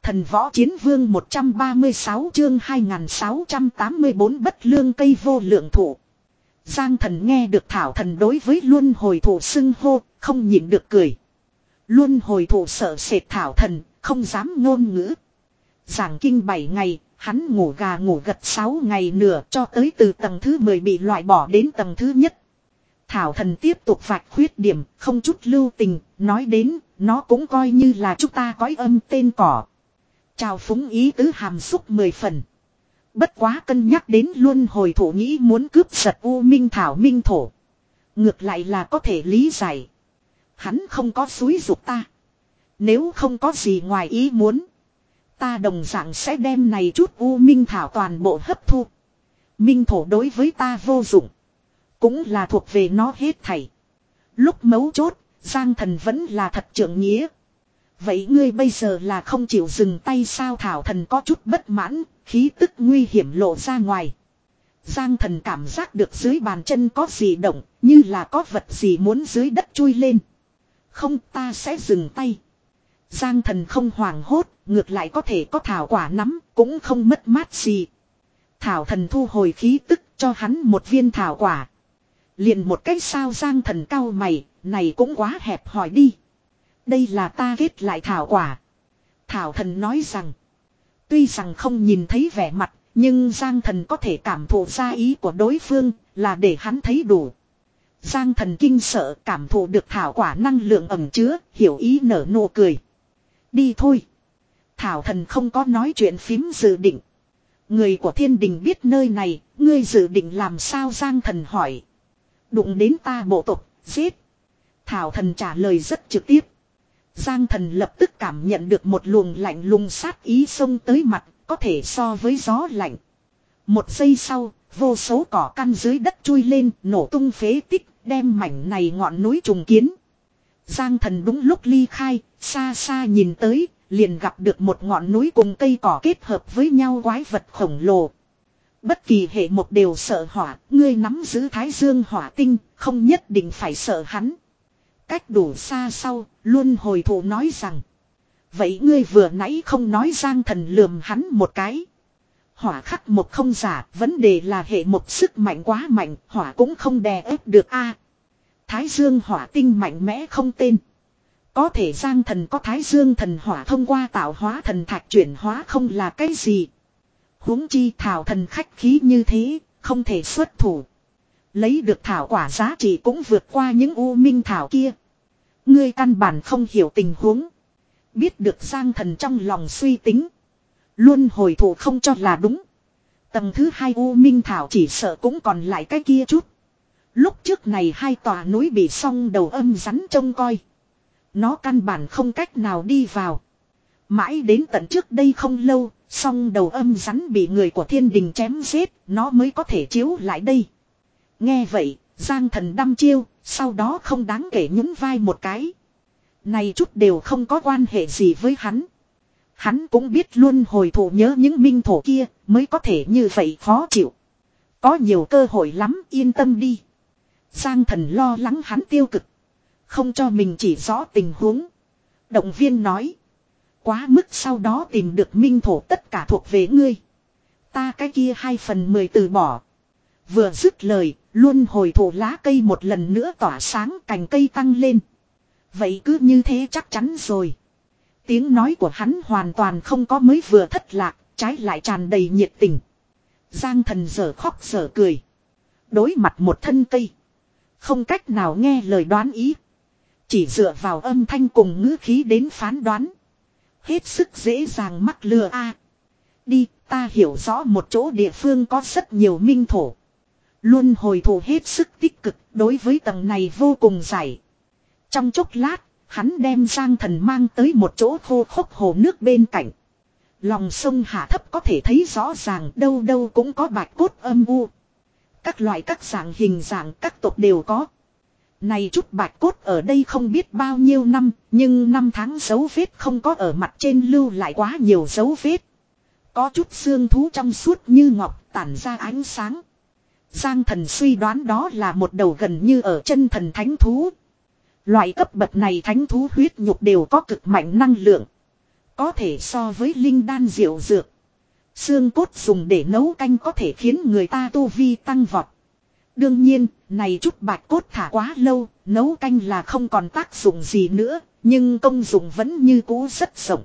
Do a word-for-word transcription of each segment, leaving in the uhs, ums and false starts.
Thần võ chiến vương một trăm ba mươi sáu chương hai nghìn sáu trăm tám mươi bốn bất lương cây vô lượng thụ. Giang Thần nghe được Thảo Thần đối với luân hồi thụ xưng hô, không nhịn được cười. Luân hồi thụ sợ sệt Thảo Thần, không dám ngôn ngữ. Giảng kinh bảy ngày, hắn ngủ gà ngủ gật sáu ngày nửa cho tới từ tầng thứ mười bị loại bỏ đến tầng thứ nhất. Thảo Thần tiếp tục vạch khuyết điểm, không chút lưu tình, nói đến, nó cũng coi như là chúng ta cõi âm tên cỏ. Chào phúng ý tứ hàm xúc mười phần. Bất quá cân nhắc đến luân hồi thụ nghĩ muốn cướp giật U Minh Thảo Minh Thổ. Ngược lại là có thể lý giải. Hắn không có xúi giục ta. Nếu không có gì ngoài ý muốn, ta đồng dạng sẽ đem này chút U Minh Thảo toàn bộ hấp thu. Minh Thổ đối với ta vô dụng, cũng là thuộc về nó hết thảy. Lúc mấu chốt, Giang Thần vẫn là thật trượng nghĩa. Vậy ngươi bây giờ là không chịu dừng tay sao? Thảo Thần có chút bất mãn, khí tức nguy hiểm lộ ra ngoài. Giang Thần cảm giác được dưới bàn chân có gì động, như là có vật gì muốn dưới đất chui lên. Không, ta sẽ dừng tay. Giang Thần không hoảng hốt, ngược lại có thể có thảo quả nắm, cũng không mất mát gì. Thảo Thần thu hồi khí tức cho hắn một viên thảo quả. Liền một cách sao? Giang Thần cau mày, này cũng quá hẹp hòi đi. Đây là ta kết lại thảo quả. Thảo Thần nói rằng, tuy rằng không nhìn thấy vẻ mặt, nhưng Giang Thần có thể cảm thụ ra ý của đối phương, là để hắn thấy đủ. Giang Thần kinh sợ cảm thụ được thảo quả năng lượng ẩn chứa, hiểu ý nở nụ cười. Đi thôi. Thảo Thần không có nói chuyện phím dự định. Người của thiên đình biết nơi này, ngươi dự định làm sao? Giang Thần hỏi. Đụng đến ta bộ tộc, giết. Thảo Thần trả lời rất trực tiếp. Giang Thần lập tức cảm nhận được một luồng lạnh lùng sát ý xông tới mặt, có thể so với gió lạnh. Một giây sau, vô số cỏ căn dưới đất chui lên, nổ tung phế tích, đem mảnh này ngọn núi trùng kiến. Giang Thần đúng lúc ly khai, xa xa nhìn tới, liền gặp được một ngọn núi cùng cây cỏ kết hợp với nhau quái vật khổng lồ. Bất kỳ hệ một đều sợ hỏa, ngươi nắm giữ Thái Dương hỏa tinh, không nhất định phải sợ hắn. Cách đủ xa sau, luân hồi thụ nói rằng, vậy ngươi vừa nãy không nói? Giang Thần lườm hắn một cái. Hỏa khắc một không giả, vấn đề là hệ một sức mạnh quá mạnh, hỏa cũng không đè ép được a. Thái Dương hỏa tinh mạnh mẽ không tên. Có thể Giang Thần có Thái Dương thần hỏa thông qua tạo hóa thần thạch chuyển hóa không là cái gì. Huống chi Thảo Thần khách khí như thế, không thể xuất thủ. Lấy được thảo quả giá trị cũng vượt qua những U Minh Thảo kia. Ngươi căn bản không hiểu tình huống. Biết được Giang Thần trong lòng suy tính, luân hồi thụ không cho là đúng. Tầng thứ hai U Minh Thảo chỉ sợ cũng còn lại cái kia chút. Lúc trước này hai tòa núi bị song đầu âm rắn trông coi, nó căn bản không cách nào đi vào. Mãi đến tận trước đây không lâu, song đầu âm rắn bị người của thiên đình chém giết, nó mới có thể chiếu lại đây. Nghe vậy, Giang Thần đăm chiêu, sau đó không đáng kể nhún vai một cái. Này chút đều không có quan hệ gì với hắn. Hắn cũng biết luân hồi thụ nhớ những minh thổ kia, mới có thể như vậy khó chịu. Có nhiều cơ hội lắm, yên tâm đi. Giang Thần lo lắng hắn tiêu cực, không cho mình chỉ rõ tình huống. Động viên nói, quá mức sau đó tìm được minh thổ tất cả thuộc về ngươi. Ta cái kia hai phần mười từ bỏ. Vừa dứt lời, luân hồi thụ lá cây một lần nữa tỏa sáng, cành cây tăng lên. Vậy cứ như thế chắc chắn rồi. Tiếng nói của hắn hoàn toàn không có mới vừa thất lạc, trái lại tràn đầy nhiệt tình. Giang Thần dở khóc dở cười. Đối mặt một thân cây, không cách nào nghe lời đoán ý. Chỉ dựa vào âm thanh cùng ngữ khí đến phán đoán, hết sức dễ dàng mắc lừa a. Đi, ta hiểu rõ một chỗ địa phương có rất nhiều minh thổ. Luân hồi thụ hết sức tích cực, đối với tầng này vô cùng giải. Trong chốc lát, hắn đem Giang Thần mang tới một chỗ khô khốc hồ nước bên cạnh. Lòng sông hạ thấp có thể thấy rõ ràng, đâu đâu cũng có bạch cốt âm u. Các loại các dạng hình dạng các tộc đều có. Này chút bạch cốt ở đây không biết bao nhiêu năm, nhưng năm tháng dấu vết không có ở mặt trên lưu lại quá nhiều dấu vết. Có chút xương thú trong suốt như ngọc tản ra ánh sáng. Giang Thần suy đoán đó là một đầu gần như ở chân thần thánh thú. Loại cấp bậc này thánh thú huyết nhục đều có cực mạnh năng lượng. Có thể so với linh đan diệu dược. Xương cốt dùng để nấu canh có thể khiến người ta tu vi tăng vọt. Đương nhiên, này chút bạch cốt thả quá lâu, nấu canh là không còn tác dụng gì nữa, nhưng công dụng vẫn như cũ rất rộng.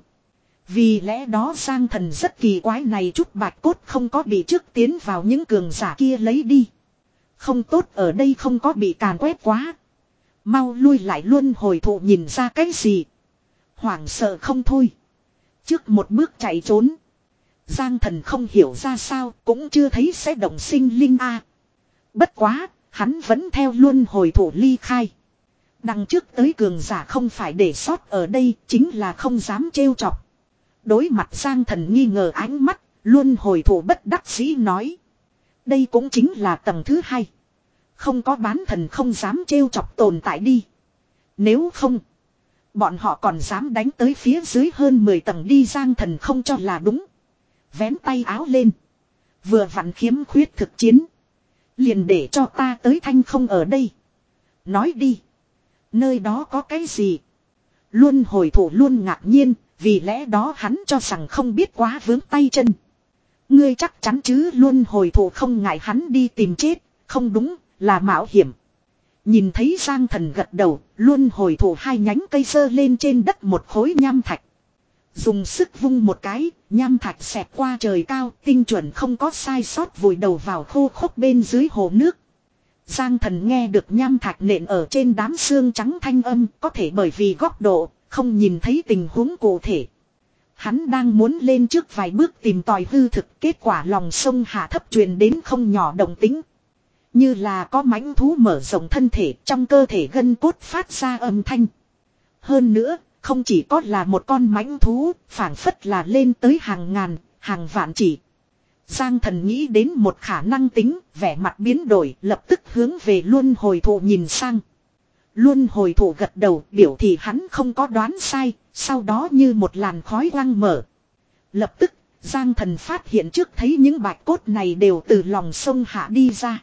Vì lẽ đó Giang Thần rất kỳ quái này chút bạch cốt không có bị trước tiến vào những cường giả kia lấy đi. Không tốt ở đây không có bị càn quét quá. Mau lui lại luôn hồi thụ nhìn ra cái gì. Hoảng sợ không thôi. Trước một bước chạy trốn. Giang Thần không hiểu ra sao cũng chưa thấy sẽ động sinh linh a. Bất quá, hắn vẫn theo luôn hồi thụ ly khai. Đằng trước tới cường giả không phải để sót ở đây chính là không dám trêu chọc. Đối mặt Giang Thần nghi ngờ ánh mắt, luôn hồi thụ bất đắc dĩ nói. Đây cũng chính là tầng thứ hai. Không có bán thần không dám trêu chọc tồn tại đi. Nếu không, bọn họ còn dám đánh tới phía dưới hơn mười tầng đi. Giang Thần không cho là đúng. Vén tay áo lên. Vừa vặn khiếm khuyết thực chiến. Liền để cho ta tới thanh không ở đây. Nói đi. Nơi đó có cái gì? Luôn hồi thủ luôn ngạc nhiên. Vì lẽ đó hắn cho rằng không biết quá vướng tay chân. Ngươi chắc chắn chứ luôn hồi thủ không ngại hắn đi tìm chết. Không đúng là mạo hiểm. Nhìn thấy Giang Thần gật đầu. Luôn hồi thủ hai nhánh cây sơ lên trên đất một khối nham thạch. Dùng sức vung một cái, nham thạch xẹt qua trời cao, tinh chuẩn không có sai sót vùi đầu vào khô khốc bên dưới hồ nước. Giang Thần nghe được nham thạch nện ở trên đám xương trắng thanh âm, có thể bởi vì góc độ, không nhìn thấy tình huống cụ thể. Hắn đang muốn lên trước vài bước tìm tòi hư thực, kết quả lòng sông hạ thấp truyền đến không nhỏ động tĩnh. Như là có mãnh thú mở rộng thân thể, trong cơ thể gân cốt phát ra âm thanh. Hơn nữa, không chỉ có là một con mãnh thú, phảng phất là lên tới hàng ngàn, hàng vạn chỉ. Giang Thần nghĩ đến một khả năng tính, vẻ mặt biến đổi, lập tức hướng về luân hồi thụ nhìn sang. Luân hồi thụ gật đầu, biểu thị hắn không có đoán sai, sau đó như một làn khói quăng mở. Lập tức, Giang Thần phát hiện trước thấy những bạch cốt này đều từ lòng sông hạ đi ra.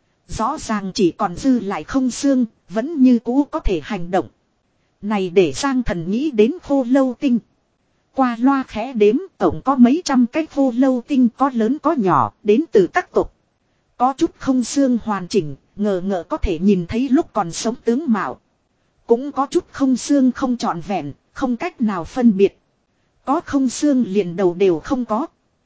Rõ ràng chỉ còn dư lại không xương, vẫn như cũ có thể hành động. Này để Giang Thần nghĩ đến khô lâu tinh. Qua loa khẽ đếm tổng có mấy trăm cái khô lâu tinh có lớn có nhỏ đến từ các tộc. Có chút không xương hoàn chỉnh, ngờ ngợ có thể nhìn thấy lúc còn sống tướng mạo. Cũng có chút không xương không trọn vẹn, không cách nào phân biệt. Có không xương liền đầu đều không có.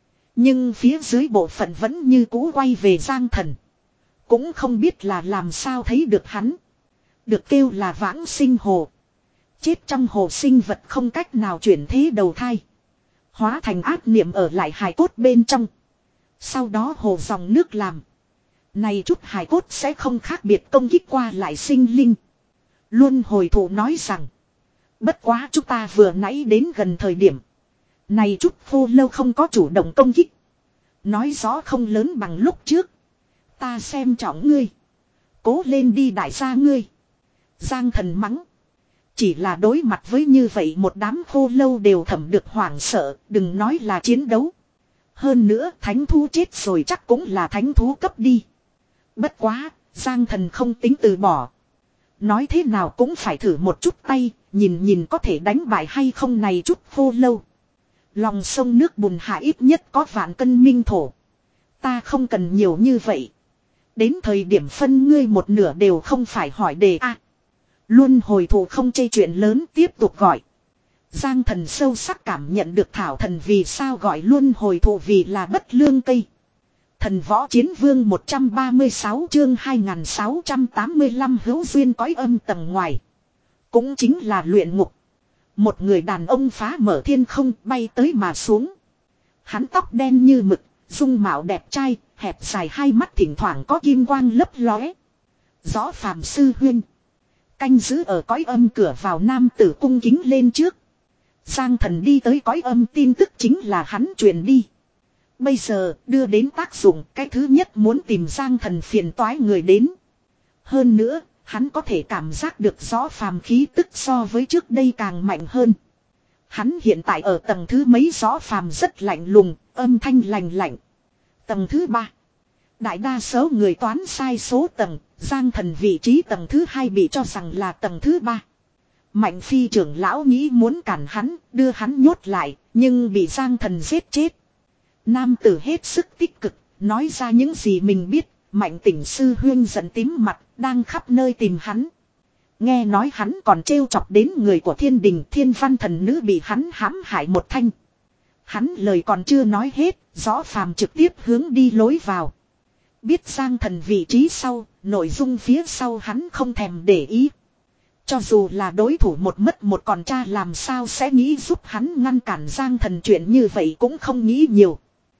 Nhưng phía dưới bộ phận vẫn như cũ quay về Giang Thần. Cũng không biết là làm sao thấy được hắn. Được kêu là vãng sinh hồ. Chết trong hồ sinh vật không cách nào chuyển thế đầu thai. Hóa thành ác niệm ở lại hài cốt bên trong. Sau đó hồ dòng nước làm. Này chút hài cốt sẽ không khác biệt công kích qua lại sinh linh. Luân hồi thủ nói rằng. Bất quá chúng ta vừa nãy đến gần thời điểm. Này chút khô lâu không có chủ động công kích. Nói rõ không lớn bằng lúc trước. Ta xem trọng ngươi. Cố lên đi đại gia ngươi. Giang Thần mắng. Chỉ là đối mặt với như vậy một đám khô lâu đều thẩm được hoảng sợ, đừng nói là chiến đấu. Hơn nữa thánh thú chết rồi chắc cũng là thánh thú cấp đi. Bất quá, Giang Thần không tính từ bỏ. Nói thế nào cũng phải thử một chút tay, nhìn nhìn có thể đánh bại hay không này chút khô lâu. Lòng sông nước bùn hạ ít nhất có vạn cân minh thổ. Ta không cần nhiều như vậy. Đến thời điểm phân ngươi một nửa đều không phải hỏi đề a. Luôn hồi thủ không chê chuyện lớn tiếp tục gọi. Giang Thần sâu sắc cảm nhận được thảo thần vì sao gọi luôn hồi thủ vì là bất lương cây. Thần võ chiến vương một trăm ba mươi sáu chương hai nghìn sáu trăm tám mươi lăm hữu duyên cõi âm tầng ngoài. Cũng chính là luyện ngục. Một người đàn ông phá mở thiên không bay tới mà xuống. Hắn tóc đen như mực, dung mạo đẹp trai, hẹp dài hai mắt thỉnh thoảng có kim quang lấp lóe. Rõ phàm sư huynh. Canh giữ ở cõi âm cửa vào nam tử cung kính lên trước. Giang Thần đi tới cõi âm tin tức chính là hắn truyền đi. Bây giờ đưa đến tác dụng cái thứ nhất muốn tìm Giang Thần phiền toái người đến. Hơn nữa, hắn có thể cảm giác được rõ phàm khí tức so với trước đây càng mạnh hơn. Hắn hiện tại ở tầng thứ mấy rõ phàm rất lạnh lùng, âm thanh lành lạnh. Tầng thứ ba. Đại đa số người toán sai số tầng, Giang Thần vị trí tầng thứ hai bị cho rằng là tầng thứ ba. Mạnh Phi trưởng lão nghĩ muốn cản hắn, đưa hắn nhốt lại, nhưng bị Giang Thần giết chết. Nam tử hết sức tích cực, nói ra những gì mình biết. Mạnh Tỉnh sư huyên giận tím mặt, đang khắp nơi tìm hắn. Nghe nói hắn còn trêu chọc đến người của thiên đình, thiên văn thần nữ bị hắn hãm hại một thanh. Hắn lời còn chưa nói hết, Võ Phàm trực tiếp hướng đi lối vào. Biết Giang Thần vị trí sau, nội dung phía sau hắn không thèm để ý. Cho dù là đối thủ một mất một còn, cha làm sao sẽ nghĩ giúp hắn ngăn cản Giang Thần, chuyện như vậy cũng không nghĩ nhiều.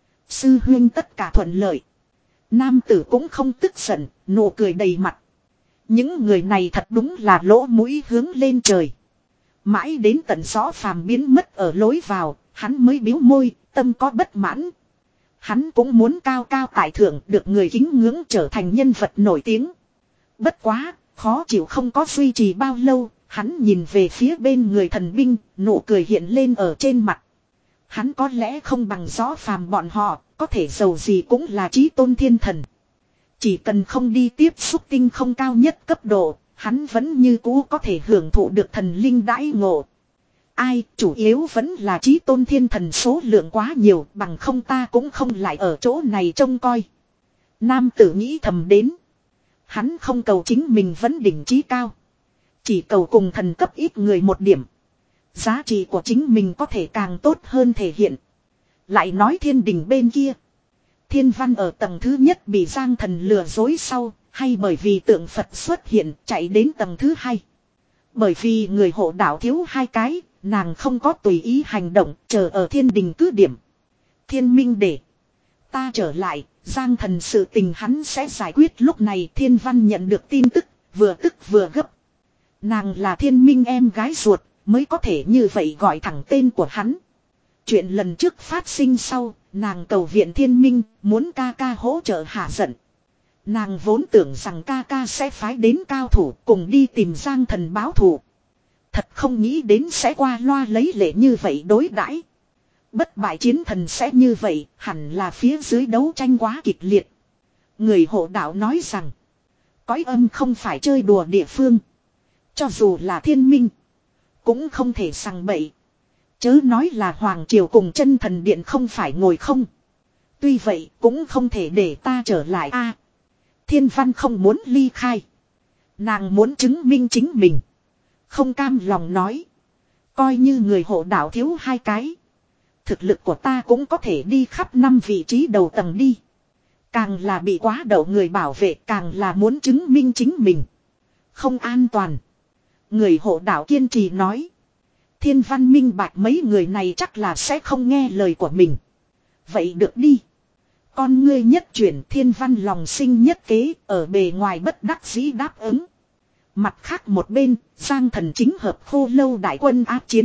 Sư huyên tất cả thuận lợi. Nam tử cũng không tức giận, nụ cười đầy mặt. Những người này thật đúng là lỗ mũi hướng lên trời. Mãi đến tận Võ Phàm biến mất ở lối vào, hắn mới biếu môi, tâm có bất mãn. Hắn cũng muốn cao cao tại thượng, được người kính ngưỡng, trở thành nhân vật nổi tiếng. Bất quá, khó chịu không có duy trì bao lâu, hắn nhìn về phía bên người thần binh, nụ cười hiện lên ở trên mặt. Hắn có lẽ không bằng Võ Phàm bọn họ, có thể giàu gì cũng là chí tôn thiên thần. Chỉ cần không đi tiếp xúc tinh không cao nhất cấp độ, hắn vẫn như cũ có thể hưởng thụ được thần linh đãi ngộ. Ai, chủ yếu vẫn là chí tôn thiên thần số lượng quá nhiều, bằng không ta cũng không lại ở chỗ này trông coi. Nam tử nghĩ thầm đến. Hắn không cầu chính mình vẫn đỉnh chí cao. Chỉ cầu cùng thần cấp ít người một điểm. Giá trị của chính mình có thể càng tốt hơn thể hiện. Lại nói thiên đình bên kia. Thiên văn ở tầng thứ nhất bị Giang Thần lừa dối sau, hay bởi vì tượng Phật xuất hiện chạy đến tầng thứ hai. Bởi vì người hộ đạo thiếu hai cái, nàng không có tùy ý hành động, chờ ở thiên đình cứ điểm. Thiên minh để ta trở lại, Giang Thần sự tình hắn sẽ giải quyết. Lúc này thiên văn nhận được tin tức, vừa tức vừa gấp. Nàng là thiên minh em gái ruột, mới có thể như vậy gọi thẳng tên của hắn. Chuyện lần trước phát sinh sau, nàng cầu viện thiên minh, muốn ca ca hỗ trợ hạ giận. Nàng vốn tưởng rằng ca ca sẽ phái đến cao thủ cùng đi tìm Giang Thần báo thù. Thật không nghĩ đến sẽ qua loa lấy lệ như vậy đối đãi. Bất bại chiến thần sẽ như vậy, hẳn là phía dưới đấu tranh quá kịch liệt. Người hộ đạo nói rằng, cõi âm không phải chơi đùa địa phương. Cho dù là thiên minh, cũng không thể sằng bậy. Chớ nói là Hoàng Triều cùng chân thần điện không phải ngồi không. Tuy vậy cũng không thể để ta trở lại a. Thiên văn không muốn ly khai. Nàng muốn chứng minh chính mình. Không cam lòng nói. Coi như người hộ đạo thiếu hai cái. Thực lực của ta cũng có thể đi khắp năm vị trí đầu tầng đi. Càng là bị quá đậu người bảo vệ, càng là muốn chứng minh chính mình. Không an toàn. Người hộ đạo kiên trì nói. Thiên văn minh bạch mấy người này chắc là sẽ không nghe lời của mình. Vậy được đi. Con ngươi nhất chuyển, thiên văn lòng sinh nhất kế, ở bề ngoài bất đắc dĩ đáp ứng. Mặt khác một bên, Giang Thần chính hợp khô lâu đại quân áp chiến.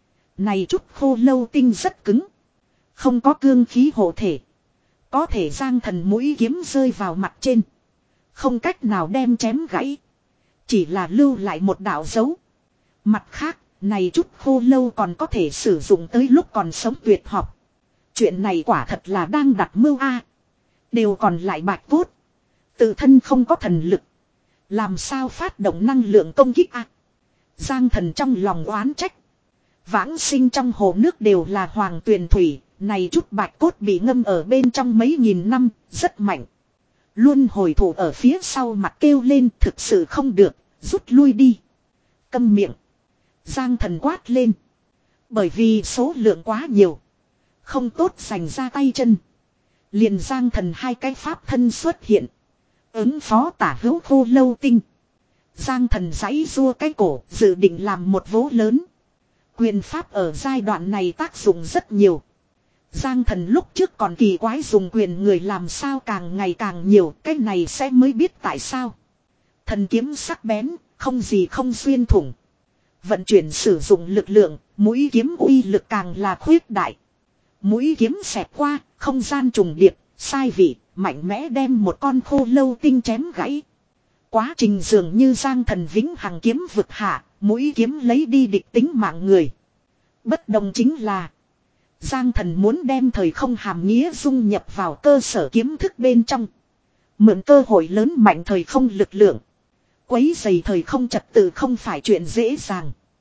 Này chút khô lâu tinh rất cứng. Không có cương khí hộ thể. Có thể Giang Thần mũi kiếm rơi vào mặt trên. Không cách nào đem chém gãy. Chỉ là lưu lại một đạo dấu. Mặt khác, này chút khô lâu còn có thể sử dụng tới lúc còn sống tuyệt học. Chuyện này quả thật là đang đặt mưu a. Đều còn lại bạch cốt. Tự thân không có thần lực. Làm sao phát động năng lượng công kích a? Giang Thần trong lòng oán trách. Vãng sinh trong hồ nước đều là hoàng tuyền thủy. Này chút bạch cốt bị ngâm ở bên trong mấy nghìn năm, rất mạnh. Luôn hồi thủ ở phía sau mặt kêu lên, thực sự không được, rút lui đi. Câm miệng. Giang Thần quát lên. Bởi vì số lượng quá nhiều. Không tốt dành ra tay chân. Liền Giang Thần hai cái pháp thân xuất hiện. Ứng phó tả hữu khô lâu tinh. Giang Thần giãy rua cái cổ, dự định làm một vố lớn. Quyền pháp ở giai đoạn này tác dụng rất nhiều. Giang Thần lúc trước còn kỳ quái dùng quyền người làm sao càng ngày càng nhiều, cái này sẽ mới biết tại sao. Thần kiếm sắc bén, không gì không xuyên thủng. Vận chuyển sử dụng lực lượng, mũi kiếm uy lực càng là khuyết đại. Mũi kiếm xẹt qua, không gian trùng điệp, sai vị, mạnh mẽ đem một con khô lâu tinh chém gãy. Quá trình dường như Giang Thần vĩnh hằng kiếm vực hạ, mũi kiếm lấy đi địch tính mạng người. Bất đồng chính là Giang Thần muốn đem thời không hàm nghĩa dung nhập vào cơ sở kiếm thức bên trong. Mượn cơ hội lớn mạnh thời không lực lượng. Quấy dày thời không trật tự không phải chuyện dễ dàng.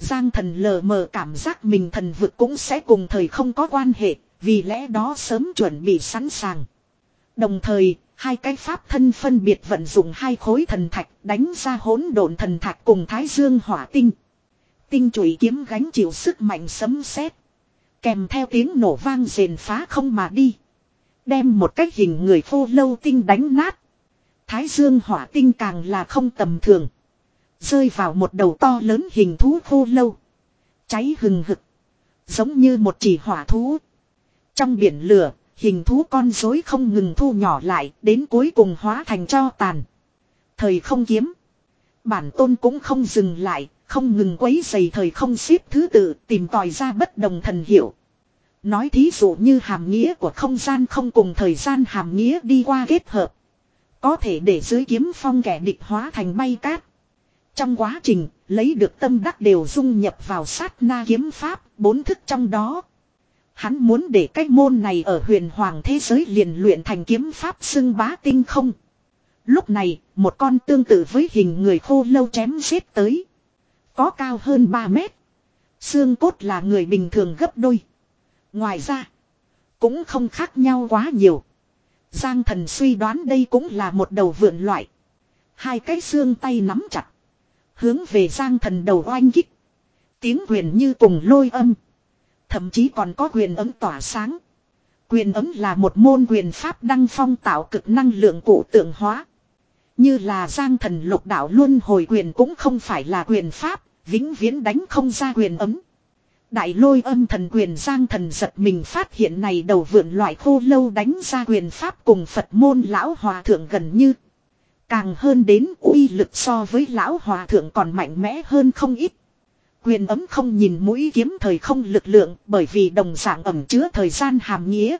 Giang Thần lờ mờ cảm giác mình thần vực cũng sẽ cùng thời không có quan hệ, vì lẽ đó sớm chuẩn bị sẵn sàng. Đồng thời, hai cái pháp thân phân biệt vận dụng hai khối thần thạch đánh ra hỗn độn thần thạch cùng Thái Dương hỏa tinh. Tinh chùy kiếm gánh chịu sức mạnh sấm sét, kèm theo tiếng nổ vang rền phá không mà đi, đem một cái hình người khô lâu tinh đánh nát. Thái Dương hỏa tinh càng là không tầm thường, rơi vào một đầu to lớn hình thú khô lâu, cháy hừng hực, giống như một chỉ hỏa thú. Trong biển lửa, hình thú con rối không ngừng thu nhỏ lại, đến cuối cùng hóa thành tro tàn. Thời không kiếm, bản tôn cũng không dừng lại, không ngừng quấy rầy thời không xếp thứ tự, tìm tòi ra bất đồng thần hiệu. Nói thí dụ như hàm nghĩa của không gian không cùng thời gian hàm nghĩa đi qua kết hợp, có thể để dưới kiếm phong kẻ địch hóa thành bay cát. Trong quá trình, lấy được tâm đắc đều dung nhập vào sát na kiếm pháp, bốn thức trong đó. Hắn muốn để cái môn này ở huyền hoàng thế giới liền luyện thành kiếm pháp xưng bá tinh không. Lúc này, một con tương tự với hình người khô lâu chém giết tới. Có cao hơn ba mét. Xương cốt là người bình thường gấp đôi. Ngoài ra, cũng không khác nhau quá nhiều. Giang Thần suy đoán đây cũng là một đầu vượn loại. Hai cái xương tay nắm chặt, hướng về Giang Thần đầu oanh kích. Tiếng quyền như cùng lôi âm, thậm chí còn có quyền ấm tỏa sáng. Quyền ấm là một môn quyền pháp đăng phong tạo cực năng lượng cụ tượng hóa. Như là Giang Thần lục đạo luân hồi quyền cũng không phải là quyền pháp, vĩnh viễn đánh không ra quyền ấm. Đại lôi âm thần quyền, Giang Thần giật mình phát hiện này đầu vượn loại khô lâu đánh ra quyền pháp cùng Phật môn lão hòa thượng gần như. Càng hơn đến uy lực so với lão hòa thượng còn mạnh mẽ hơn không ít. Quyền ấm không nhìn mũi kiếm thời không lực lượng, bởi vì đồng dạng ẩn chứa thời gian hàm nghĩa.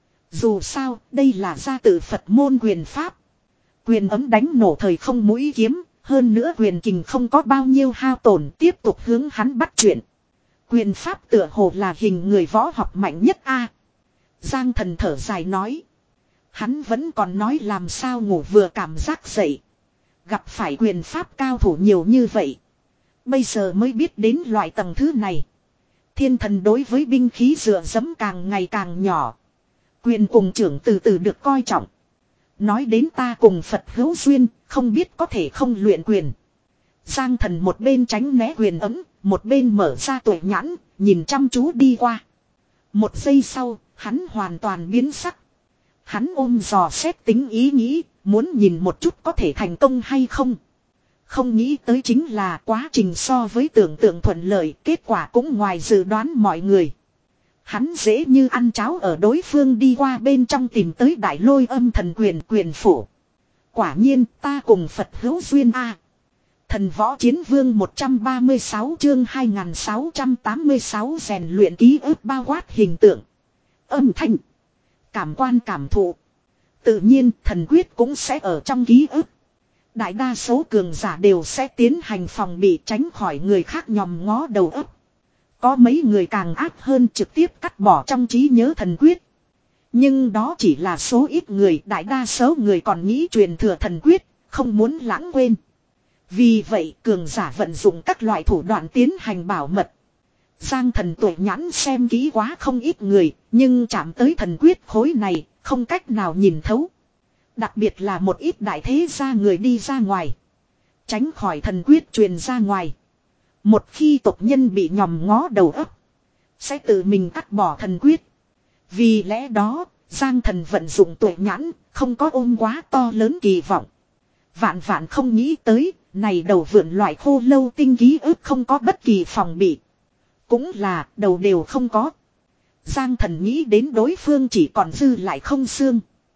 Dù sao, đây là gia tự Phật môn quyền pháp. Quyền ấm đánh nổ thời không mũi kiếm, hơn nữa quyền kình không có bao nhiêu hao tổn, tiếp tục hướng hắn bắt chuyện. Quyền pháp tựa hồ là hình người võ học mạnh nhất a. Giang Thần thở dài nói. Hắn vẫn còn nói làm sao ngủ vừa cảm giác dậy. Gặp phải quyền pháp cao thủ nhiều như vậy. Bây giờ mới biết đến loại tầng thứ này. Thiên thần đối với binh khí dựa dẫm càng ngày càng nhỏ. Quyền cùng trưởng từ từ được coi trọng. Nói đến ta cùng Phật hữu duyên, không biết có thể không luyện quyền. Giang Thần một bên tránh né quyền ấm, một bên mở ra tuệ nhãn, nhìn chăm chú đi qua. Một giây sau, hắn hoàn toàn biến sắc. Hắn ôm dò xét tính ý nghĩ, muốn nhìn một chút có thể thành công hay không. Không nghĩ tới chính là quá trình so với tưởng tượng thuận lợi, kết quả cũng ngoài dự đoán mọi người. Hắn dễ như ăn cháo ở đối phương đi qua bên trong tìm tới đại lôi âm thần quyền quyền phủ. Quả nhiên ta cùng Phật hữu duyên a. Thần võ chiến vương một trăm ba mươi sáu chương hai nghìn sáu trăm tám mươi sáu rèn luyện ký ức bao quát hình tượng, âm thanh, cảm quan cảm thụ. Tự nhiên thần quyết cũng sẽ ở trong ký ức. Đại đa số cường giả đều sẽ tiến hành phòng bị tránh khỏi người khác nhòm ngó đầu óc. Có mấy người càng ác hơn trực tiếp cắt bỏ trong trí nhớ thần quyết. Nhưng đó chỉ là số ít người, đại đa số người còn nghĩ truyền thừa thần quyết, không muốn lãng quên. Vì vậy cường giả vận dụng các loại thủ đoạn tiến hành bảo mật. Giang Thần tuệ nhãn xem kỹ quá không ít người, nhưng chạm tới thần quyết khối này, không cách nào nhìn thấu. Đặc biệt là một ít đại thế gia người đi ra ngoài. Tránh khỏi thần quyết truyền ra ngoài. Một khi tộc nhân bị nhòm ngó đầu óc, sẽ tự mình cắt bỏ thần quyết. Vì lẽ đó, Giang Thần vận dụng tuệ nhãn, không có ôm quá to lớn kỳ vọng. Vạn vạn không nghĩ tới, này đầu vượn loại khô lâu tinh ký ức không có bất kỳ phòng bị. Cũng là, đầu đều không có. Giang Thần nghĩ đến đối phương chỉ còn dư lại không xương.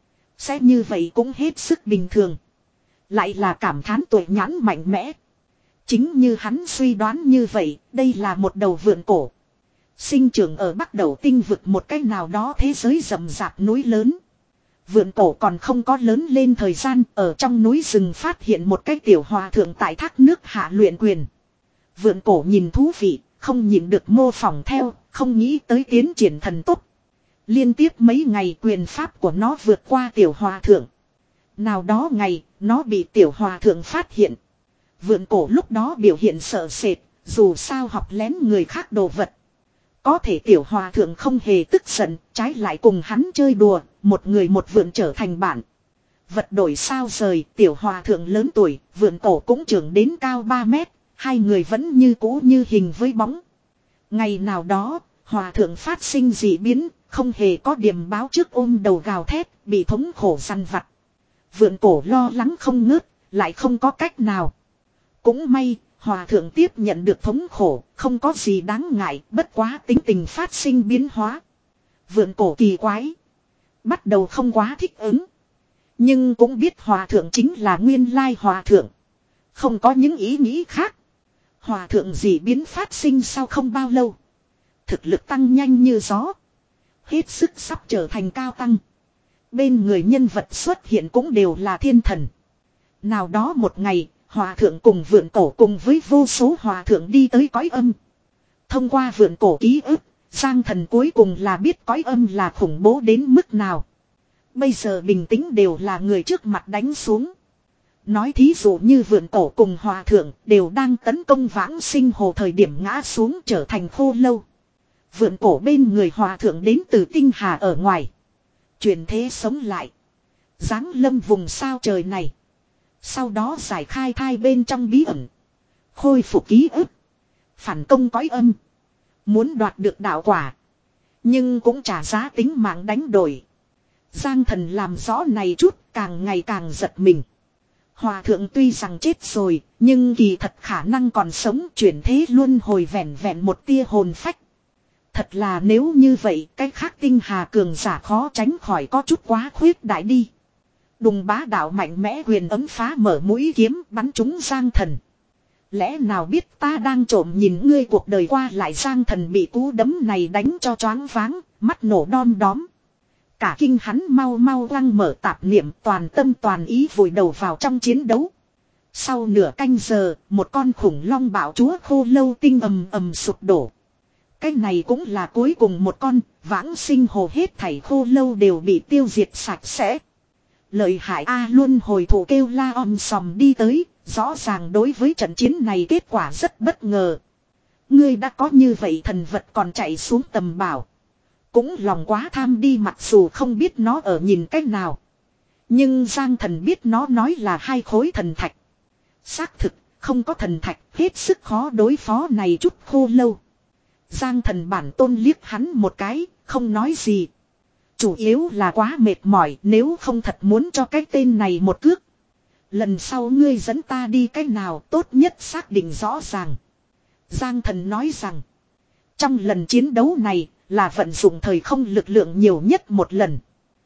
Sẽ như vậy cũng hết sức bình thường. Lại là cảm thán tuệ nhãn mạnh mẽ. Chính như hắn suy đoán như vậy, đây là một đầu vượn cổ. Sinh trưởng ở Bắc Đầu tinh vực một cách nào đó thế giới rậm rạp núi lớn. Vượn cổ còn không có lớn lên thời gian, ở trong núi rừng phát hiện một cái tiểu hòa thượng tại thác nước hạ luyện quyền. Vượn cổ nhìn thú vị, không nhìn được mô phỏng theo, không nghĩ tới tiến triển thần tốc. Liên tiếp mấy ngày quyền pháp của nó vượt qua tiểu hòa thượng. Nào đó ngày, nó bị tiểu hòa thượng phát hiện. Vượn cổ lúc đó biểu hiện sợ sệt, Dù sao học lén người khác đồ vật. Có thể tiểu hòa thượng không hề tức giận, trái lại cùng hắn chơi đùa, một người một vượn trở thành bạn. Vật đổi sao rời, tiểu hòa thượng lớn tuổi, vượn cổ cũng trưởng đến cao ba mét, hai người vẫn như cũ như hình với bóng. Ngày nào đó, hòa thượng phát sinh dị biến, không hề có điểm báo trước ôm đầu gào thét, bị thống khổ săn vặt. Vượn cổ lo lắng không ngớt, lại không có cách nào. Cũng may, hòa thượng tiếp nhận được thống khổ, không có gì đáng ngại, bất quá tính tình phát sinh biến hóa. Vượn cổ kỳ quái. Bắt đầu không quá thích ứng. Nhưng cũng biết hòa thượng chính là nguyên lai hòa thượng. Không có những ý nghĩ khác. Hòa thượng dị biến phát sinh sau không bao lâu. Thực lực tăng nhanh như gió. Hết sức sắp trở thành cao tăng. Bên người nhân vật xuất hiện cũng đều là thiên thần. Nào đó một ngày, hòa thượng cùng vượn cổ cùng với vô số hòa thượng đi tới cõi âm. Thông qua vượn cổ ký ức, Giang Thần cuối cùng là biết cõi âm là khủng bố đến mức nào. Bây giờ bình tĩnh đều là người trước mặt đánh xuống. Nói thí dụ như vượn cổ cùng hòa thượng đều đang tấn công vãng sinh hồ thời điểm ngã xuống trở thành khô lâu. Vượn cổ bên người hòa thượng đến từ tinh hà ở ngoài. Chuyển thế sống lại. Giáng lâm vùng sao trời này. Sau đó giải khai thai bên trong bí ẩn. Khôi phục ký ức. Phản công cõi âm. Muốn đoạt được đạo quả. Nhưng cũng trả giá tính mạng đánh đổi. Giang Thần làm rõ này chút càng ngày càng giật mình. Hòa thượng tuy rằng chết rồi, nhưng kỳ thật khả năng còn sống chuyển thế luân hồi vẹn vẹn một tia hồn phách. Thật là nếu như vậy, cái khác tinh hà cường giả khó tránh khỏi có chút quá khuyết đại đi. Đùng bá đạo mạnh mẽ huyền ấm phá mở mũi kiếm bắn trúng Giang Thần. Lẽ nào biết ta đang trộm nhìn ngươi cuộc đời qua lại. Giang Thần bị cú đấm này đánh cho choáng váng, mắt nổ đom đóm. Cả kinh hắn mau mau lăng mở tạp niệm toàn tâm toàn ý vùi đầu vào trong chiến đấu. Sau nửa canh giờ, một con khủng long bạo chúa khô lâu tinh ầm ầm sụp đổ. Cái này cũng là cuối cùng một con, vãng sinh hồ hết thảy khô lâu đều bị tiêu diệt sạch sẽ. Lợi hại A luôn hồi thủ kêu la om sòm đi tới, rõ ràng đối với trận chiến này kết quả rất bất ngờ. Ngươi đã có như vậy thần vật còn chạy xuống tầm bảo. Cũng lòng quá tham đi mặc dù không biết nó ở nhìn cách nào. Nhưng Giang Thần biết nó nói là hai khối thần thạch. Xác thực, không có thần thạch, hết sức khó đối phó này chút khô lâu. Giang Thần bản tôn liếc hắn một cái, không nói gì. Chủ yếu là quá mệt mỏi, nếu không thật muốn cho cái tên này một cước. Lần sau ngươi dẫn ta đi cách nào tốt nhất xác định rõ ràng. Giang Thần nói rằng, trong lần chiến đấu này là vận dụng thời không lực lượng nhiều nhất một lần.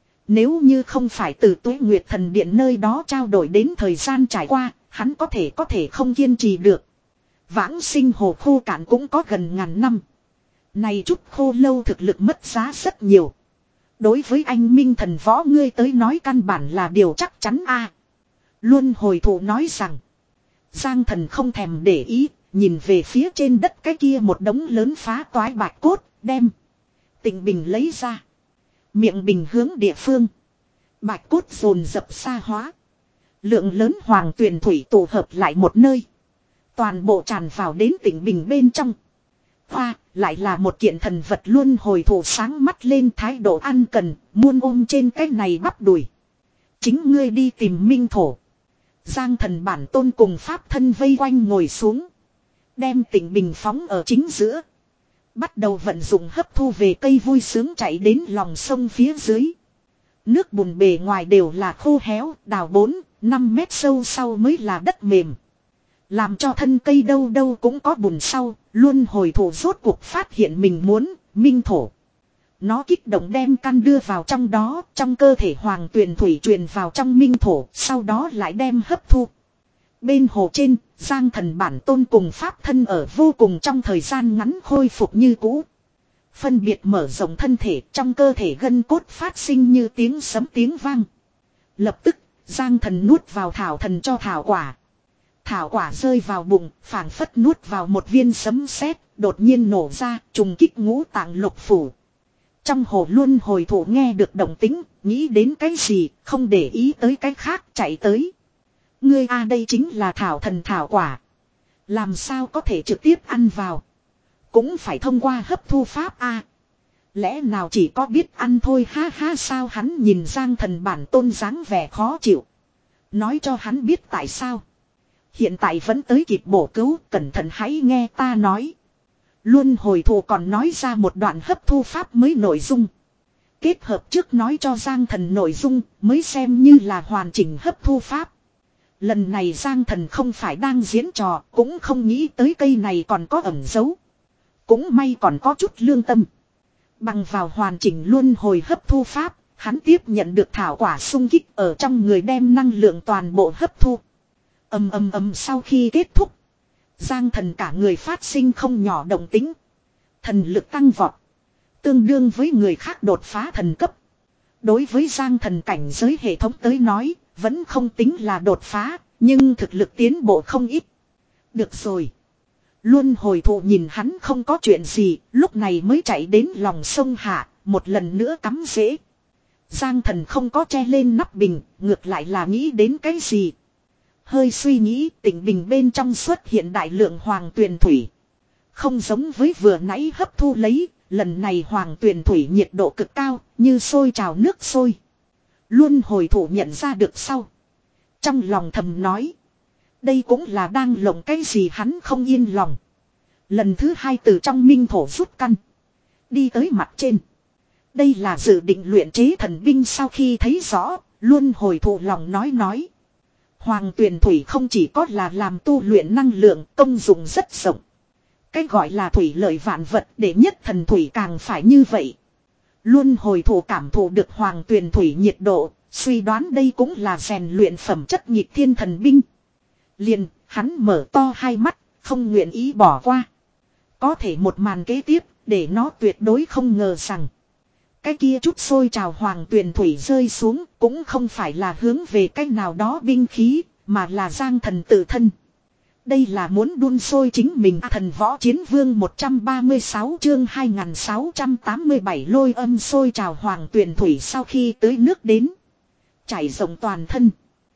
Nếu như không phải từ Tuế Nguyệt Thần Điện nơi đó trao đổi đến thời gian trải qua, hắn có thể có thể không kiên trì được. Vãng sinh hồ khô cạn cũng có gần ngàn năm. Này chút khô lâu thực lực mất giá rất nhiều. Đối với anh Minh Thần Võ ngươi tới nói căn bản là điều chắc chắn a. Luân hồi thủ nói rằng, Giang Thần không thèm để ý, nhìn về phía trên đất cái kia một đống lớn phá toái bạch cốt, đem Tịnh bình lấy ra. Miệng bình hướng địa phương. Bạch cốt dồn dập xa hóa. Lượng lớn hoàng tuyền thủy tụ hợp lại một nơi. Toàn bộ tràn vào đến tịnh bình bên trong. Hoa, lại là một kiện thần vật luân hồi thủ sáng mắt lên thái độ ăn cần, muôn ôm trên cái này bắp đùi. Chính ngươi đi tìm minh thổ. Giang Thần bản tôn cùng pháp thân vây quanh ngồi xuống. Đem tịnh bình phóng ở chính giữa. Bắt đầu vận dụng hấp thu về cây vui sướng chạy đến lòng sông phía dưới. Nước bùn bề ngoài đều là khô héo, đào bốn, năm mét sâu sau mới là đất mềm. Làm cho thân cây đâu đâu cũng có bùn sau, luôn hồi thủ rốt cuộc phát hiện mình muốn, minh thổ. Nó kích động đem căn đưa vào trong đó, trong cơ thể hoàng tuyền thủy truyền vào trong minh thổ, sau đó lại đem hấp thu. Bên hồ trên, Giang Thần bản tôn cùng pháp thân ở vô cùng trong thời gian ngắn khôi phục như cũ. Phân biệt mở rộng thân thể trong cơ thể gân cốt phát sinh như tiếng sấm tiếng vang. Lập tức, Giang Thần nuốt vào thảo thần cho thảo quả. Thảo quả rơi vào bụng, phảng phất nuốt vào một viên sấm sét, đột nhiên nổ ra, trùng kích ngũ tạng lục phủ. Trong hồ luân hồi thủ nghe được động tính, nghĩ đến cái gì, không để ý tới cái khác, chạy tới. Ngươi a đây chính là thảo thần thảo quả. Làm sao có thể trực tiếp ăn vào. Cũng phải thông qua hấp thu pháp a. Lẽ nào chỉ có biết ăn thôi ha ha sao hắn nhìn Giang Thần bản tôn dáng vẻ khó chịu. Nói cho hắn biết tại sao. Hiện tại vẫn tới kịp bổ cứu, cẩn thận hãy nghe ta nói. Luân hồi thù còn nói ra một đoạn hấp thu pháp mới nội dung. Kết hợp trước nói cho Giang Thần nội dung mới xem như là hoàn chỉnh hấp thu pháp. Lần này Giang Thần không phải đang diễn trò, cũng không nghĩ tới cây này còn có ẩn dấu. Cũng may còn có chút lương tâm. Bằng vào hoàn chỉnh luân hồi hấp thu pháp, hắn tiếp nhận được thảo quả xung kích ở trong người đem năng lượng toàn bộ hấp thu. Ầm ầm ầm sau khi kết thúc, Giang Thần cả người phát sinh không nhỏ động tính. Thần lực tăng vọt, tương đương với người khác đột phá thần cấp. Đối với Giang Thần cảnh giới hệ thống tới nói, vẫn không tính là đột phá, nhưng thực lực tiến bộ không ít. Được rồi. Luân hồi thụ nhìn hắn không có chuyện gì, lúc này mới chạy đến lòng sông hạ, một lần nữa cắm rễ. Giang Thần không có che lên nắp bình, ngược lại là nghĩ đến cái gì. Hơi suy nghĩ, tỉnh bình bên trong xuất hiện đại lượng hoàng tuyền thủy. Không giống với vừa nãy hấp thu lấy, lần này hoàng tuyền thủy nhiệt độ cực cao, như sôi trào nước sôi. Luân hồi thủ nhận ra được sau. Trong lòng thầm nói. Đây cũng là đang lộng cái gì hắn không yên lòng. Lần thứ hai từ trong minh thổ rút căn. Đi tới mặt trên. Đây là dự định luyện chế thần binh sau khi thấy rõ. Luân hồi thủ lòng nói nói. Hoàng tuyền thủy không chỉ có là làm tu luyện năng lượng, công dụng rất rộng. Cái gọi là thủy lợi vạn vật để nhất thần thủy càng phải như vậy. Luân hồi thủ cảm thụ được hoàng tuyền thủy nhiệt độ, suy đoán đây cũng là rèn luyện phẩm chất nhịp thiên thần binh. Liền, hắn mở to hai mắt, không nguyện ý bỏ qua. Có thể một màn kế tiếp, để nó tuyệt đối không ngờ rằng. Cái kia chút sôi trào hoàng tuyền thủy rơi xuống, cũng không phải là hướng về cái nào đó binh khí, mà là Giang Thần tự thân. Đây là muốn đun sôi chính mình. Thần võ chiến vương một trăm ba mươi sáu chương hai nghìn sáu trăm tám mươi bảy lôi âm sôi trào hoàng tuyền thủy sau khi tới nước đến. Chảy rộng toàn thân.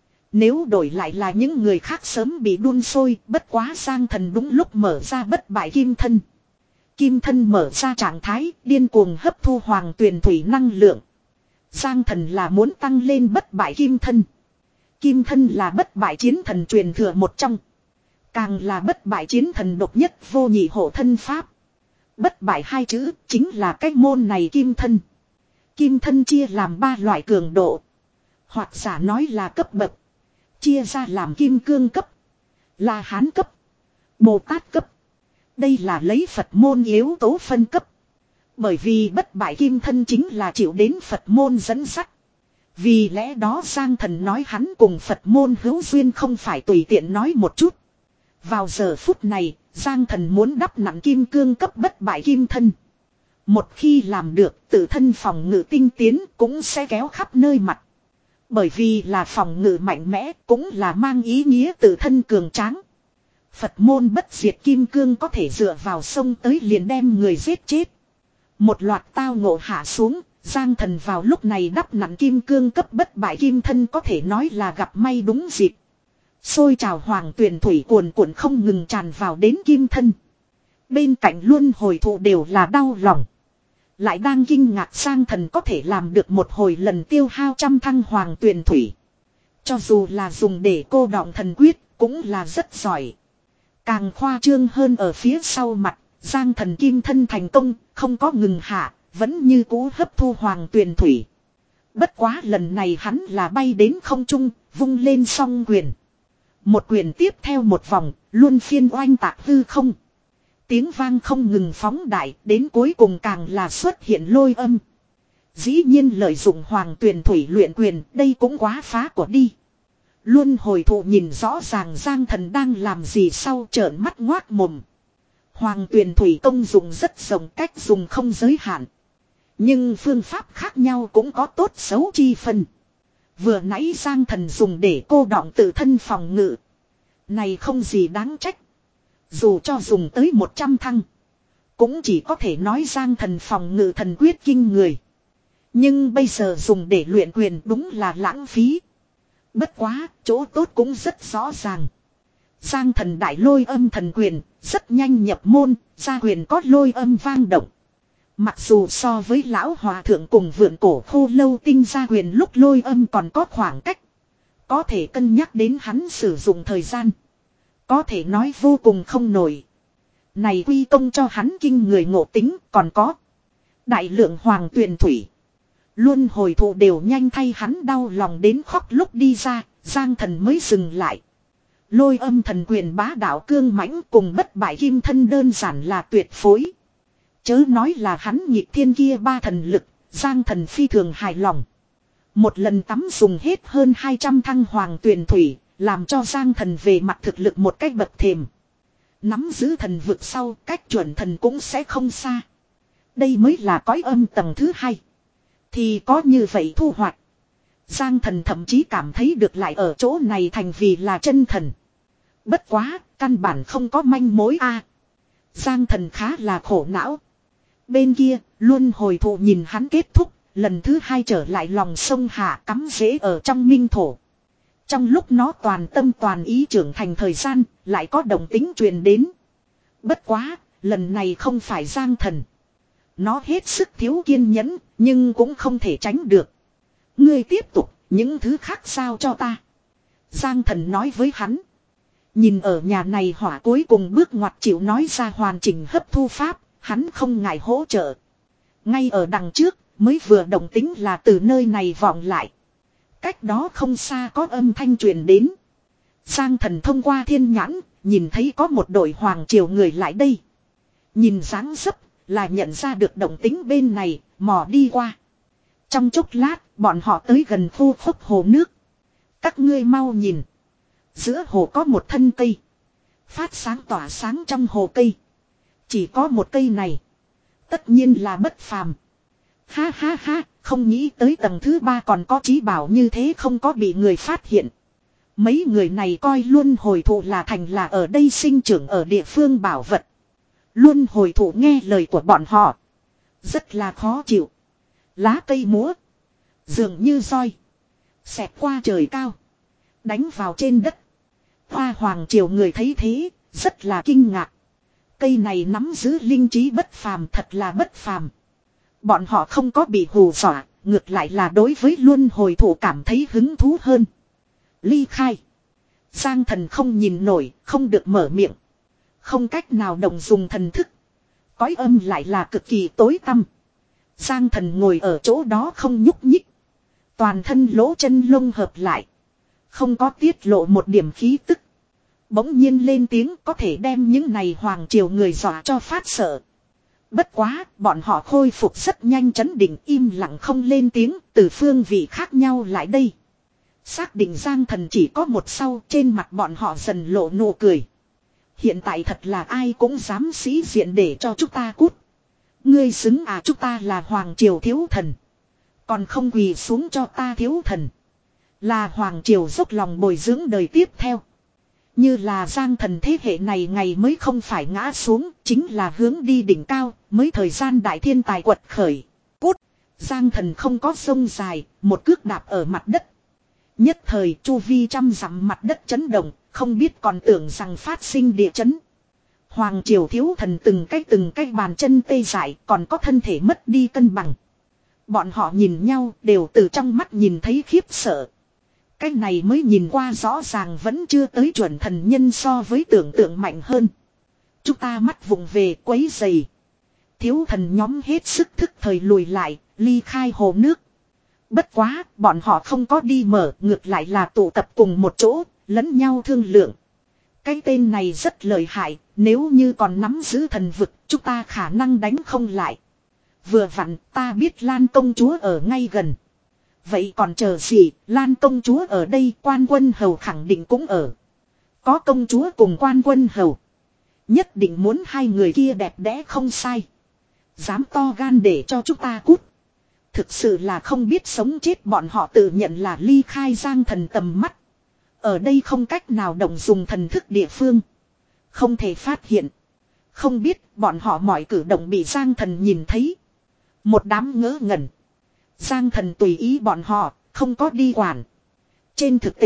Nếu đổi lại là những người khác sớm bị đun sôi, bất quá Giang Thần đúng lúc mở ra bất bại kim thân. Kim thân mở ra trạng thái, điên cuồng hấp thu hoàng tuyền thủy năng lượng. Giang Thần là muốn tăng lên bất bại kim thân. Kim thân là bất bại chiến thần truyền thừa một trong. Càng là bất bại chiến thần độc nhất vô nhị hộ thân pháp. Bất bại hai chữ chính là cái môn này kim thân. Kim thân chia làm ba loại cường độ. Hoặc giả nói là cấp bậc. Chia ra làm kim cương cấp. La Hán cấp. Bồ Tát cấp. Đây là lấy Phật môn yếu tố phân cấp. Bởi vì bất bại kim thân chính là chịu đến Phật môn dẫn dắt. Vì lẽ đó Giang Thần nói hắn cùng Phật môn hữu duyên không phải tùy tiện nói một chút. Vào giờ phút này, Giang Thần muốn đắp nặng kim cương cấp bất bại kim thân. Một khi làm được, tự thân phòng ngự tinh tiến cũng sẽ kéo khắp nơi mặt. Bởi vì là phòng ngự mạnh mẽ, cũng là mang ý nghĩa tự thân cường tráng. Phật môn bất diệt kim cương có thể dựa vào sông tới liền đem người giết chết. Một loạt tao ngộ hạ xuống, Giang Thần vào lúc này đắp nặng kim cương cấp bất bại kim thân có thể nói là gặp may đúng dịp. Xôi trào hoàng tuyền thủy cuồn cuộn không ngừng tràn vào đến kim thân. Bên cạnh luân hồi thụ đều là đau lòng. Lại đang kinh ngạc Giang Thần có thể làm được một hồi lần tiêu hao trăm thăng hoàng tuyền thủy. Cho dù là dùng để cô đọng thần quyết cũng là rất giỏi. Càng khoa trương hơn ở phía sau mặt, Giang Thần kim thân thành công, không có ngừng hạ, vẫn như cũ hấp thu hoàng tuyền thủy. Bất quá lần này hắn là bay đến không trung, vung lên song quyền. Một quyền tiếp theo một vòng, luôn phiên oanh tạc hư không. Tiếng vang không ngừng phóng đại, đến cuối cùng càng là xuất hiện lôi âm. Dĩ nhiên lợi dụng hoàng tuyền thủy luyện quyền, đây cũng quá phá của đi. Luân hồi thụ nhìn rõ ràng Giang Thần đang làm gì sau trợn mắt ngoác mồm. Hoàng tuyền thủy công dụng rất rộng, cách dùng không giới hạn. Nhưng phương pháp khác nhau cũng có tốt xấu chi phân. Vừa nãy Giang Thần dùng để cô đọng tự thân phòng ngự. Này không gì đáng trách. Dù cho dùng tới một trăm thăng. Cũng chỉ có thể nói Giang Thần phòng ngự thần quyết kinh người. Nhưng bây giờ dùng để luyện quyền đúng là lãng phí. Bất quá, chỗ tốt cũng rất rõ ràng. Giang thần đại lôi âm thần quyền, rất nhanh nhập môn, ra quyền có lôi âm vang động. Mặc dù so với lão hòa thượng cùng vượn cổ khô lâu tinh ra quyền lúc lôi âm còn có khoảng cách. Có thể cân nhắc đến hắn sử dụng thời gian. Có thể nói vô cùng không nổi. Này quy công cho hắn kinh người ngộ tính còn có. Đại lượng hoàng tuyền thủy. Luôn hồi thụ đều nhanh thay hắn đau lòng đến khóc lúc đi ra, Giang thần mới dừng lại. Lôi âm thần quyền bá đạo cương mãnh cùng bất bại kim thân đơn giản là tuyệt phối. Chớ nói là hắn nhịp thiên kia ba thần lực, Giang thần phi thường hài lòng. Một lần tắm dùng hết hơn hai trăm thăng hoàng tuyền thủy, làm cho Giang thần về mặt thực lực một cách bậc thềm. Nắm giữ thần vực sau, cách chuẩn thần cũng sẽ không xa. Đây mới là cõi âm tầng thứ hai. Thì có như vậy thu hoạch. Giang thần thậm chí cảm thấy được lại ở chỗ này thành vì là chân thần. Bất quá, căn bản không có manh mối a. Giang thần khá là khổ não. Bên kia, luôn hồi thụ nhìn hắn kết thúc, lần thứ hai trở lại lòng sông Hạ cắm rễ ở trong minh thổ. Trong lúc nó toàn tâm toàn ý trưởng thành thời gian, lại có động tính truyền đến. Bất quá, lần này không phải Giang thần. Nó hết sức thiếu kiên nhẫn, nhưng cũng không thể tránh được. Ngươi tiếp tục, những thứ khác sao cho ta. Giang thần nói với hắn. Nhìn ở nhà này hỏa cuối cùng bước ngoặt chịu nói ra hoàn chỉnh hấp thu pháp, hắn không ngại hỗ trợ. Ngay ở đằng trước, mới vừa động tính là từ nơi này vọng lại. Cách đó không xa có âm thanh truyền đến. Giang thần thông qua thiên nhãn, nhìn thấy có một đội hoàng triều người lại đây. Nhìn dáng dấp, là nhận ra được động tính bên này, mò đi qua. Trong chốc lát, bọn họ tới gần khu khúc hồ nước. Các ngươi mau nhìn. Giữa hồ có một thân cây. Phát sáng tỏa sáng trong hồ cây. Chỉ có một cây này. Tất nhiên là bất phàm. Ha ha ha, không nghĩ tới tầng thứ ba còn có trí bảo như thế không có bị người phát hiện. Mấy người này coi luôn hồi thụ là thành là ở đây sinh trưởng ở địa phương bảo vật. Luôn hồi thụ nghe lời của bọn họ. Rất là khó chịu. Lá cây múa. Dường như roi. Xẹt qua trời cao. Đánh vào trên đất. Hoa hoàng triều người thấy thế. Rất là kinh ngạc. Cây này nắm giữ linh trí bất phàm, thật là bất phàm. Bọn họ không có bị hù dọa. Ngược lại là đối với luân hồi thủ cảm thấy hứng thú hơn. Ly khai. Giang thần không nhìn nổi. Không được mở miệng. Không cách nào đồng dùng thần thức. Cõi âm lại là cực kỳ tối tăm. Giang thần ngồi ở chỗ đó không nhúc nhích. Toàn thân lỗ chân lông hợp lại. Không có tiết lộ một điểm khí tức. Bỗng nhiên lên tiếng có thể đem những này hoàng triều người dọa cho phát sợ. Bất quá, bọn họ khôi phục rất nhanh chấn định im lặng không lên tiếng, từ phương vị khác nhau lại đây. Xác định Giang thần chỉ có một sau, trên mặt bọn họ dần lộ nụ cười. Hiện tại thật là ai cũng dám sĩ diện để cho chúng ta cút. Ngươi xứng à, chúng ta là hoàng triều thiếu thần. Còn không quỳ xuống cho ta thiếu thần. Là hoàng triều dốc lòng bồi dưỡng đời tiếp theo. Như là Giang thần thế hệ này ngày mới không phải ngã xuống, chính là hướng đi đỉnh cao, mới thời gian đại thiên tài quật khởi. Cút! Giang thần không có sông dài, một cước đạp ở mặt đất. Nhất thời chu vi trăm dặm mặt đất chấn động, không biết còn tưởng rằng phát sinh địa chấn. Hoàng triều thiếu thần từng cái từng cái bàn chân tê dại, còn có thân thể mất đi cân bằng. Bọn họ nhìn nhau đều từ trong mắt nhìn thấy khiếp sợ. Cái này mới nhìn qua rõ ràng vẫn chưa tới chuẩn thần nhân so với tưởng tượng mạnh hơn. Chúng ta mắt vụng về quấy dày. Thiếu thần nhóm hết sức thức thời lùi lại, ly khai hồ nước. Bất quá, bọn họ không có đi mở, ngược lại là tụ tập cùng một chỗ, lẫn nhau thương lượng. Cái tên này rất lợi hại, nếu như còn nắm giữ thần vực, chúng ta khả năng đánh không lại. Vừa vặn, ta biết Lan công chúa ở ngay gần. Vậy còn chờ gì, Lan công chúa ở đây, quan quân hầu khẳng định cũng ở. Có công chúa cùng quan quân hầu. Nhất định muốn hai người kia đẹp đẽ không sai. Dám to gan để cho chúng ta cút. Thực sự là không biết sống chết, bọn họ tự nhận là ly khai Giang thần tầm mắt. Ở đây không cách nào động dùng thần thức địa phương. Không thể phát hiện. Không biết bọn họ mọi cử động bị Giang thần nhìn thấy. Một đám ngớ ngẩn. Giang thần tùy ý bọn họ, không có đi quản. Trên thực tế,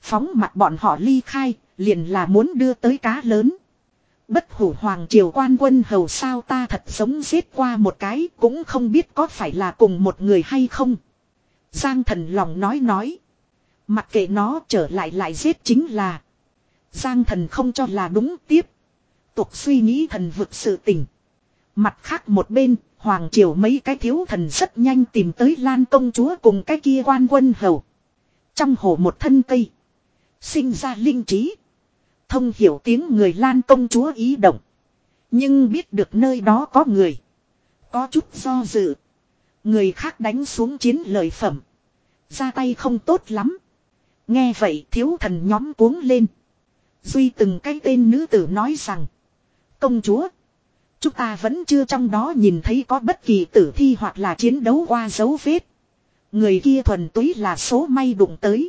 Phóng mặt bọn họ ly khai, liền là muốn đưa tới cá lớn. Bất hủ hoàng triều quan quân hầu sao ta thật giống giết qua một cái, cũng không biết có phải là cùng một người hay không. Giang thần lòng nói nói. Mặc kệ nó trở lại lại giết chính là. Giang thần không cho là đúng tiếp. Tục suy nghĩ thần vực sự tình. Mặt khác một bên, hoàng triều mấy cái thiếu thần rất nhanh tìm tới Lan công chúa cùng cái kia quan quân hầu. Trong hồ một thân cây. Sinh ra linh trí. Thông hiểu tiếng người Lan công chúa ý động. Nhưng biết được nơi đó có người. Có chút do dự. Người khác đánh xuống chiến lợi phẩm. Ra tay không tốt lắm. Nghe vậy thiếu thần nhóm cuống lên. Duy từng cái tên nữ tử nói rằng. Công chúa. Chúng ta vẫn chưa trong đó nhìn thấy có bất kỳ tử thi hoặc là chiến đấu qua dấu vết. Người kia thuần túy là số may đụng tới.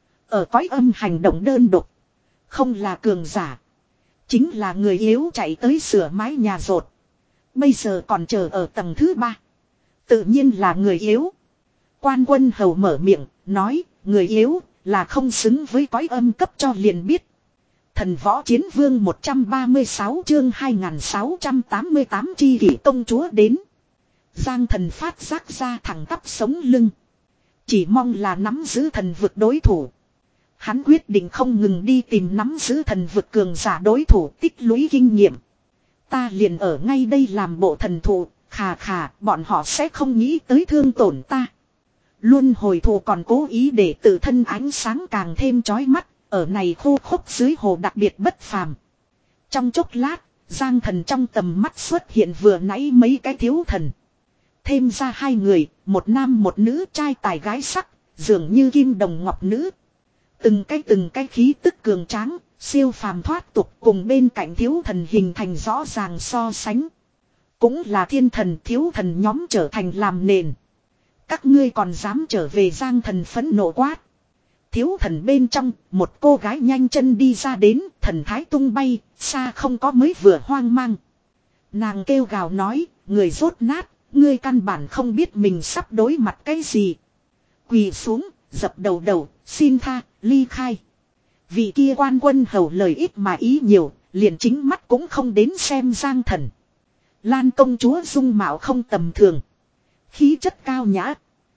Ở cõi âm hành động đơn độc. Không là cường giả. Chính là người yếu chạy tới sửa mái nhà rột. Bây giờ còn chờ ở tầng thứ ba. Tự nhiên là người yếu. Quan quân hầu mở miệng, nói, người yếu, là không xứng với cõi âm cấp cho liền biết. Thần võ chiến vương một trăm ba mươi sáu chương hai nghìn sáu trăm tám mươi tám chi kỷ công chúa đến. Giang thần phát giác ra thẳng tắp sống lưng. Chỉ mong là nắm giữ thần vực đối thủ. Hắn quyết định không ngừng đi tìm nắm giữ thần vực cường giả đối thủ tích lũy kinh nghiệm. Ta liền ở ngay đây làm bộ thần thụ, khà khà, bọn họ sẽ không nghĩ tới thương tổn ta. Luôn hồi thù còn cố ý để tự thân ánh sáng càng thêm chói mắt, ở này khô khốc dưới hồ đặc biệt bất phàm. Trong chốc lát, Giang thần trong tầm mắt xuất hiện vừa nãy mấy cái thiếu thần. Thêm ra hai người, một nam một nữ trai tài gái sắc, dường như kim đồng ngọc nữ. Từng cái từng cái khí tức cường tráng, siêu phàm thoát tục cùng bên cạnh thiếu thần hình thành rõ ràng so sánh. Cũng là thiên thần thiếu thần nhóm trở thành làm nền. Các ngươi còn dám trở về Giang thần phẫn nộ quát. Thiếu thần bên trong, một cô gái nhanh chân đi ra đến, thần thái tung bay, xa không có mới vừa hoang mang. Nàng kêu gào nói, người rốt nát, ngươi căn bản không biết mình sắp đối mặt cái gì. Quỳ xuống, dập đầu đầu, xin tha, ly khai. Vị kia quan quân hầu lời ít mà ý nhiều, liền chính mắt cũng không đến xem Giang thần. Lan công chúa dung mạo không tầm thường. Khí chất cao nhã.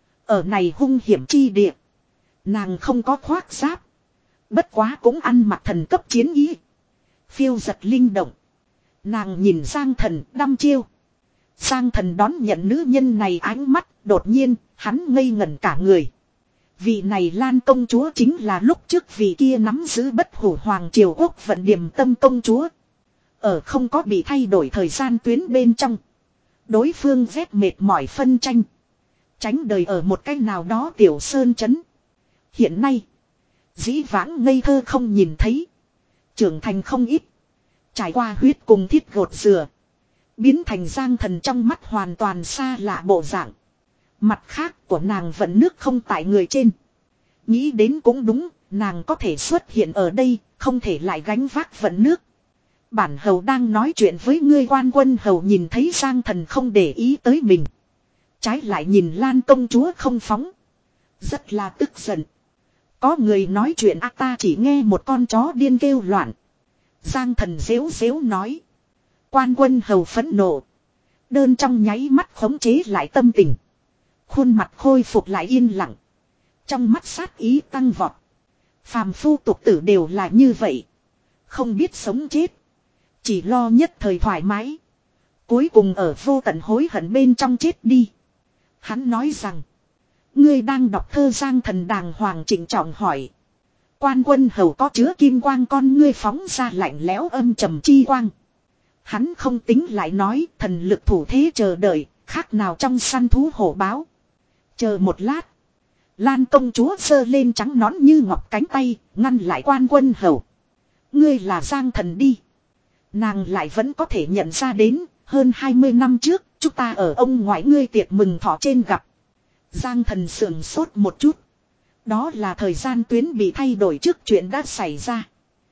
Ở này hung hiểm chi địa. Nàng không có khoác giáp. Bất quá cũng ăn mặc thần cấp chiến ý. Phiêu giật linh động. Nàng nhìn Giang thần đăm chiêu. Giang thần đón nhận nữ nhân này ánh mắt. Đột nhiên hắn ngây ngẩn cả người. Vị này Lan công chúa chính là lúc trước vị kia nắm giữ bất hủ hoàng triều quốc vận điểm tâm công chúa. Ở không có bị thay đổi thời gian tuyến bên trong. Đối phương vét mệt mỏi phân tranh. Tránh đời ở một cái nào đó tiểu sơn chấn. Hiện nay. Dĩ vãng ngây thơ không nhìn thấy. Trưởng thành không ít. Trải qua huyết cùng thiết gột dừa. Biến thành Giang thần trong mắt hoàn toàn xa lạ bộ dạng. Mặt khác của nàng vẫn nước không tại người trên. Nghĩ đến cũng đúng. Nàng có thể xuất hiện ở đây. Không thể lại gánh vác vận nước. Bản hầu đang nói chuyện với ngươi quan quân hầu nhìn thấy Giang thần không để ý tới mình. Trái lại nhìn Lan công chúa không phóng. Rất là tức giận. Có người nói chuyện à ta chỉ nghe một con chó điên kêu loạn. Giang thần dễu dễu nói. Quan quân hầu phẫn nộ. Đơn trong nháy mắt khống chế lại tâm tình. Khuôn mặt khôi phục lại yên lặng. Trong mắt sát ý tăng vọt. Phàm phu tục tử đều là như vậy. Không biết sống chết. Chỉ lo nhất thời thoải mái. Cuối cùng ở vô tận hối hận bên trong chết đi. Hắn nói rằng. Ngươi đang đọc thơ Giang thần đàng hoàng trịnh trọng hỏi. Quan quân hầu có chứa kim quang con ngươi phóng ra lạnh lẽo âm trầm chi quang. Hắn không tính lại nói thần lực thủ thế chờ đợi. Khác nào trong săn thú hổ báo. Chờ một lát. Lan công chúa giơ lên trắng nõn như ngọc cánh tay. Ngăn lại quan quân hầu. Ngươi là Giang thần đi. Nàng lại vẫn có thể nhận ra đến. Hơn hai mươi năm trước. Chúng ta ở ông ngoại ngươi tiệc mừng thọ trên gặp. Giang thần sườn sốt một chút. Đó là thời gian tuyến bị thay đổi trước chuyện đã xảy ra.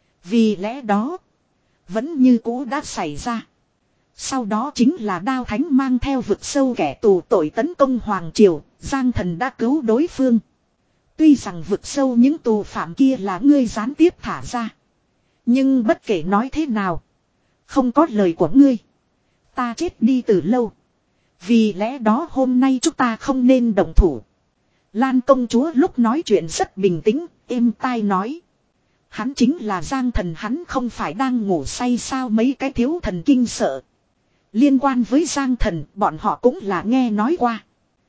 Vì lẽ đó. Vẫn như cũ đã xảy ra. Sau đó chính là Đao Thánh mang theo vực sâu kẻ tù tội tấn công Hoàng Triều. Giang thần đã cứu đối phương. Tuy rằng vực sâu những tù phạm kia là ngươi gián tiếp thả ra. Nhưng bất kể nói thế nào. Không có lời của ngươi. Ta chết đi từ lâu. Vì lẽ đó hôm nay chúng ta không nên động thủ. Lan công chúa lúc nói chuyện rất bình tĩnh, êm tai nói. Hắn chính là Giang Thần, hắn không phải đang ngủ say sao? Mấy cái thiếu thần kinh sợ. Liên quan với Giang Thần, bọn họ cũng là nghe nói qua.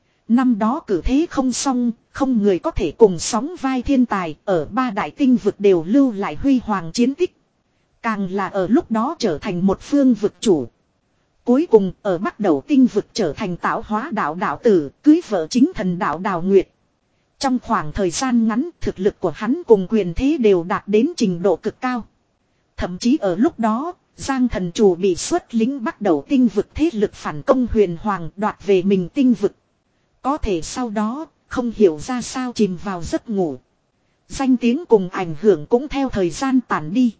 Năm đó cử thế không xong, không người có thể cùng sóng vai thiên tài, ở ba đại tinh vực đều lưu lại huy hoàng chiến tích. Càng là ở lúc đó trở thành một phương vực chủ. Cuối cùng ở bắt đầu tinh vực trở thành tạo hóa đạo đạo tử, cưới vợ chính thần đạo Đào Nguyệt. Trong khoảng thời gian ngắn, thực lực của hắn cùng quyền thế đều đạt đến trình độ cực cao. Thậm chí ở lúc đó, Giang Thần chủ bị xuất lính bắt đầu tinh vực thế lực phản công huyền hoàng, đoạt về mình tinh vực. Có thể sau đó, không hiểu ra sao chìm vào giấc ngủ. Danh tiếng cùng ảnh hưởng cũng theo thời gian tàn đi.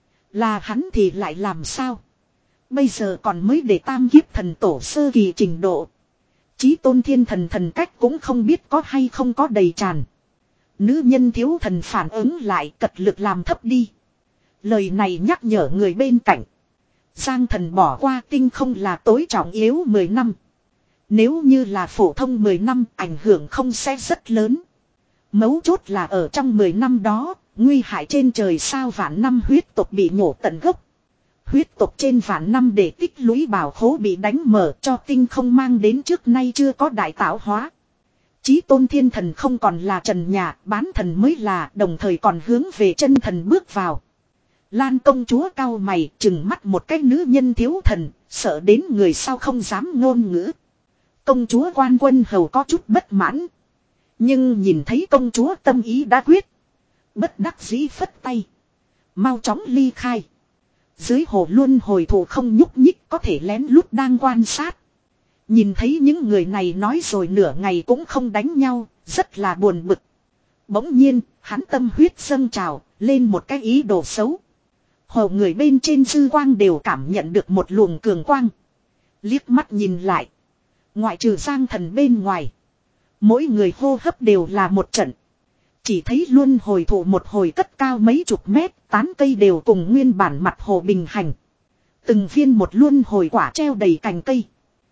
Là hắn thì lại làm sao? Bây giờ còn mới để tam kiếp thần tổ sơ kỳ trình độ. Chí tôn thiên thần thần cách cũng không biết có hay không có đầy tràn. Nữ nhân thiếu thần phản ứng lại, cật lực làm thấp đi. Lời này nhắc nhở người bên cạnh. Giang Thần bỏ qua tinh không là tối trọng yếu mười năm. Nếu như là phổ thông mười năm, ảnh hưởng không sẽ rất lớn. Mấu chốt là ở trong mười năm đó, nguy hại trên trời sao vạn năm huyết tộc bị nhổ tận gốc. Huyết tộc trên vạn năm để tích lũy bảo khố bị đánh mở, cho tinh không mang đến trước nay chưa có đại tạo hóa. Chí tôn thiên thần không còn là trần nhà, bán thần mới là, đồng thời còn hướng về chân thần bước vào. Lan công chúa cau mày, trừng mắt một cái nữ nhân thiếu thần, sợ đến người sau không dám ngôn ngữ. Công chúa Quan Quân Hầu có chút bất mãn. Nhưng nhìn thấy công chúa tâm ý đã quyết. Bất đắc dĩ phất tay. Mau chóng ly khai. Dưới hồ luân hồi thủ không nhúc nhích, có thể lén lút đang quan sát. Nhìn thấy những người này nói rồi nửa ngày cũng không đánh nhau, rất là buồn bực. Bỗng nhiên, hắn tâm huyết dâng trào, lên một cái ý đồ xấu. Hồ người bên trên dư quang đều cảm nhận được một luồng cường quang. Liếc mắt nhìn lại. Ngoại trừ Giang Thần bên ngoài. Mỗi người hô hấp đều là một trận. Chỉ thấy luân hồi thủ một hồi cất cao mấy chục mét, tán cây đều cùng nguyên bản mặt hồ bình hành. Từng viên một luân hồi quả treo đầy cành cây.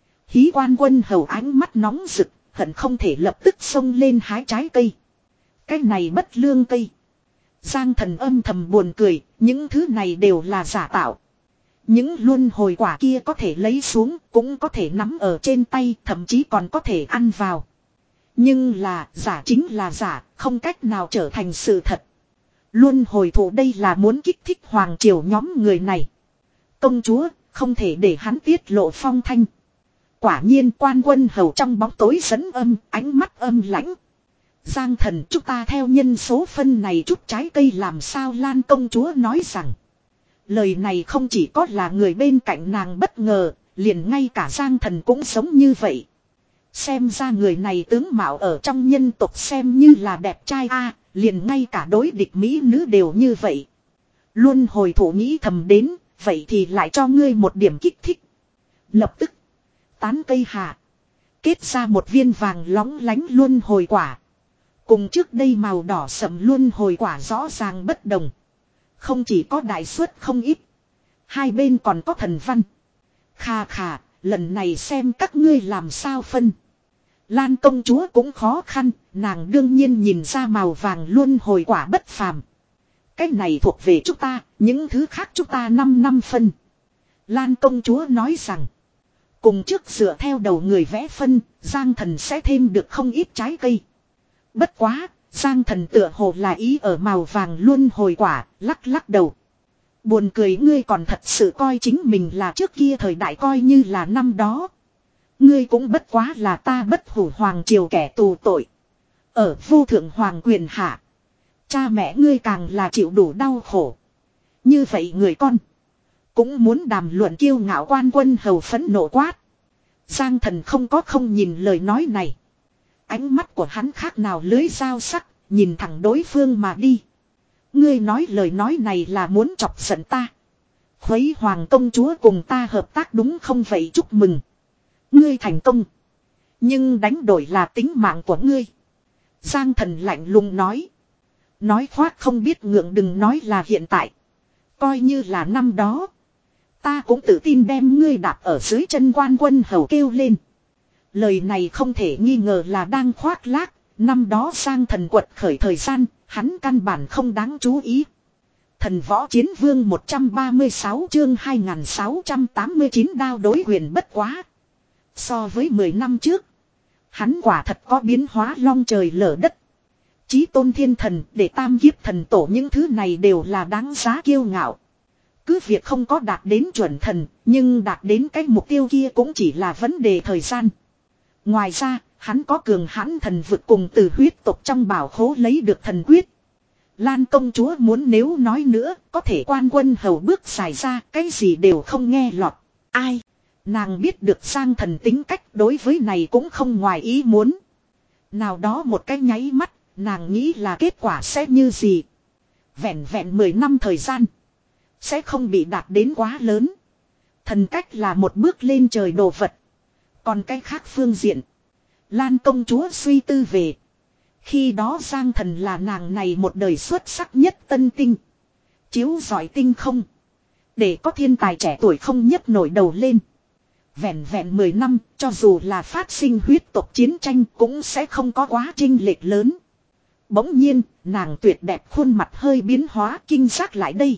Hí Quan Quân Hầu ánh mắt nóng rực, hận không thể lập tức xông lên hái trái cây. Cái này bất lương cây. Giang Thần âm thầm buồn cười, những thứ này đều là giả tạo. Những luân hồi quả kia có thể lấy xuống, cũng có thể nắm ở trên tay, thậm chí còn có thể ăn vào. Nhưng là, giả chính là giả, không cách nào trở thành sự thật. Luân hồi thủ đây là muốn kích thích hoàng triều nhóm người này. Công chúa, không thể để hắn tiết lộ phong thanh. Quả nhiên Quan Quân Hầu trong bóng tối dẫn âm, ánh mắt âm lãnh. Giang Thần, chúng ta theo nhân số phân này chút trái cây làm sao? Lan công chúa nói rằng. Lời này không chỉ có là người bên cạnh nàng bất ngờ, liền ngay cả Giang Thần cũng giống như vậy. Xem ra người này tướng mạo ở trong nhân tộc xem như là đẹp trai a, liền ngay cả đối địch mỹ nữ đều như vậy. Luân hồi thủ nghĩ thầm đến, vậy thì lại cho ngươi một điểm kích thích. Lập tức, tán cây hạ, kết ra một viên vàng lóng lánh luân hồi quả. Cùng trước đây màu đỏ sẫm luân hồi quả rõ ràng bất đồng. Không chỉ có đại suất không ít, hai bên còn có thần văn. Khà khà, lần này xem các ngươi làm sao phân. Lan công chúa cũng khó khăn, nàng đương nhiên nhìn ra màu vàng luân hồi quả bất phàm. Cái này thuộc về chúng ta, những thứ khác chúng ta năm năm phân. Lan công chúa nói rằng, cùng trước dựa theo đầu người vẽ phân, Giang Thần sẽ thêm được không ít trái cây. Bất quá, Giang Thần tựa hồ là ý ở màu vàng luân hồi quả, lắc lắc đầu. Buồn cười, ngươi còn thật sự coi chính mình là trước kia thời đại coi như là năm đó. Ngươi cũng bất quá là ta bất hủ hoàng triều kẻ tù tội. Ở vô thượng hoàng quyền hạ. Cha mẹ ngươi càng là chịu đủ đau khổ. Như vậy người con. Cũng muốn đàm luận kiêu ngạo. Quan Quân Hầu phẫn nộ quát. Giang Thần không có không nhìn lời nói này. Ánh mắt của hắn khác nào lưới dao sắc. Nhìn thẳng đối phương mà đi. Ngươi nói lời nói này là muốn chọc giận ta. Khuấy hoàng công chúa cùng ta hợp tác đúng không vậy? Chúc mừng. Ngươi thành công. Nhưng đánh đổi là tính mạng của ngươi. Giang Thần lạnh lùng nói. Nói khoác không biết ngượng, đừng nói là hiện tại. Coi như là năm đó. Ta cũng tự tin đem ngươi đạp ở dưới chân Quan Quân Hầu kêu lên. Lời này không thể nghi ngờ là đang khoác lác. Năm đó Giang Thần quật khởi thời gian, hắn căn bản không đáng chú ý. Thần Võ Chiến Vương một trăm ba mươi sáu chương hai nghìn sáu trăm tám mươi chín đao đối quyền bất quá. So với mười năm trước, hắn quả thật có biến hóa long trời lở đất. Chí tôn thiên thần, để tam kiếp thần tổ, những thứ này đều là đáng giá kiêu ngạo. Cứ việc không có đạt đến chuẩn thần, nhưng đạt đến cái mục tiêu kia cũng chỉ là vấn đề thời gian. Ngoài ra, hắn có cường hãn thần vực cùng từ huyết tộc trong bảo khố lấy được thần quyết. Lan công chúa muốn nếu nói nữa, có thể Quan Quân Hầu bước dài ra, cái gì đều không nghe lọt. Ai? Nàng biết được Giang Thần tính cách, đối với này cũng không ngoài ý muốn. Nào đó một cái nháy mắt, nàng nghĩ là kết quả sẽ như gì. Vẹn vẹn mười năm thời gian, sẽ không bị đạt đến quá lớn. Thần cách là một bước lên trời đồ vật. Còn cái khác phương diện, Lan công chúa suy tư về. Khi đó Giang Thần là nàng này một đời xuất sắc nhất tân tinh. Chiếu giỏi tinh không. Để có thiên tài trẻ tuổi không nhấc nổi đầu lên. Vẹn vẹn mười năm, cho dù là phát sinh huyết tộc chiến tranh cũng sẽ không có quá chênh lệch lớn. Bỗng nhiên, nàng tuyệt đẹp khuôn mặt hơi biến hóa, kinh giác lại đây.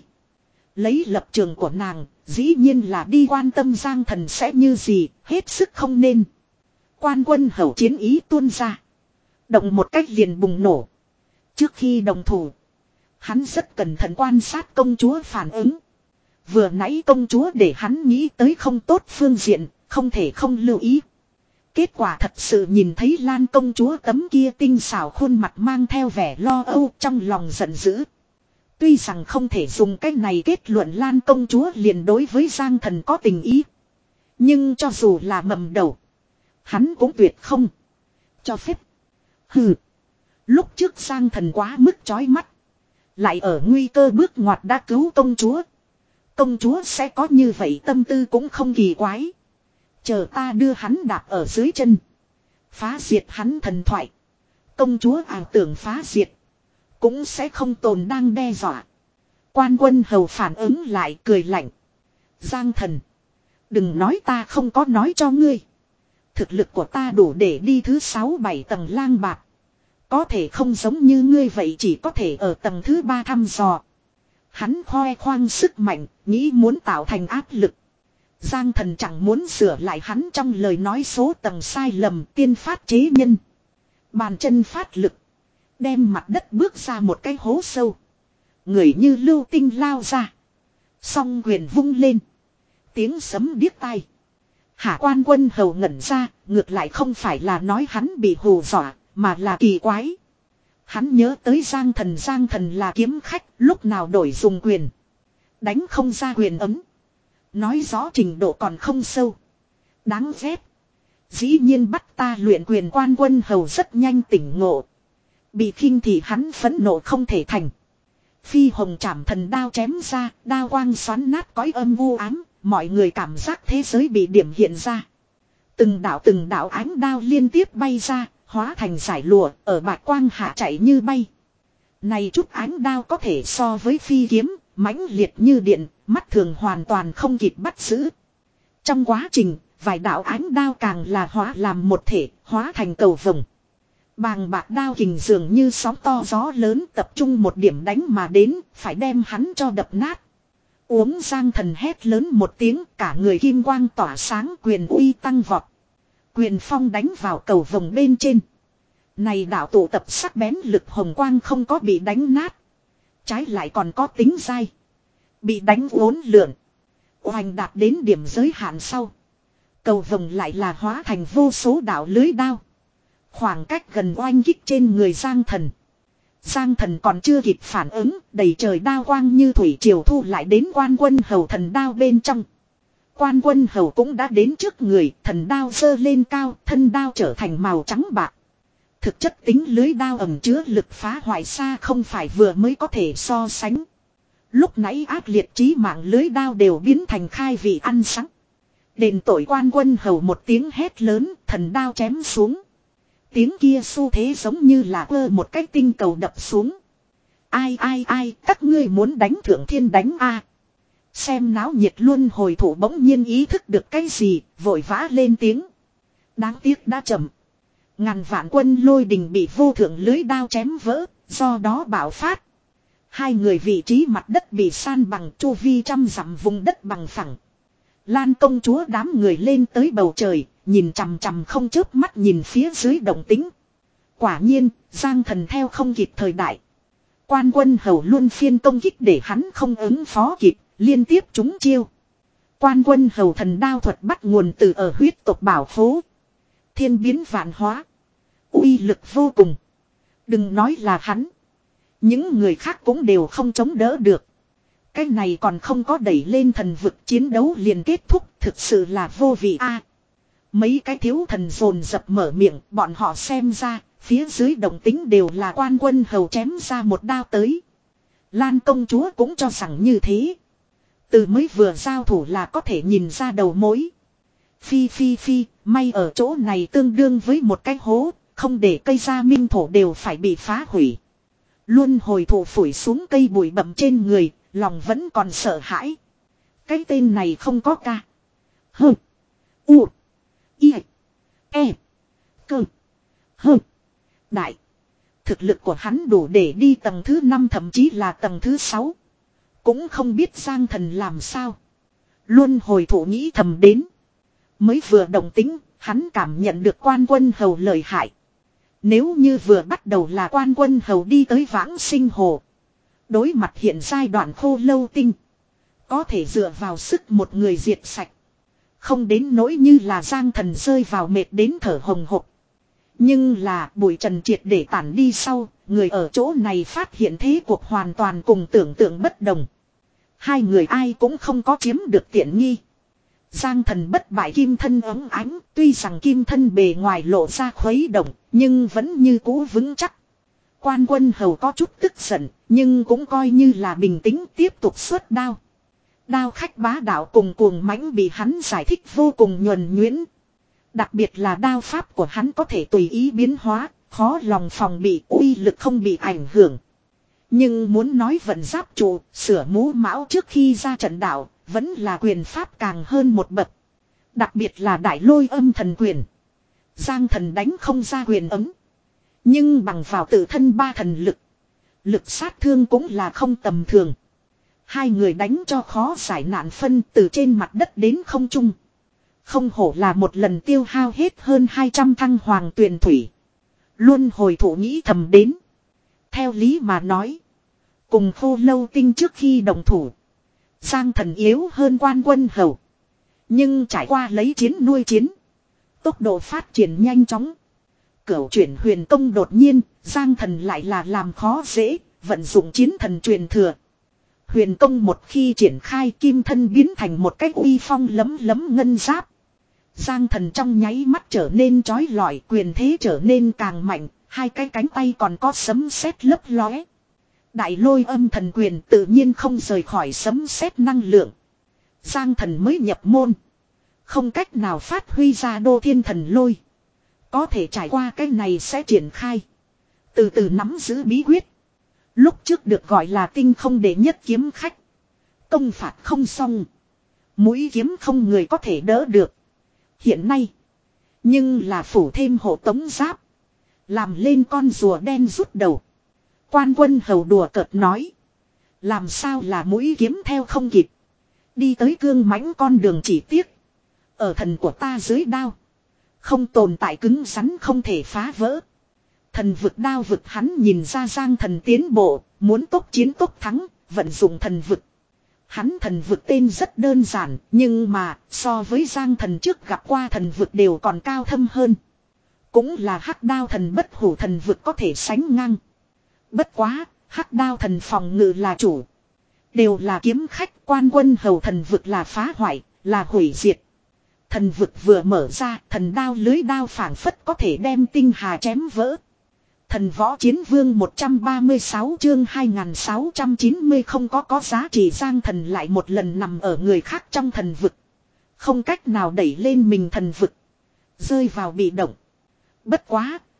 Lấy lập trường của nàng, dĩ nhiên là đi quan tâm Giang Thần sẽ như gì, hết sức không nên. Quan Quân Hầu chiến ý tuôn ra. Động một cách liền bùng nổ. Trước khi đồng thủ, hắn rất cẩn thận quan sát công chúa phản ứng. Vừa nãy công chúa để hắn nghĩ tới không tốt phương diện, không thể không lưu ý. Kết quả thật sự nhìn thấy Lan công chúa tấm kia tinh xảo khuôn mặt mang theo vẻ lo âu, trong lòng giận dữ. Tuy rằng không thể dùng cách này kết luận Lan công chúa liền đối với Giang Thần có tình ý. Nhưng cho dù là mầm đầu, hắn cũng tuyệt không cho phép. Hừ. Lúc trước Giang Thần quá mức chói mắt, lại ở nguy cơ bước ngoặt đã cứu công chúa. Công chúa sẽ có như vậy tâm tư cũng không kỳ quái. Chờ ta đưa hắn đạp ở dưới chân, phá diệt hắn thần thoại. Công chúa ảo tưởng phá diệt, cũng sẽ không tồn đang đe dọa. Quan Quân Hầu phản ứng lại cười lạnh. Giang Thần, đừng nói ta không có nói cho ngươi. Thực lực của ta đủ để đi thứ sáu bảy tầng lang bạc. Có thể không giống như ngươi vậy, chỉ có thể ở tầng thứ ba thăm dò. Hắn khoe khoang sức mạnh, nghĩ muốn tạo thành áp lực. Giang Thần chẳng muốn sửa lại hắn trong lời nói số tầng sai lầm, tiên phát chế nhân. Bàn chân phát lực, đem mặt đất bước ra một cái hố sâu. Người như lưu tinh lao ra, song quyền vung lên, tiếng sấm điếc tai. Hạ Quan Quân Hầu ngẩn ra, ngược lại không phải là nói hắn bị hù dọa, mà là kỳ quái. Hắn nhớ tới Giang Thần, Giang Thần là kiếm khách, lúc nào đổi dùng quyền, đánh không ra quyền ấm. Nói rõ trình độ còn không sâu. Đáng ghét. Dĩ nhiên bắt ta luyện quyền. Quan Quân Hầu rất nhanh tỉnh ngộ. Bị khinh thì hắn phẫn nộ không thể thành. Phi hồng trảm thần đao chém ra, đao quang xoắn nát cõi âm u ám, mọi người cảm giác thế giới bị điểm hiện ra. Từng đạo từng đạo ánh đao liên tiếp bay ra, hóa thành giải lụa, ở bạch quang hạ chạy như bay. Này chút ánh đao có thể so với phi kiếm, mãnh liệt như điện, mắt thường hoàn toàn không kịp bắt giữ. Trong quá trình, vài đạo ánh đao càng là hóa làm một thể, hóa thành cầu vồng. Bàng bạc đao kình dường như sóng to gió lớn, tập trung một điểm đánh mà đến, phải đem hắn cho đập nát. Uống Giang Thần hét lớn một tiếng, cả người kim quang tỏa sáng, quyền uy tăng vọt. Quyền phong đánh vào cầu vồng bên trên. Này đạo tụ tập sắc bén lực hồng quang không có bị đánh nát, trái lại còn có tính dai. Bị đánh uốn lượn, oanh đạt đến điểm giới hạn sau, cầu vồng lại là hóa thành vô số đạo lưới đao. Khoảng cách gần oanh kích trên người Giang Thần. Giang Thần còn chưa kịp phản ứng, đầy trời đao quang như thủy triều thu lại đến Quan Quân Hầu thần đao bên trong. Quan Quân Hầu cũng đã đến trước người, thần đao giơ lên cao, thân đao trở thành màu trắng bạc. Thực chất tính lưới đao ẩn chứa lực phá hoại xa không phải vừa mới có thể so sánh. Lúc nãy ác liệt chí mạng lưới đao đều biến thành khai vị ăn sắc. Đền tội Quan Quân Hầu một tiếng hét lớn, thần đao chém xuống. Tiếng kia xu thế giống như là ơ một cái tinh cầu đập xuống. Ai ai ai, các ngươi muốn đánh thượng thiên đánh a. Xem náo nhiệt luân hồi thủ bỗng nhiên ý thức được cái gì, vội vã lên tiếng. Đáng tiếc đã chậm. Ngàn vạn quân lôi đình bị vô thượng lưới đao chém vỡ, do đó bạo phát. Hai người vị trí mặt đất bị san bằng, chu vi trăm dặm vùng đất bằng phẳng. Lan công chúa đám người lên tới bầu trời, nhìn chằm chằm không chớp mắt nhìn phía dưới động tĩnh. Quả nhiên, Giang Thần theo không kịp thời đại. Quan Quân Hầu luôn phiên công kích để hắn không ứng phó kịp, liên tiếp trúng chiêu. Quan Quân Hầu thần đao thuật bắt nguồn từ ở huyết tộc bảo phố. Thiên biến vạn hóa. Uy lực vô cùng. Đừng nói là hắn. Những người khác cũng đều không chống đỡ được. Cái này còn không có đẩy lên thần vực, chiến đấu liền kết thúc, thực sự là vô vị a. Mấy cái thiếu thần dồn dập mở miệng, bọn họ xem ra, phía dưới động tính đều là Quan Quân Hầu chém ra một đao tới. Lan công chúa cũng cho rằng như thế. Từ mới vừa giao thủ là có thể nhìn ra đầu mối. Phi phi phi, may ở chỗ này tương đương với một cái hố, không để cây gia minh thổ đều phải bị phá hủy. Luôn hồi thủ phủi xuống cây bụi bặm trên người, lòng vẫn còn sợ hãi. Cái tên này không có ca. Hơ. U. I. E. Cơ. Hơ. Đại. Thực lực của hắn đủ để đi tầng thứ năm thậm chí là tầng thứ sáu. Cũng không biết Giang Thần làm sao. Luôn hồi thủ nghĩ thầm đến. Mới vừa đồng tính, hắn cảm nhận được Quan Quân Hầu lợi hại. Nếu như vừa bắt đầu là Quan Quân Hầu đi tới Vãng Sinh Hồ. Đối mặt hiện giai đoạn khô lâu tinh. Có thể dựa vào sức một người diệt sạch. Không đến nỗi như là Giang Thần rơi vào mệt đến thở hồng hộc. Nhưng là bụi trần triệt để tản đi sau, người ở chỗ này phát hiện thế cuộc hoàn toàn cùng tưởng tượng bất đồng. Hai người ai cũng không có chiếm được tiện nghi. Giang Thần bất bại kim thân ấm ánh, tuy rằng kim thân bề ngoài lộ ra khuấy động, nhưng vẫn như cũ vững chắc. Quan Quân Hầu có chút tức giận, nhưng cũng coi như là bình tĩnh tiếp tục xuất đao. Đao khách bá đạo cùng cuồng mãnh bị hắn giải thích vô cùng nhuần nhuyễn. Đặc biệt là đao pháp của hắn có thể tùy ý biến hóa, khó lòng phòng bị, uy lực không bị ảnh hưởng. Nhưng muốn nói vận giáp trụ, sửa mũ mão trước khi ra trận đạo, vẫn là quyền pháp càng hơn một bậc. Đặc biệt là đại lôi âm thần quyền. Giang Thần đánh không ra quyền ấm. Nhưng bằng vào tự thân ba thần lực. Lực sát thương cũng là không tầm thường. Hai người đánh cho khó giải nạn phân từ trên mặt đất đến không trung. Không hổ là một lần tiêu hao hết hơn hai trăm thăng hoàng tuyền thủy. Luôn hồi thủ nghĩ thầm đến. Theo lý mà nói. Cùng khô lâu tinh trước khi đồng thủ. Giang Thần yếu hơn Quan Quân Hầu. Nhưng trải qua lấy chiến nuôi chiến. Tốc độ phát triển nhanh chóng. Cửu chuyển huyền công đột nhiên. Giang Thần lại là làm khó dễ. Vận dụng chiến thần truyền thừa. Huyền công một khi triển khai kim thân biến thành một cái uy phong lấm lấm ngân giáp. Giang Thần trong nháy mắt trở nên chói lọi, quyền thế trở nên càng mạnh, hai cái cánh tay còn có sấm sét lấp lóe. Đại lôi âm thần quyền tự nhiên không rời khỏi sấm sét năng lượng. Giang Thần mới nhập môn. Không cách nào phát huy ra đô thiên thần lôi. Có thể trải qua cái này sẽ triển khai. Từ từ nắm giữ bí quyết. Lúc trước được gọi là tinh không đệ nhất kiếm khách. Công phạt không xong. Mũi kiếm không người có thể đỡ được. Hiện nay. Nhưng là phủ thêm hộ tống giáp. Làm lên con rùa đen rút đầu. Quan Quân Hầu đùa cợt nói. Làm sao là mũi kiếm theo không kịp. Đi tới cương mãnh con đường chỉ tiếc. Ở thần của ta dưới đao. Không tồn tại cứng rắn không thể phá vỡ. Thần vực đao vực hắn nhìn ra Giang Thần tiến bộ. Muốn tốc chiến tốc thắng. Vận dụng thần vực. Hắn thần vực tên rất đơn giản. Nhưng mà so với Giang Thần trước gặp qua thần vực đều còn cao thâm hơn. Cũng là hắc đao thần bất hủ thần vực có thể sánh ngang. Bất quá, hắc đao thần phòng ngự là chủ. Đều là kiếm khách. Quan Quân Hầu thần vực là phá hoại, là hủy diệt. Thần vực vừa mở ra, thần đao lưới đao phảng phất có thể đem tinh hà chém vỡ. Thần võ chiến vương một trăm ba mươi sáu chương hai nghìn sáu trăm chín mươi không có có giá trị. Giang Thần lại một lần nằm ở người khác trong thần vực. Không cách nào đẩy lên mình thần vực. Rơi vào bị động. Bất quá,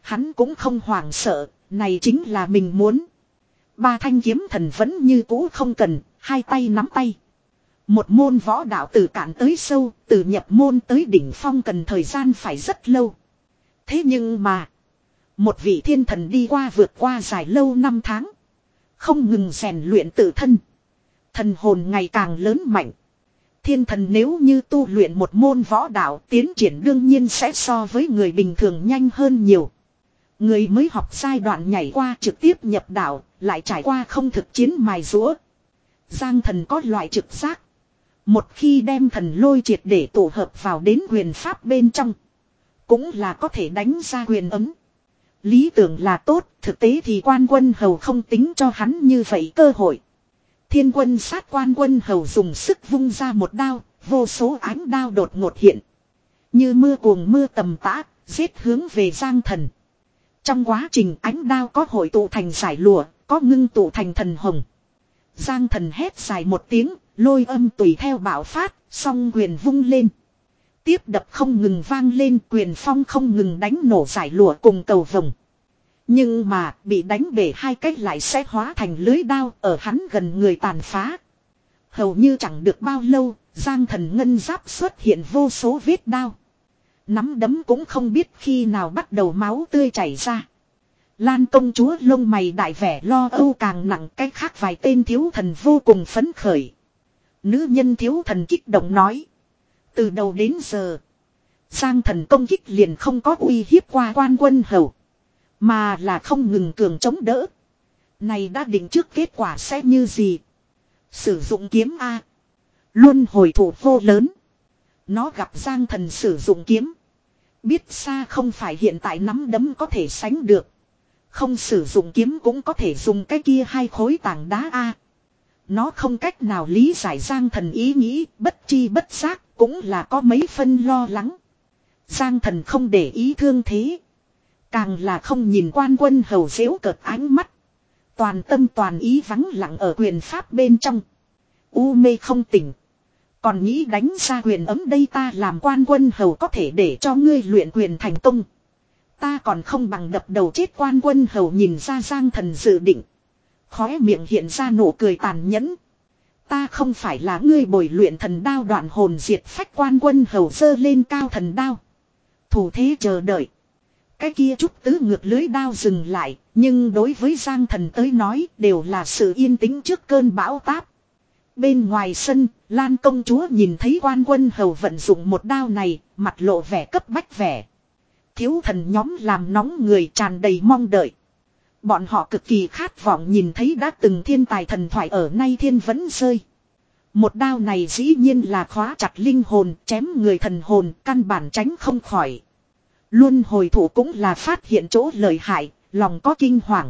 hắn cũng không hoảng sợ, này chính là mình muốn. Ba thanh kiếm thần vẫn như cũ không cần, hai tay nắm tay. Một môn võ đạo từ cạn tới sâu, từ nhập môn tới đỉnh phong cần thời gian phải rất lâu. Thế nhưng mà, một vị thiên thần đi qua vượt qua dài lâu năm tháng. Không ngừng rèn luyện tự thân. Thần hồn ngày càng lớn mạnh. Thiên thần nếu như tu luyện một môn võ đạo tiến triển đương nhiên sẽ so với người bình thường nhanh hơn nhiều. Người mới học giai đoạn nhảy qua trực tiếp nhập đạo, lại trải qua không thực chiến mài rũa. Giang thần có loại trực giác. Một khi đem thần lôi triệt để tổ hợp vào đến quyền pháp bên trong. Cũng là có thể đánh ra quyền ấm. Lý tưởng là tốt, thực tế thì quan quân hầu không tính cho hắn như vậy cơ hội. Thiên quân sát quan quân hầu dùng sức vung ra một đao, vô số ánh đao đột ngột hiện. Như mưa cuồng mưa tầm tã, giết hướng về Giang thần. Trong quá trình ánh đao có hội tụ thành giải lụa, có ngưng tụ thành thần hồng. Giang thần hét dài một tiếng, lôi âm tùy theo bạo phát, song quyền vung lên. Tiếp đập không ngừng vang lên, quyền phong không ngừng đánh nổ giải lụa cùng cầu vồng. Nhưng mà bị đánh bể hai cách lại sẽ hóa thành lưới đao ở hắn gần người tàn phá. Hầu như chẳng được bao lâu, Giang thần ngân giáp xuất hiện vô số vết đao. Nắm đấm cũng không biết khi nào bắt đầu máu tươi chảy ra. Lan công chúa lông mày đại vẻ lo âu càng nặng, cách khác vài tên thiếu thần vô cùng phấn khởi. Nữ nhân thiếu thần kích động nói. Từ đầu đến giờ, Giang thần công kích liền không có uy hiếp qua quan quân hầu. Mà là không ngừng cường chống đỡ. Này đã định trước kết quả sẽ như gì. Sử dụng kiếm A. Luôn hồi thủ vô lớn. Nó gặp Giang thần sử dụng kiếm. Biết xa không phải hiện tại nắm đấm có thể sánh được. Không sử dụng kiếm cũng có thể dùng cái kia hai khối tảng đá A. Nó không cách nào lý giải Giang thần ý nghĩ, bất chi bất giác cũng là có mấy phân lo lắng. Giang thần không để ý thương thế. Càng là không nhìn quan quân hầu giễu cợt ánh mắt. Toàn tâm toàn ý vắng lặng ở quyền pháp bên trong. U mê không tỉnh. Còn nghĩ đánh ra quyền ấm đây, ta làm quan quân hầu có thể để cho ngươi luyện quyền thành công. Ta còn không bằng đập đầu chết. Quan quân hầu nhìn ra Giang thần dự định. Khóe miệng hiện ra nụ cười tàn nhẫn. Ta không phải là ngươi bồi luyện thần đao đoạn hồn diệt phách. Quan quân hầu giơ lên cao thần đao. Thủ thế chờ đợi. Cái kia chút tứ ngược lưới đao dừng lại, nhưng đối với Giang thần tới nói đều là sự yên tĩnh trước cơn bão táp. Bên ngoài sân, Lan công chúa nhìn thấy quan quân hầu vận dụng một đao này, mặt lộ vẻ cấp bách vẻ. Thiếu thần nhóm làm nóng người tràn đầy mong đợi. Bọn họ cực kỳ khát vọng nhìn thấy đã từng thiên tài thần thoại ở nay thiên vẫn rơi. Một đao này dĩ nhiên là khóa chặt linh hồn, chém người thần hồn, căn bản tránh không khỏi. Luôn hồi thủ cũng là phát hiện chỗ lợi hại, lòng có kinh hoàng.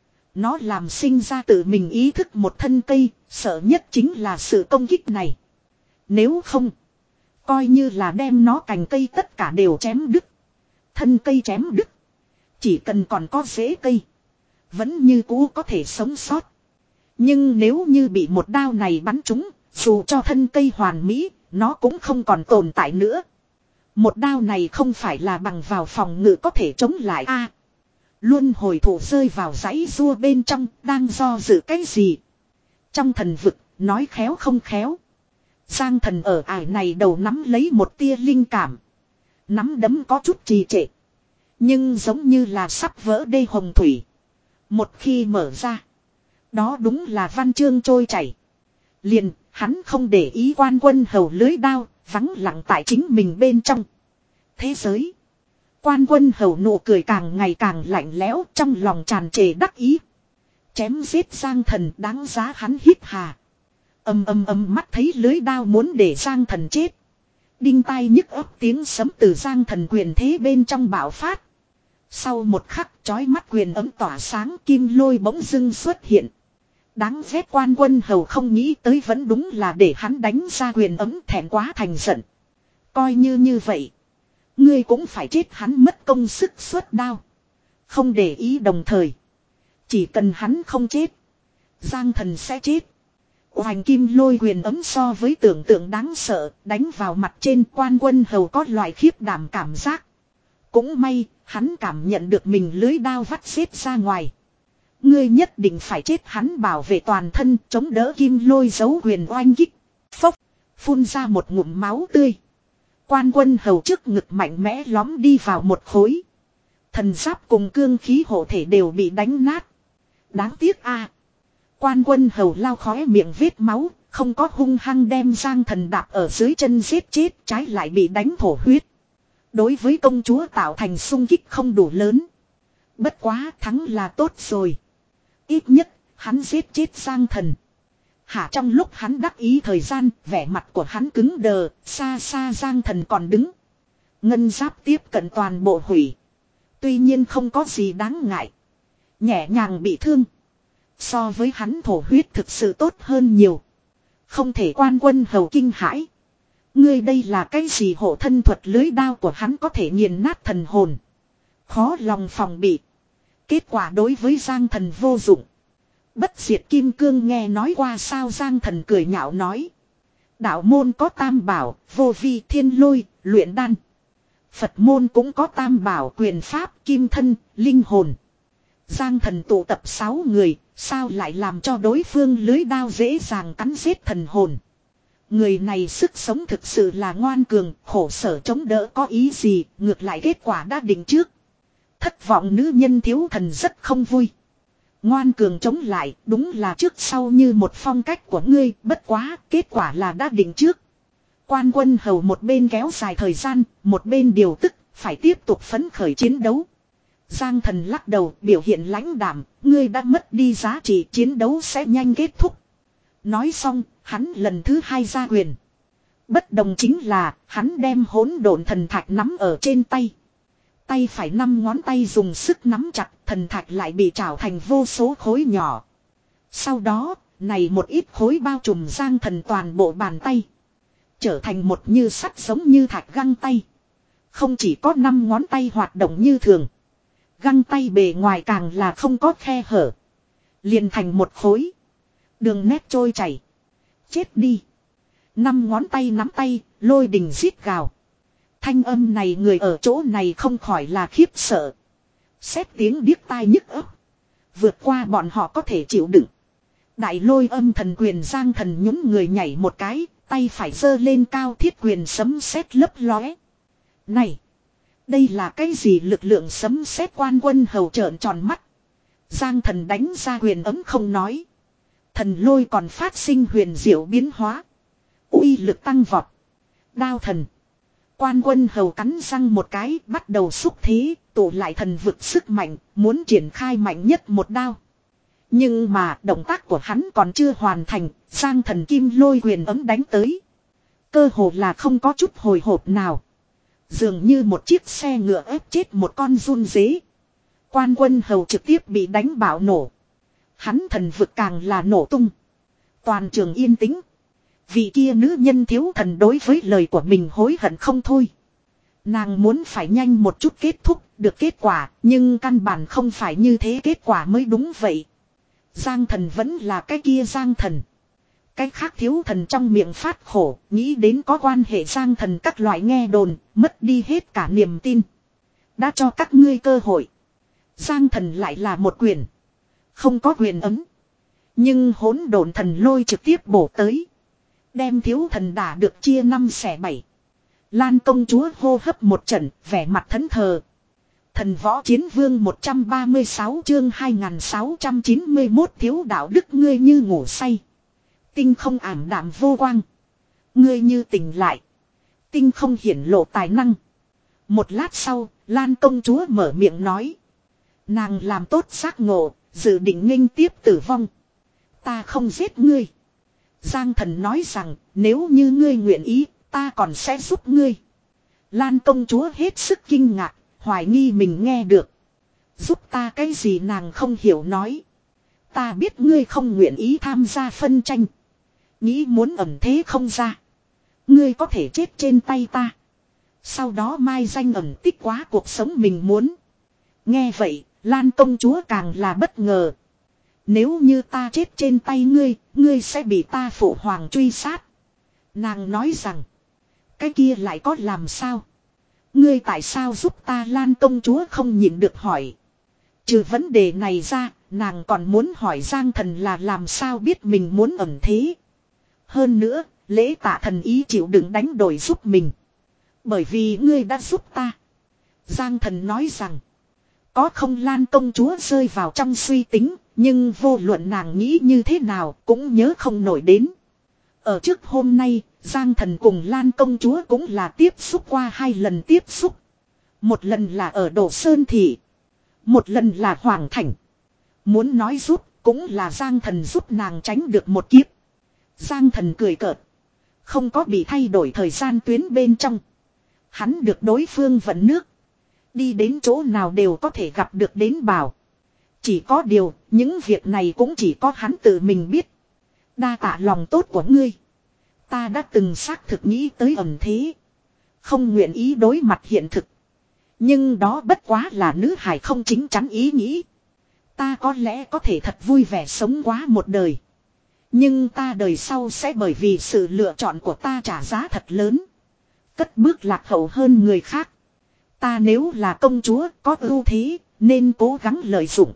Nó làm sinh ra tự mình ý thức một thân cây, sợ nhất chính là sự công kích này. Nếu không, coi như là đem nó cành cây tất cả đều chém đứt. Thân cây chém đứt. Chỉ cần còn có rễ cây, vẫn như cũ có thể sống sót. Nhưng nếu như bị một đao này bắn trúng, dù cho thân cây hoàn mỹ, nó cũng không còn tồn tại nữa. Một đao này không phải là bằng vào phòng ngự có thể chống lại a. À, Luân hồi thủ rơi vào dãy rua bên trong, đang do dự cái gì. Trong thần vực, nói khéo không khéo. Giang thần ở ải này đầu nắm lấy một tia linh cảm. Nắm đấm có chút trì trệ. Nhưng giống như là sắp vỡ đê hồng thủy. Một khi mở ra, đó đúng là văn chương trôi chảy. Liền, hắn không để ý quan quân hầu lưới đao, vắng lặng tại chính mình bên trong. Thế giới. Quan quân hầu nụ cười càng ngày càng lạnh lẽo, trong lòng tràn trề đắc ý. Chém giết Giang thần đáng giá hắn hít hà. Âm âm âm mắt thấy lưới đao muốn để Giang thần chết. Đinh tai nhức ấp tiếng sấm từ Giang thần quyền thế bên trong bạo phát. Sau một khắc chói mắt quyền ấm tỏa sáng, kim lôi bỗng dưng xuất hiện. Đáng ghét quan quân hầu không nghĩ tới vẫn đúng là để hắn đánh ra quyền ấm, thẹn quá thành giận. Coi như như vậy, ngươi cũng phải chết. Hắn mất công sức xuất đao. Không để ý đồng thời. Chỉ cần hắn không chết, Giang thần sẽ chết. Hoành kim lôi quyền ấm so với tưởng tượng đáng sợ, đánh vào mặt trên quan quân hầu có loại khiếp đảm cảm giác. Cũng may, hắn cảm nhận được mình lưới đao vắt xếp ra ngoài. Ngươi nhất định phải chết, hắn bảo vệ toàn thân, chống đỡ kim lôi giấu quyền oanh kích. Phốc, phun ra một ngụm máu tươi. Quan Quân Hầu trước ngực mạnh mẽ lóm đi vào một khối. Thần giáp cùng cương khí hộ thể đều bị đánh nát. Đáng tiếc a. Quan Quân Hầu lau khóe miệng vết máu, không có hung hăng đem Giang Thần đạp ở dưới chân giết chết, trái lại bị đánh thổ huyết. Đối với công chúa tạo thành xung kích không đủ lớn. Bất quá thắng là tốt rồi. Ít nhất, hắn giết chết Giang Thần. Hả, trong lúc hắn đắc ý thời gian, vẻ mặt của hắn cứng đờ, xa xa Giang Thần còn đứng. Ngân giáp tiếp cận toàn bộ hủy. Tuy nhiên không có gì đáng ngại. Nhẹ nhàng bị thương. So với hắn thổ huyết thực sự tốt hơn nhiều. Không thể. Quan Quân Hầu kinh hãi. Ngươi đây là cái gì? Hộ thân thuật lưới đao của hắn có thể nghiền nát thần hồn. Khó lòng phòng bị. Kết quả đối với Giang Thần vô dụng. Bất diệt kim cương nghe nói qua sao? Giang Thần cười nhạo nói. Đạo môn có tam bảo, vô vi, thiên lôi, luyện đan. Phật môn cũng có tam bảo, quyền pháp, kim thân, linh hồn. Giang Thần tụ tập sáu người, sao lại làm cho đối phương lưới đao dễ dàng cắn giết thần hồn. Người này sức sống thực sự là ngoan cường, khổ sở chống đỡ có ý gì, ngược lại kết quả đã định trước. Thất vọng nữ nhân Thiếu Thần rất không vui. Ngoan cường chống lại, đúng là trước sau như một phong cách của ngươi, bất quá, kết quả là đã định trước. Quan Quân Hầu một bên kéo dài thời gian, một bên điều tức, phải tiếp tục phấn khởi chiến đấu. Giang Thần lắc đầu, biểu hiện lãnh đạm, ngươi đã mất đi giá trị, chiến đấu sẽ nhanh kết thúc. Nói xong, hắn lần thứ hai ra quyền. Bất đồng chính là, hắn đem hỗn độn thần thạch nắm ở trên tay. Tay phải năm ngón tay dùng sức nắm chặt, thần thạch lại bị trảo thành vô số khối nhỏ. Sau đó, này một ít khối bao trùm Giang Thần toàn bộ bàn tay. Trở thành một như sắt giống như thạch găng tay. Không chỉ có năm ngón tay hoạt động như thường. Găng tay bề ngoài càng là không có khe hở. Liền thành một khối. Đường nét trôi chảy. Chết đi. Năm ngón tay nắm tay, lôi đình rít gào. Thanh âm này người ở chỗ này không khỏi là khiếp sợ. Xét tiếng điếc tai nhức óc. Vượt qua bọn họ có thể chịu đựng. Đại lôi âm thần quyền Giang Thần nhún người nhảy một cái, tay phải giơ lên cao, thiết quyền sấm sét lấp lóe. Này! Đây là cái gì? Lực lượng sấm sét. Quan Quân Hầu trợn tròn mắt. Giang Thần đánh ra quyền ấm không nói. Thần lôi còn phát sinh huyền diệu biến hóa. Uy lực tăng vọt. Đao thần. Quan Quân Hầu cắn răng một cái, bắt đầu xúc thế, tụ lại thần vực sức mạnh, muốn triển khai mạnh nhất một đao. Nhưng mà động tác của hắn còn chưa hoàn thành, Giang Thần kim lôi quyền ấm đánh tới. Cơ hồ là không có chút hồi hộp nào. Dường như một chiếc xe ngựa ép chết một con giun dế. Quan Quân Hầu trực tiếp bị đánh bạo nổ. Hắn thần vực càng là nổ tung. Toàn trường yên tĩnh. Vị kia nữ nhân Thiếu Thần đối với lời của mình hối hận không thôi. Nàng muốn phải nhanh một chút kết thúc, được kết quả, nhưng căn bản không phải như thế kết quả mới đúng vậy. Giang Thần vẫn là cái kia Giang Thần. Cái khác Thiếu Thần trong miệng phát khổ, nghĩ đến có quan hệ Giang Thần các loại nghe đồn, mất đi hết cả niềm tin. Đã cho các ngươi cơ hội. Giang Thần lại là một quyền. Không có quyền ấm. Nhưng hỗn độn thần lôi trực tiếp bổ tới. Đem Thiếu Thần đả được chia năm xẻ bảy. Lan công chúa hô hấp một trận, vẻ mặt thẫn thờ. Thần võ chiến vương một trăm ba mươi sáu chương hai nghìn sáu trăm chín mươi mốt thiếu đạo đức ngươi như ngủ say. Tinh không ảm đạm vô quang. Ngươi như tỉnh lại. Tinh không hiển lộ tài năng. Một lát sau, Lan công chúa mở miệng nói. Nàng làm tốt giác ngộ, dự định nghênh tiếp tử vong. Ta không giết ngươi. Giang Thần nói rằng, nếu như ngươi nguyện ý, ta còn sẽ giúp ngươi. Lan công chúa hết sức kinh ngạc, hoài nghi mình nghe được. Giúp ta cái gì? Nàng không hiểu nói. Ta biết ngươi không nguyện ý tham gia phân tranh. Nghĩ muốn ẩn thế không ra. Ngươi có thể chết trên tay ta. Sau đó mai danh ẩn tích quá cuộc sống mình muốn. Nghe vậy, Lan công chúa càng là bất ngờ. Nếu như ta chết trên tay ngươi, ngươi sẽ bị ta phụ hoàng truy sát. Nàng nói rằng, cái kia lại có làm sao? Ngươi tại sao giúp ta Lan công chúa không nhịn được hỏi. Trừ vấn đề này ra, nàng còn muốn hỏi Giang Thần là làm sao biết mình muốn ẩn thế. Hơn nữa, lễ tạ thần ý chịu đựng đánh đổi giúp mình. Bởi vì ngươi đã giúp ta. Giang Thần nói rằng, có không Lan công chúa rơi vào trong suy tính, nhưng vô luận nàng nghĩ như thế nào cũng nhớ không nổi đến. Ở trước hôm nay, Giang Thần cùng Lan công chúa cũng là tiếp xúc qua hai lần tiếp xúc. Một lần là ở Đồ Sơn Thị. Một lần là Hoàng Thành. Muốn nói giúp, cũng là Giang Thần giúp nàng tránh được một kiếp. Giang Thần cười cợt. Không có bị thay đổi thời gian tuyến bên trong. Hắn được đối phương vận nước. Đi đến chỗ nào đều có thể gặp được đến bảo. Chỉ có điều, những việc này cũng chỉ có hắn tự mình biết. Đa tạ lòng tốt của ngươi. Ta đã từng xác thực nghĩ tới ẩn thế. Không nguyện ý đối mặt hiện thực. Nhưng đó bất quá là nữ hài không chính chắn ý nghĩ. Ta có lẽ có thể thật vui vẻ sống quá một đời. Nhưng ta đời sau sẽ bởi vì sự lựa chọn của ta trả giá thật lớn. Cất bước lạc hậu hơn người khác. Ta nếu là công chúa có ưu thế nên cố gắng lợi dụng.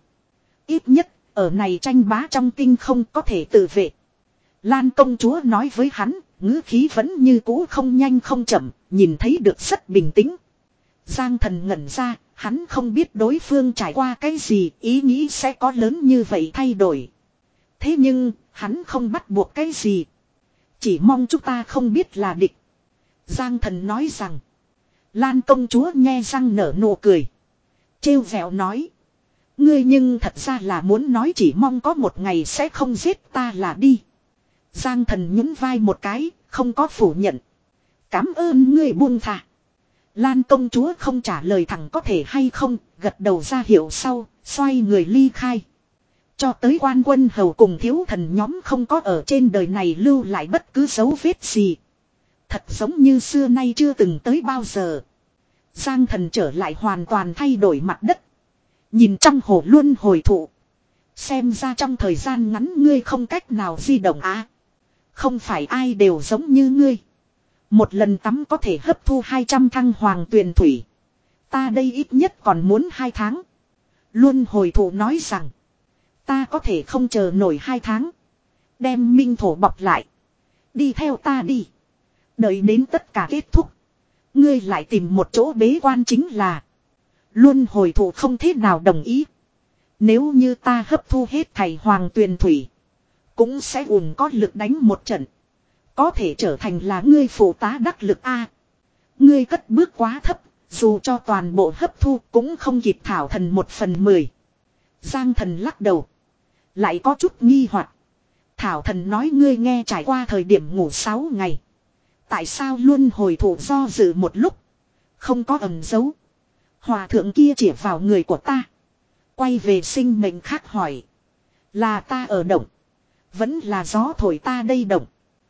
Ít nhất ở này tranh bá trong tinh không có thể tự vệ. Lan công chúa nói với hắn, ngữ khí vẫn như cũ không nhanh không chậm, nhìn thấy được rất bình tĩnh. Giang Thần ngẩn ra, hắn không biết đối phương trải qua cái gì, ý nghĩ sẽ có lớn như vậy thay đổi. Thế nhưng, hắn không bắt buộc cái gì. Chỉ mong chúng ta không biết là địch. Giang Thần nói rằng, Lan công chúa nghe răng nở nụ cười. Trêu vẹo nói, ngươi nhưng thật ra là muốn nói chỉ mong có một ngày sẽ không giết ta là đi. Giang Thần nhún vai một cái, không có phủ nhận. Cảm ơn ngươi buông thà. Lan công chúa không trả lời thẳng có thể hay không, gật đầu ra hiệu sau, xoay người ly khai. Cho tới quan quân hầu cùng thiếu thần nhóm không có ở trên đời này lưu lại bất cứ dấu vết gì. Thật giống như xưa nay chưa từng tới bao giờ. Giang Thần trở lại hoàn toàn thay đổi mặt đất. Nhìn trong hồ luân hồi thụ. Xem ra trong thời gian ngắn ngươi không cách nào di động á. À, không phải ai đều giống như ngươi. Một lần tắm có thể hấp thu hai trăm thăng hoàng tuyền thủy. Ta đây ít nhất còn muốn hai tháng. Luân hồi thụ nói rằng, ta có thể không chờ nổi hai tháng. Đem minh thổ bọc lại. Đi theo ta đi. Đợi đến tất cả kết thúc. Ngươi lại tìm một chỗ bế quan chính là. Luân hồi thụ không thế nào đồng ý. Nếu như ta hấp thu hết thầy hoàng tuyền thủy. Cũng sẽ ùn có lực đánh một trận. Có thể trở thành là ngươi phụ tá đắc lực A. Ngươi cất bước quá thấp. Dù cho toàn bộ hấp thu cũng không kịp thảo thần một phần mười. Giang Thần lắc đầu. Lại có chút nghi hoặc. Thảo thần nói ngươi nghe trải qua thời điểm ngủ sáu ngày. Tại sao luôn hồi thủ do dự một lúc. Không có ẩn dấu. Hòa thượng kia chỉ vào người của ta. Quay về sinh mệnh khác hỏi. Là ta ở động. Vẫn là gió thổi ta đây động.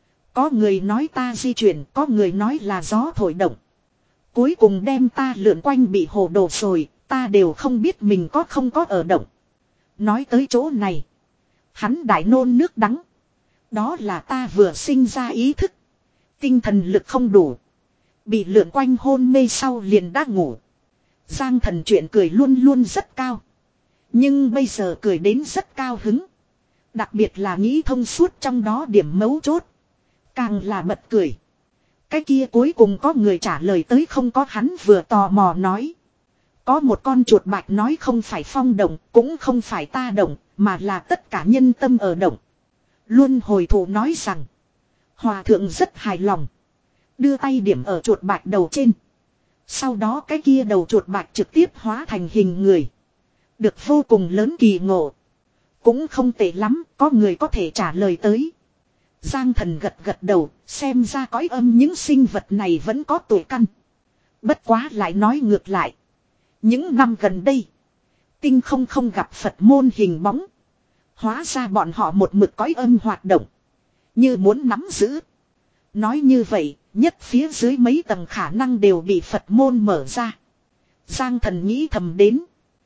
Có người nói ta di chuyển. Có người nói là gió thổi động. Cuối cùng đem ta lượn quanh bị hồ đồ rồi. Ta đều không biết mình có không có ở động. Nói tới chỗ này. Hắn đại nôn nước đắng. Đó là ta vừa sinh ra ý thức. Tinh thần lực không đủ. Bị lượn quanh hôn mê sau liền đã ngủ. Giang Thần chuyện cười luôn luôn rất cao. Nhưng bây giờ cười đến rất cao hứng. Đặc biệt là nghĩ thông suốt trong đó điểm mấu chốt. Càng là bật cười. Cái kia cuối cùng có người trả lời tới không có hắn vừa tò mò nói. Có một con chuột bạch nói không phải phong động, cũng không phải ta động, mà là tất cả nhân tâm ở động. Luân hồi thủ nói rằng. Hòa thượng rất hài lòng. Đưa tay điểm ở chuột bạch đầu trên. Sau đó cái kia đầu chuột bạch trực tiếp hóa thành hình người. Được vô cùng lớn kỳ ngộ. Cũng không tệ lắm, có người có thể trả lời tới. Giang Thần gật gật đầu, xem ra cõi âm những sinh vật này vẫn có tuổi căn. Bất quá lại nói ngược lại. Những năm gần đây, tinh không không gặp Phật môn hình bóng. Hóa ra bọn họ một mực cõi âm hoạt động. Như muốn nắm giữ. Nói như vậy, nhất phía dưới mấy tầng khả năng đều bị Phật môn mở ra. Giang Thần nghĩ thầm đến.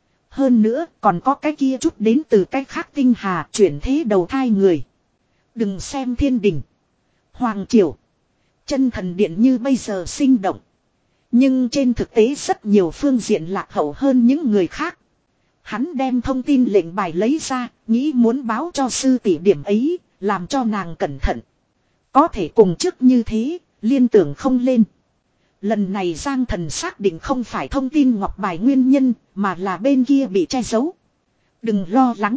Hơn nữa còn có cái kia chút đến từ cái khác tinh hà chuyển thế đầu thai người. Đừng xem thiên đình, hoàng triều, chân thần điện như bây giờ sinh động. Nhưng trên thực tế rất nhiều phương diện lạc hậu hơn những người khác. Hắn đem thông tin lệnh bài lấy ra, nghĩ muốn báo cho sư tỷ điểm ấy, làm cho nàng cẩn thận. Có thể cùng trước như thế, liên tưởng không lên. Lần này Giang Thần xác định không phải thông tin ngọc bài nguyên nhân, mà là bên kia bị che giấu. Đừng lo lắng.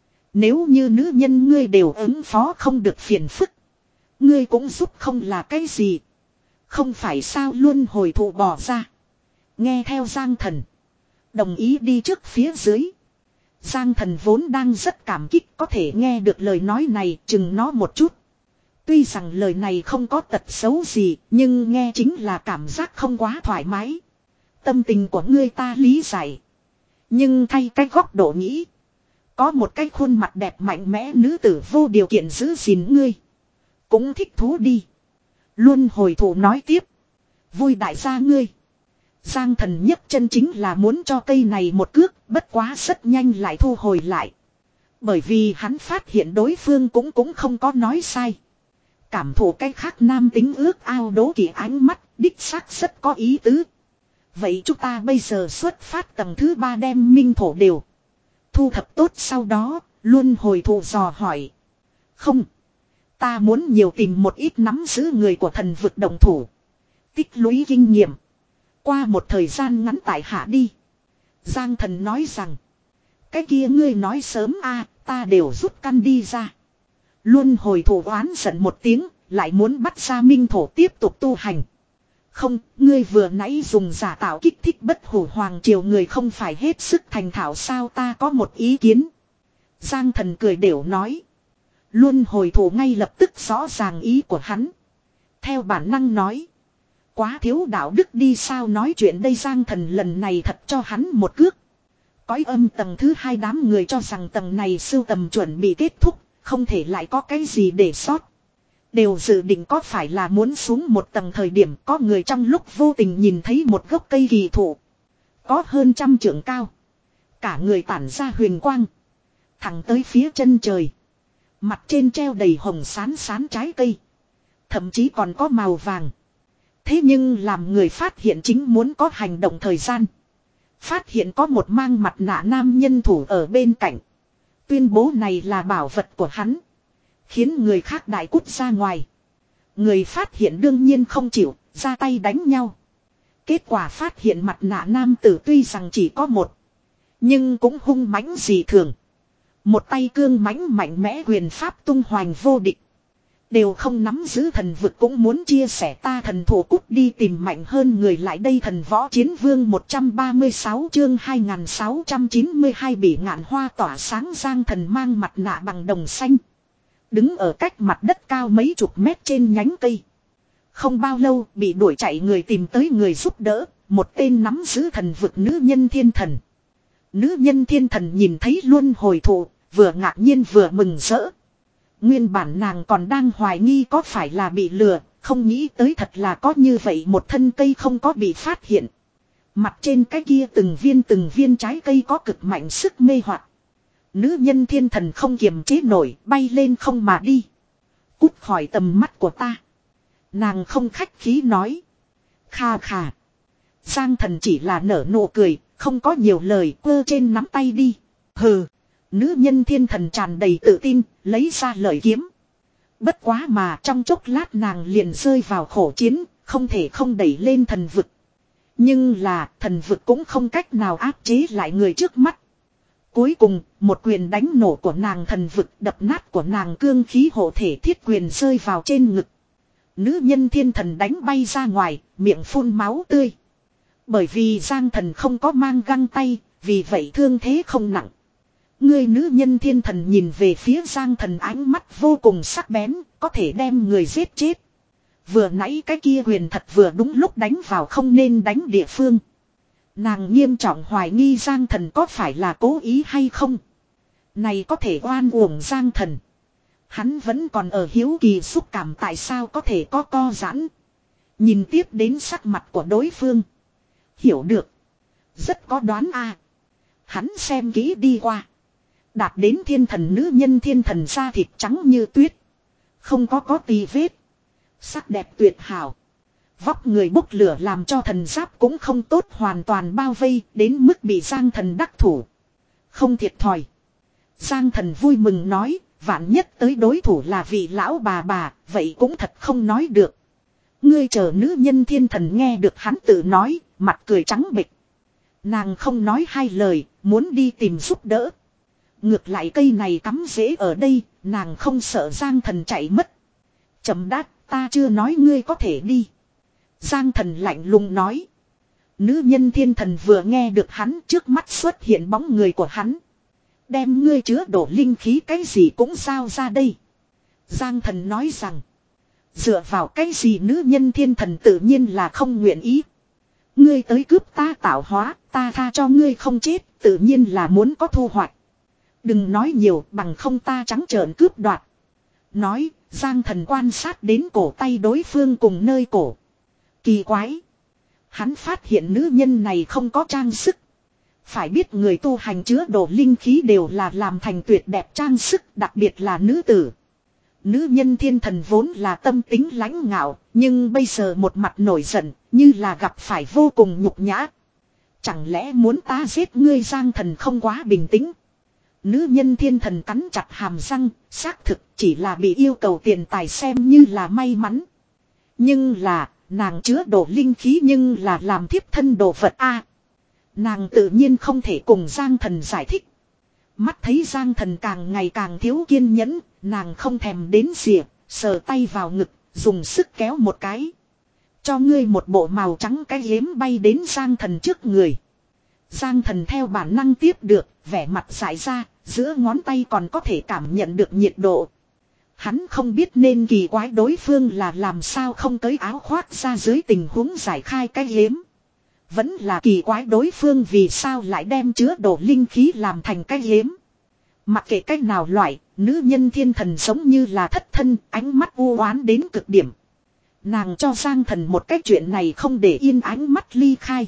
Nếu như nữ nhân ngươi đều ứng phó không được phiền phức, ngươi cũng giúp không là cái gì. Không phải sao luôn hồi thụ bỏ ra. Nghe theo Giang Thần. Đồng ý đi trước phía dưới. Giang Thần vốn đang rất cảm kích có thể nghe được lời nói này chừng nó một chút. Tuy rằng lời này không có tật xấu gì, nhưng nghe chính là cảm giác không quá thoải mái. Tâm tình của ngươi ta lý giải. Nhưng thay cái góc độ nghĩ, có một cái khuôn mặt đẹp mạnh mẽ nữ tử vô điều kiện giữ gìn ngươi, cũng thích thú đi. Luôn hồi thủ nói tiếp. Vui đại gia ngươi. Giang Thần nhấc chân chính là muốn cho cây này một cước, bất quá rất nhanh lại thu hồi lại. Bởi vì hắn phát hiện đối phương cũng cũng không có nói sai. Cảm thụ cái khác nam tính ước ao đố kỵ ánh mắt, đích xác rất có ý tứ. Vậy chúng ta bây giờ xuất phát tầng thứ ba đem minh thổ đều thu thập tốt, sau đó luôn hồi thụ dò hỏi. Không, ta muốn nhiều tìm một ít nắm giữ người của thần vực đồng thủ, tích lũy kinh nghiệm, qua một thời gian ngắn tại hạ đi. Giang Thần nói rằng, cái kia ngươi nói sớm a, ta đều rút căn đi ra. Luôn hồi thụ oán giận một tiếng, lại muốn bắt ra minh thổ tiếp tục tu hành. Không, ngươi vừa nãy dùng giả tạo kích thích bất hủ hoàng triều người không phải hết sức thành thạo sao, ta có một ý kiến. Giang Thần cười đều nói. Luôn hồi thụ ngay lập tức rõ ràng ý của hắn. Theo bản năng nói. Quá thiếu đạo đức đi sao nói chuyện đây. Giang Thần lần này thật cho hắn một cước. Cõi âm tầng thứ hai đám người cho rằng tầng này sưu tầm chuẩn bị kết thúc, không thể lại có cái gì để sót. Đều dự định có phải là muốn xuống một tầng thời điểm có người trong lúc vô tình nhìn thấy một gốc cây kỳ thụ. Có hơn trăm trượng cao. Cả người tản ra huyền quang. Thẳng tới phía chân trời. Mặt trên treo đầy hồng sán sán trái cây. Thậm chí còn có màu vàng. Thế nhưng làm người phát hiện chính muốn có hành động thời gian. Phát hiện có một mang mặt nạ nam nhân thủ ở bên cạnh. Tuyên bố này là bảo vật của hắn. Khiến người khác đại cút ra ngoài. Người phát hiện đương nhiên không chịu, ra tay đánh nhau. Kết quả phát hiện mặt nạ nam tử tuy rằng chỉ có một, nhưng cũng hung mãnh dị thường. Một tay cương mãnh mạnh mẽ quyền pháp tung hoành vô địch. Đều không nắm giữ thần vực cũng muốn chia sẻ ta thần thủ cút đi tìm mạnh hơn người lại đây. Thần võ chiến vương một trăm ba mươi sáu chương hai nghìn sáu trăm chín mươi hai bị ngạn hoa tỏa sáng. Giang Thần mang mặt nạ bằng đồng xanh. Đứng ở cách mặt đất cao mấy chục mét trên nhánh cây. Không bao lâu bị đuổi chạy người tìm tới người giúp đỡ. Một tên nắm giữ thần vực nữ nhân thiên thần. Nữ nhân thiên thần nhìn thấy luôn hồi thụ, vừa ngạc nhiên vừa mừng rỡ. Nguyên bản nàng còn đang hoài nghi có phải là bị lừa, không nghĩ tới thật là có như vậy một thân cây không có bị phát hiện. Mặt trên cái kia từng viên từng viên trái cây có cực mạnh sức mê hoặc. Nữ nhân thiên thần không kiềm chế nổi, bay lên không mà đi. Cút khỏi tầm mắt của ta. Nàng không khách khí nói. Kha khà. Giang Thần chỉ là nở nụ cười, không có nhiều lời, quơ trên nắm tay đi. Hừ. Nữ nhân thiên thần tràn đầy tự tin, lấy ra lợi kiếm. Bất quá mà trong chốc lát nàng liền rơi vào khổ chiến, không thể không đẩy lên thần vực. Nhưng là thần vực cũng không cách nào áp chế lại người trước mắt. Cuối cùng, một quyền đánh nổ của nàng thần vực đập nát của nàng cương khí hộ thể thiết quyền rơi vào trên ngực. Nữ nhân thiên thần đánh bay ra ngoài, miệng phun máu tươi. Bởi vì Giang Thần không có mang găng tay, vì vậy thương thế không nặng. Người nữ nhân thiên thần nhìn về phía Giang Thần ánh mắt vô cùng sắc bén, có thể đem người giết chết. Vừa nãy cái kia quyền thật vừa đúng lúc đánh vào không nên đánh địa phương. Nàng nghiêm trọng hoài nghi Giang Thần có phải là cố ý hay không. Này có thể oan uổng Giang Thần. Hắn vẫn còn ở hiếu kỳ xúc cảm tại sao có thể có co giãn. Nhìn tiếp đến sắc mặt của đối phương. Hiểu được. Rất có đoán a. Hắn xem kỹ đi qua. Đạt đến thiên thần nữ nhân thiên thần da thịt trắng như tuyết. Không có có tì vết. Sắc đẹp tuyệt hảo. Vóc người bốc lửa làm cho thần giáp cũng không tốt hoàn toàn bao vây đến mức bị Giang Thần đắc thủ. Không thiệt thòi. Giang Thần vui mừng nói, vạn nhất tới đối thủ là vị lão bà bà, vậy cũng thật không nói được. Ngươi chờ nữ nhân thiên thần nghe được hắn tự nói, mặt cười trắng bệch. Nàng không nói hai lời, muốn đi tìm giúp đỡ. Ngược lại cây này cắm rễ ở đây, nàng không sợ Giang Thần chạy mất. Chậm đát, ta chưa nói ngươi có thể đi. Giang Thần lạnh lùng nói. Nữ nhân thiên thần vừa nghe được hắn, trước mắt xuất hiện bóng người của hắn. Đem ngươi chứa đổ linh khí cái gì cũng giao ra đây. Giang Thần nói rằng. Dựa vào cái gì nữ nhân thiên thần tự nhiên là không nguyện ý. Ngươi tới cướp ta tạo hóa, ta tha cho ngươi không chết, tự nhiên là muốn có thu hoạch. Đừng nói nhiều bằng không ta trắng trợn cướp đoạt. Nói, Giang Thần quan sát đến cổ tay đối phương cùng nơi cổ. Kỳ quái. Hắn phát hiện nữ nhân này không có trang sức. Phải biết người tu hành chứa đồ linh khí đều là làm thành tuyệt đẹp trang sức, đặc biệt là nữ tử. Nữ nhân thiên thần vốn là tâm tính lãnh ngạo, nhưng bây giờ một mặt nổi giận, như là gặp phải vô cùng nhục nhã. Chẳng lẽ muốn ta giết ngươi? Giang Thần không quá bình tĩnh. Nữ nhân thiên thần cắn chặt hàm răng, xác thực chỉ là bị yêu cầu tiền tài xem như là may mắn. Nhưng là, nàng chứa đồ linh khí nhưng là làm thiếp thân đồ vật a. Nàng tự nhiên không thể cùng Giang Thần giải thích. Mắt thấy Giang Thần càng ngày càng thiếu kiên nhẫn, nàng không thèm đến xỉa, sờ tay vào ngực, dùng sức kéo một cái. Cho ngươi một bộ màu trắng cái ghếm bay đến Giang Thần trước người. Giang Thần theo bản năng tiếp được, vẻ mặt dại ra, giữa ngón tay còn có thể cảm nhận được nhiệt độ. Hắn không biết nên kỳ quái đối phương là làm sao không tới áo khoác ra dưới tình huống giải khai cái ghếm. Vẫn là kỳ quái đối phương vì sao lại đem chứa đồ linh khí làm thành cái ghếm. Mặc kệ cách nào loại, nữ nhân thiên thần giống như là thất thân, ánh mắt u oán đến cực điểm. Nàng cho Giang Thần một cái chuyện này không để yên ánh mắt ly khai.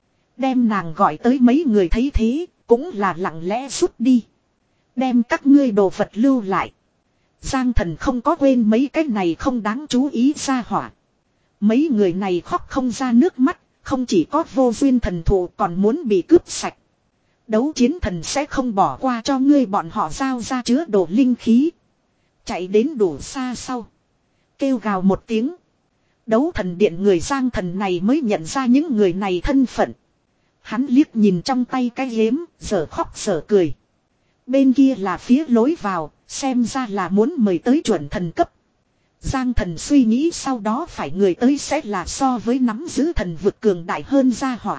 Đem nàng gọi tới mấy người thấy thế, cũng là lặng lẽ rút đi. Đem các ngươi đồ vật lưu lại. Giang Thần không có quên mấy cái này không đáng chú ý ra hỏa. Mấy người này khóc không ra nước mắt, không chỉ có vô duyên thần thụ còn muốn bị cướp sạch. Đấu chiến thần sẽ không bỏ qua cho ngươi, bọn họ giao ra chứa đồ linh khí. Chạy đến đủ xa sau. Kêu gào một tiếng. Đấu thần điện người Giang Thần này mới nhận ra những người này thân phận. Hắn liếc nhìn trong tay cái ghếm, giờ khóc giờ cười. Bên kia là phía lối vào, xem ra là muốn mời tới chuẩn thần cấp. Giang Thần suy nghĩ sau đó phải người tới sẽ là so với nắm giữ thần vực cường đại hơn gia hỏa.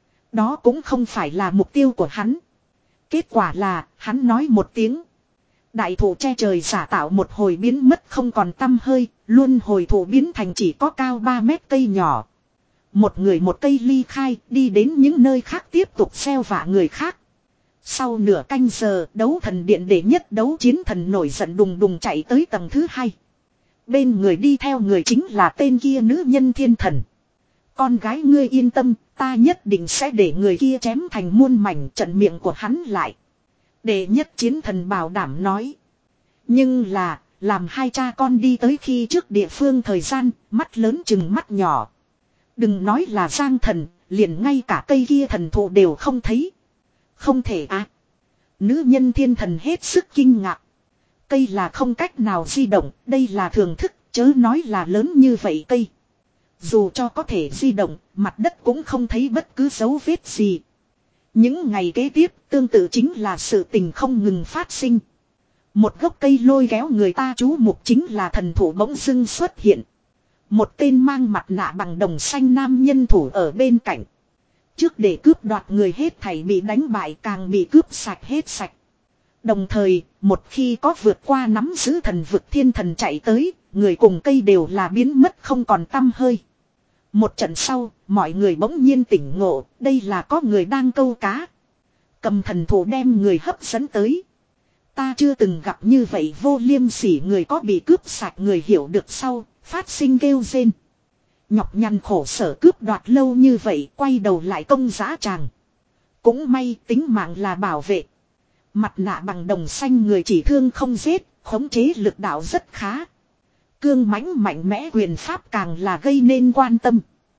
Đó cũng không phải là mục tiêu của hắn. Kết quả là, hắn nói một tiếng. Đại thụ che trời giả tạo một hồi biến mất không còn tăm hơi, luôn hồi thụ biến thành chỉ có cao ba mét cây nhỏ. Một người một cây ly khai, đi đến những nơi khác tiếp tục xeo vả người khác. Sau nửa canh giờ, đấu thần điện đệ nhất đấu chiến thần nổi giận đùng đùng chạy tới tầng thứ hai. Bên người đi theo người chính là tên kia nữ nhân thiên thần. Con gái ngươi yên tâm, ta nhất định sẽ để người kia chém thành muôn mảnh, trận miệng của hắn lại. Đệ nhất chiến thần bảo đảm nói. Nhưng là, làm hai cha con đi tới khi trước địa phương thời gian, mắt lớn chừng mắt nhỏ. Đừng nói là Giang Thần, liền ngay cả cây kia thần thụ đều không thấy. Không thể à. Nữ nhân thiên thần hết sức kinh ngạc. Cây là không cách nào di động, đây là thường thức, chớ nói là lớn như vậy cây. Dù cho có thể di động, mặt đất cũng không thấy bất cứ dấu vết gì. Những ngày kế tiếp, tương tự chính là sự tình không ngừng phát sinh. Một gốc cây lôi kéo người ta chú mục chính là thần thủ bỗng dưng xuất hiện. Một tên mang mặt nạ bằng đồng xanh nam nhân thủ ở bên cạnh. Trước để cướp đoạt người hết thảy bị đánh bại càng bị cướp sạch hết sạch. Đồng thời, một khi có vượt qua nắm giữ thần vực thiên thần chạy tới, người cùng cây đều là biến mất không còn tăm hơi. Một trận sau, mọi người bỗng nhiên tỉnh ngộ, đây là có người đang câu cá. Cầm thần thủ đem người hấp dẫn tới. Ta chưa từng gặp như vậy vô liêm sỉ người, có bị cướp sạch người hiểu được sau, phát sinh kêu rên. Nhọc nhằn khổ sở cướp đoạt lâu như vậy, quay đầu lại công giá tràng. Cũng may tính mạng là bảo vệ. Mặt nạ bằng đồng xanh người chỉ thương không giết, khống chế lực đạo rất khá. Cương mãnh mạnh mẽ quyền pháp càng là gây nên quan tâm.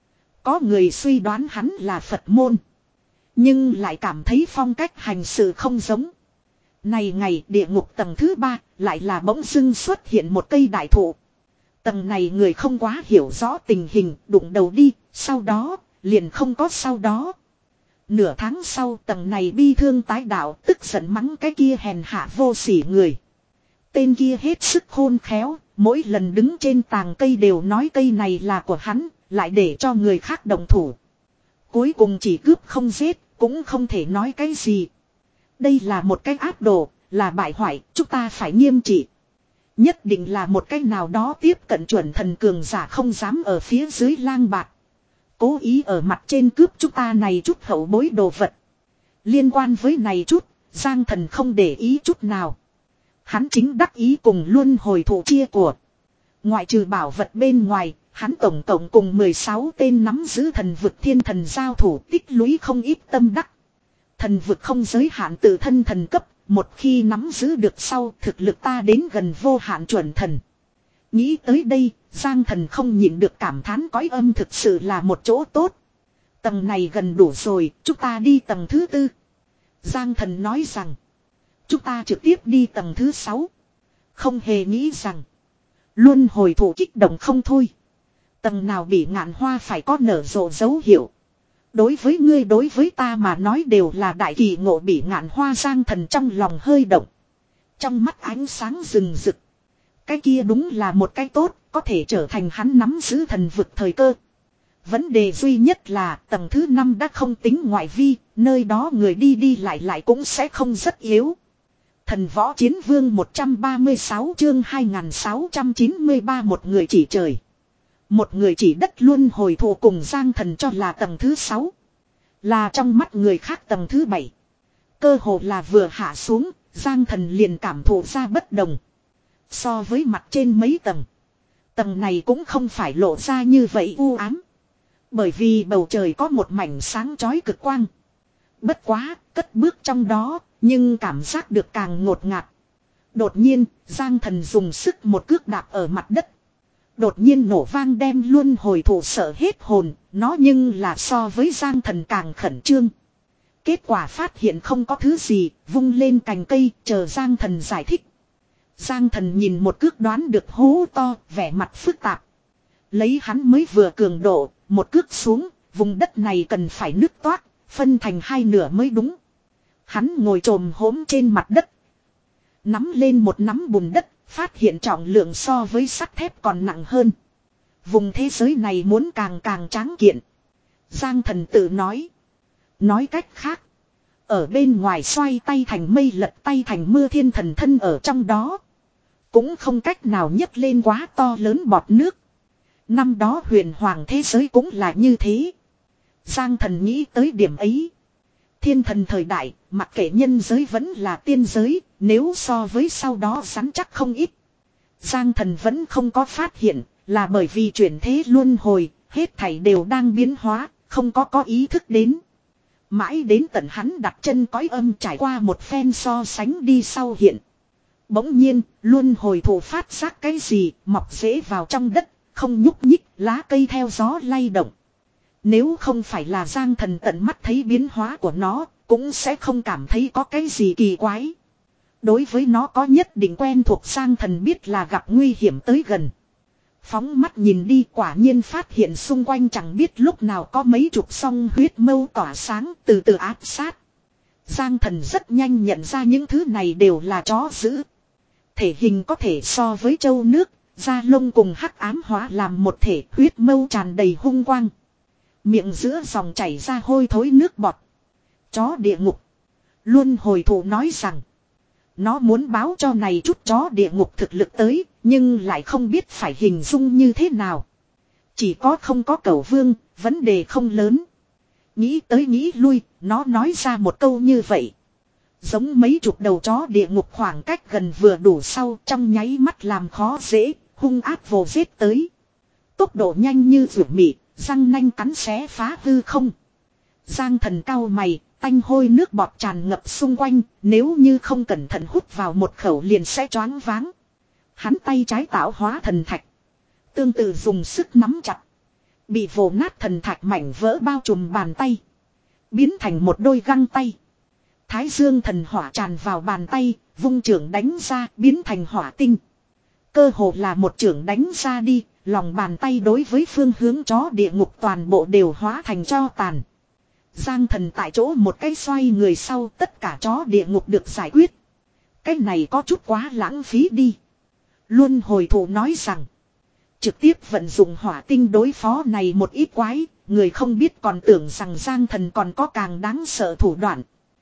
Có người suy đoán hắn là Phật môn. Nhưng lại cảm thấy phong cách hành sự không giống. Này ngày địa ngục tầng thứ ba lại là bỗng dưng xuất hiện một cây đại thụ. Tầng này người không quá hiểu rõ tình hình, đụng đầu đi, sau đó, liền không có sau đó. Nửa tháng sau tầng này bi thương tái đạo, tức giận mắng cái kia hèn hạ vô sỉ người. Tên kia hết sức khôn khéo, mỗi lần đứng trên tàng cây đều nói cây này là của hắn, lại để cho người khác động thủ. Cuối cùng chỉ cướp không giết, cũng không thể nói cái gì. Đây là một cái ác đồ, là bại hoại, chúng ta phải nghiêm trị. Nhất định là một cái nào đó tiếp cận chuẩn thần cường giả không dám ở phía dưới lang bạt. Cố ý ở mặt trên cướp chúng ta này chút hậu bối đồ vật. Liên quan với này chút, Giang Thần không để ý chút nào. Hắn chính đắc ý cùng luôn hồi thủ chia của. Ngoại trừ bảo vật bên ngoài, hắn tổng cộng cùng mười sáu tên nắm giữ thần vực thiên thần giao thủ tích lũy không ít tâm đắc. Thần vực không giới hạn tự thân thần cấp, một khi nắm giữ được sau thực lực ta đến gần vô hạn chuẩn thần. Nghĩ tới đây, Giang Thần không nhịn được cảm thán cõi âm thực sự là một chỗ tốt. Tầng này gần đủ rồi, chúng ta đi tầng thứ tư. Giang Thần nói rằng, chúng ta trực tiếp đi tầng thứ sáu. Không hề nghĩ rằng, luôn hồi thủ kích động không thôi. Tầng nào bị ngạn hoa phải có nở rộ dấu hiệu. Đối với ngươi đối với ta mà nói đều là đại kỳ ngộ bị ngạn hoa. Giang Thần trong lòng hơi động. Trong mắt ánh sáng rừng rực. Cái kia đúng là một cái tốt, có thể trở thành hắn nắm giữ thần vực thời cơ. Vấn đề duy nhất là tầng thứ năm đã không tính ngoại vi, nơi đó người đi đi lại lại cũng sẽ không rất yếu. Thần võ chiến vương một trăm ba mươi sáu chương hai nghìn sáu trăm chín mươi ba một người chỉ trời. Một người chỉ đất luôn hồi thụ cùng Giang Thần cho là tầng thứ sáu. Là trong mắt người khác tầng thứ bảy. Cơ hồ là vừa hạ xuống, Giang Thần liền cảm thụ ra bất đồng. So với mặt trên mấy tầng. Tầng này cũng không phải lộ ra như vậy u ám. Bởi vì bầu trời có một mảnh sáng chói cực quang. Bất quá, cất bước trong đó, nhưng cảm giác được càng ngột ngạt. Đột nhiên, Giang Thần dùng sức một cước đạp ở mặt đất. Đột nhiên nổ vang đem luôn hồi thủ sợ hết hồn, nó nhưng là so với Giang Thần càng khẩn trương. Kết quả phát hiện không có thứ gì, vung lên cành cây, chờ Giang Thần giải thích. Giang Thần nhìn một cước đoán được hố to, vẻ mặt phức tạp. Lấy hắn mới vừa cường độ, một cước xuống, vùng đất này cần phải nứt toác, phân thành hai nửa mới đúng. Hắn ngồi trồm hổm trên mặt đất. Nắm lên một nắm bùn đất, phát hiện trọng lượng so với sắt thép còn nặng hơn. Vùng thế giới này muốn càng càng tráng kiện. Giang Thần tự nói. Nói cách khác. Ở bên ngoài xoay tay thành mây lật tay thành mưa thiên thần thân ở trong đó. Cũng không cách nào nhấc lên quá to lớn bọt nước. Năm đó huyền hoàng thế giới cũng là như thế. Giang Thần nghĩ tới điểm ấy. Thiên thần thời đại, mặc kệ nhân giới vẫn là tiên giới, nếu so với sau đó rắn chắc không ít. Giang Thần vẫn không có phát hiện, là bởi vì chuyển thế luân hồi, hết thảy đều đang biến hóa, không có có ý thức đến. Mãi đến tận hắn đặt chân cõi âm trải qua một phen so sánh đi sau hiện. Bỗng nhiên, luân hồi thủ phát giác cái gì, mọc rễ vào trong đất, không nhúc nhích, lá cây theo gió lay động. Nếu không phải là Giang Thần tận mắt thấy biến hóa của nó, cũng sẽ không cảm thấy có cái gì kỳ quái. Đối với nó có nhất định quen thuộc Giang Thần biết là gặp nguy hiểm tới gần. Phóng mắt nhìn đi quả nhiên phát hiện xung quanh chẳng biết lúc nào có mấy chục song huyết mâu tỏa sáng từ từ áp sát. Giang Thần rất nhanh nhận ra những thứ này đều là chó dữ. Thể hình có thể so với châu nước, da lông cùng hắc ám hóa làm một thể huyết mâu tràn đầy hung quang. Miệng giữa dòng chảy ra hôi thối nước bọt. Chó địa ngục. Luân hồi thủ nói rằng. Nó muốn báo cho này chút chó địa ngục thực lực tới. Nhưng lại không biết phải hình dung như thế nào. Chỉ có không có cẩu vương. Vấn đề không lớn. Nghĩ tới nghĩ lui. Nó nói ra một câu như vậy. Giống mấy chục đầu chó địa ngục khoảng cách gần vừa đủ sau. Trong nháy mắt làm khó dễ. Hung ác vồ giết tới. Tốc độ nhanh như rượu mị. Răng nanh cắn xé phá hư không. Giang Thần cau mày, tanh hôi nước bọt tràn ngập xung quanh, nếu như không cẩn thận hút vào một khẩu liền sẽ choáng váng. Hắn tay trái tạo hóa thần thạch, Tương tự dùng sức nắm chặt. Bị vồ nát thần thạch mảnh vỡ bao trùm bàn tay. Biến thành một đôi găng tay. Thái dương thần hỏa tràn vào bàn tay, vung trưởng đánh ra, biến thành hỏa tinh. Cơ hồ là một trưởng đánh ra đi, lòng bàn tay đối với phương hướng chó địa ngục toàn bộ đều hóa thành tro tàn. Giang thần tại chỗ một cái xoay người sau, tất cả chó địa ngục được giải quyết. Cái này có chút quá lãng phí đi. Luân hồi thủ nói rằng, trực tiếp vận dụng hỏa tinh đối phó này một ít quái, người không biết còn tưởng rằng Giang thần còn có càng đáng sợ thủ đoạn.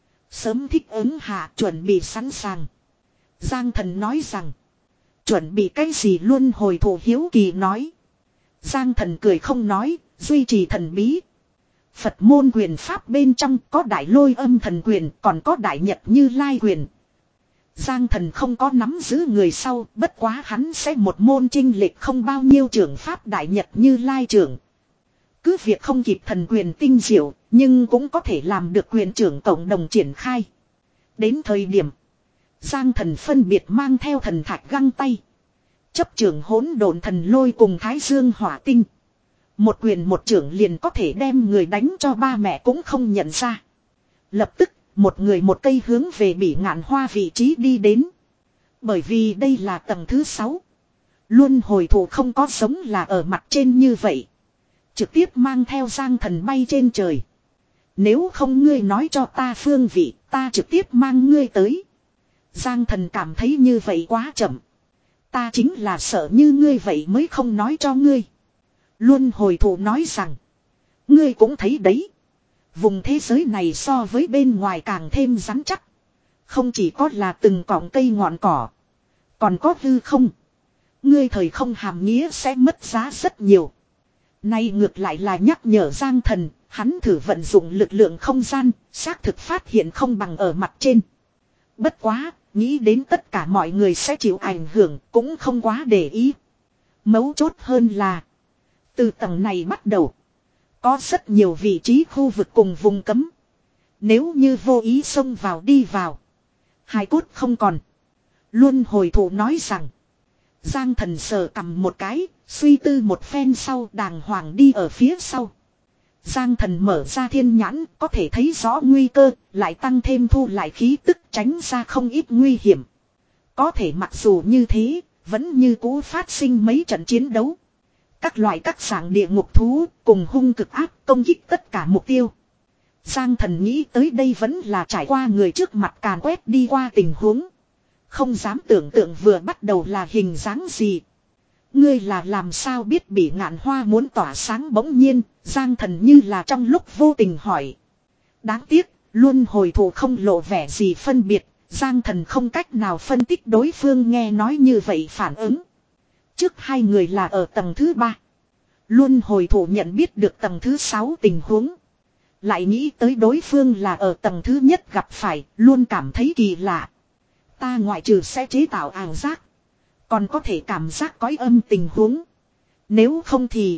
Sớm thích ứng hạ, chuẩn bị sẵn sàng. Giang thần nói rằng, chuẩn bị cái gì? Luân hồi thủ hiếu kỳ nói. Giang thần cười không nói, duy trì thần bí. Phật môn quyền pháp bên trong có đại lôi âm thần quyền, còn có đại nhật như lai quyền. Giang thần không có nắm giữ người sau, bất quá hắn sẽ một môn chinh lệch không bao nhiêu trưởng pháp đại nhật như lai trưởng. Cứ việc không kịp thần quyền tinh diệu, nhưng cũng có thể làm được quyền trưởng cộng đồng triển khai. Đến thời điểm, Giang thần phân biệt mang theo thần thạch găng tay. Chấp trưởng hỗn độn thần lôi cùng thái dương hỏa tinh. Một quyền một trưởng liền có thể đem người đánh cho ba mẹ cũng không nhận ra. Lập tức, một người một cây hướng về Bỉ Ngạn Hoa vị trí đi đến. Bởi vì đây là tầng thứ sáu. Luân hồi thủ không có giống là ở mặt trên như vậy. Trực tiếp mang theo Giang thần bay trên trời. Nếu không ngươi nói cho ta phương vị, ta trực tiếp mang ngươi tới. Giang thần cảm thấy như vậy quá chậm. Ta chính là sợ như ngươi vậy mới không nói cho ngươi. Luân hồi thủ nói rằng, ngươi cũng thấy đấy. Vùng thế giới này so với bên ngoài càng thêm rắn chắc. Không chỉ có là từng cọng cây ngọn cỏ. Còn có hư không. Ngươi thời không hàm nghĩa sẽ mất giá rất nhiều. Nay ngược lại là nhắc nhở Giang thần. Hắn thử vận dụng lực lượng không gian. Xác thực phát hiện không bằng ở mặt trên. Bất quá, nghĩ đến tất cả mọi người sẽ chịu ảnh hưởng. Cũng không quá để ý. Mấu chốt hơn là, từ tầng này bắt đầu, có rất nhiều vị trí khu vực cùng vùng cấm. Nếu như vô ý xông vào đi vào, hài cốt không còn. Luân hồi thủ nói rằng, Giang thần sờ cầm một cái, suy tư một phen sau đàng hoàng đi ở phía sau. Giang thần mở ra thiên nhãn, có thể thấy rõ nguy cơ, lại tăng thêm thu lại khí tức, tránh ra không ít nguy hiểm. Có thể mặc dù như thế, vẫn như cũ phát sinh mấy trận chiến đấu. Các loại các dạng địa ngục thú cùng hung cực áp công kích tất cả mục tiêu. Giang thần nghĩ tới đây vẫn là trải qua người trước mặt càn quét đi qua tình huống. Không dám tưởng tượng vừa bắt đầu là hình dáng gì. Ngươi là làm sao biết Bỉ Ngạn Hoa muốn tỏa sáng? Bỗng nhiên, Giang thần như là trong lúc vô tình hỏi. Đáng tiếc, luân hồi thủ không lộ vẻ gì phân biệt. Giang thần không cách nào phân tích đối phương nghe nói như vậy phản ứng. Trước hai người là ở tầng thứ ba. Luân hồi thủ nhận biết được tầng thứ sáu tình huống. Lại nghĩ tới đối phương là ở tầng thứ nhất gặp phải, luôn cảm thấy kỳ lạ. Ta ngoại trừ sẽ chế tạo ảo giác, còn có thể cảm giác cõi âm tình huống. Nếu không thì,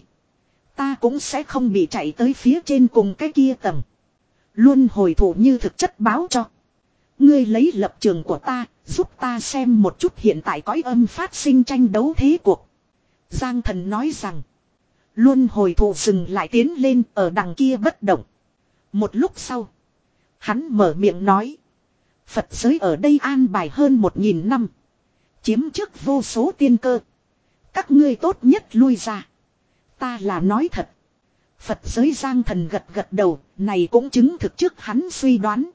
ta cũng sẽ không bị chạy tới phía trên cùng cái kia tầng. Luân hồi thủ như thực chất báo cho. Ngươi lấy lập trường của ta, giúp ta xem một chút hiện tại cõi âm phát sinh tranh đấu thế cuộc. Giang thần nói rằng, luân hồi thủ dừng lại tiến lên ở đằng kia bất động. Một lúc sau, hắn mở miệng nói, Phật giới ở đây an bài hơn một nghìn năm, chiếm trước vô số tiên cơ. Các ngươi tốt nhất lui ra. Ta là nói thật. Phật giới Giang thần gật gật đầu, này cũng chứng thực trước hắn suy đoán.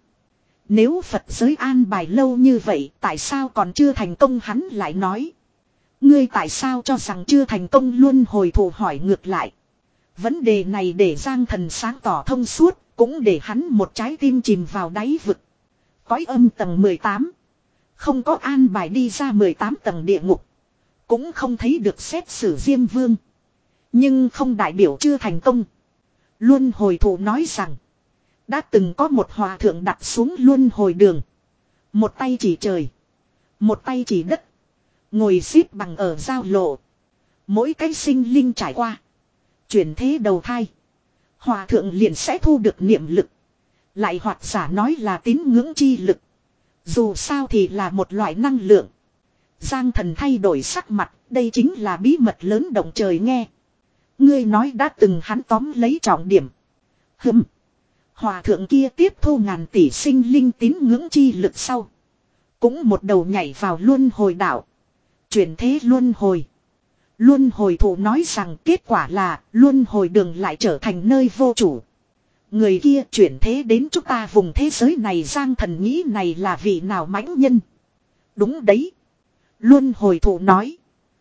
Nếu Phật giới an bài lâu như vậy, tại sao còn chưa thành công? Hắn lại nói, ngươi tại sao cho rằng chưa thành công? Luân hồi thủ hỏi ngược lại. Vấn đề này để Giang thần sáng tỏ thông suốt, cũng để hắn một trái tim chìm vào đáy vực. Cõi âm tầng mười tám, không có an bài đi ra mười tám tầng địa ngục, cũng không thấy được xét xử Diêm Vương, nhưng không đại biểu chưa thành công. Luân hồi thủ nói rằng, đã từng có một hòa thượng đặt xuống luân hồi đường, một tay chỉ trời, một tay chỉ đất, ngồi xếp bằng ở giao lộ. Mỗi cái sinh linh trải qua, chuyển thế đầu thai, hòa thượng liền sẽ thu được niệm lực, lại hoặc giả nói là tín ngưỡng chi lực. Dù sao thì là một loại năng lượng. Giang thần thay đổi sắc mặt, Đây chính là bí mật lớn động trời nghe. Ngươi nói đã từng hắn tóm lấy trọng điểm. Hừm. Hòa thượng kia tiếp thu ngàn tỷ sinh linh tín ngưỡng chi lực sau. Cũng một đầu nhảy vào luân hồi đạo. Chuyển thế luân hồi. Luân hồi thủ nói rằng kết quả là luân hồi đường lại trở thành nơi vô chủ. Người kia chuyển thế đến chúng ta vùng thế giới này. Giang Thần nghĩ này là vị nào mãnh nhân. Đúng đấy. Luân hồi thủ nói.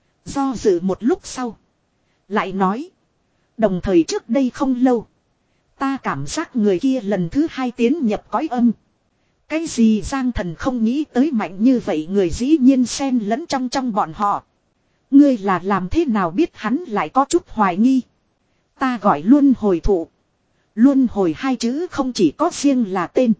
Do dự một lúc sau. Lại nói. Đồng thời trước đây không lâu. Ta cảm giác người kia lần thứ hai tiến nhập cõi âm. Cái gì Giang Thần không nghĩ tới mạnh như vậy người dĩ nhiên xen lẫn trong trong bọn họ. Ngươi là làm thế nào biết hắn lại có chút hoài nghi. Ta gọi luân hồi thụ. Luân hồi hai chữ không chỉ có riêng là tên.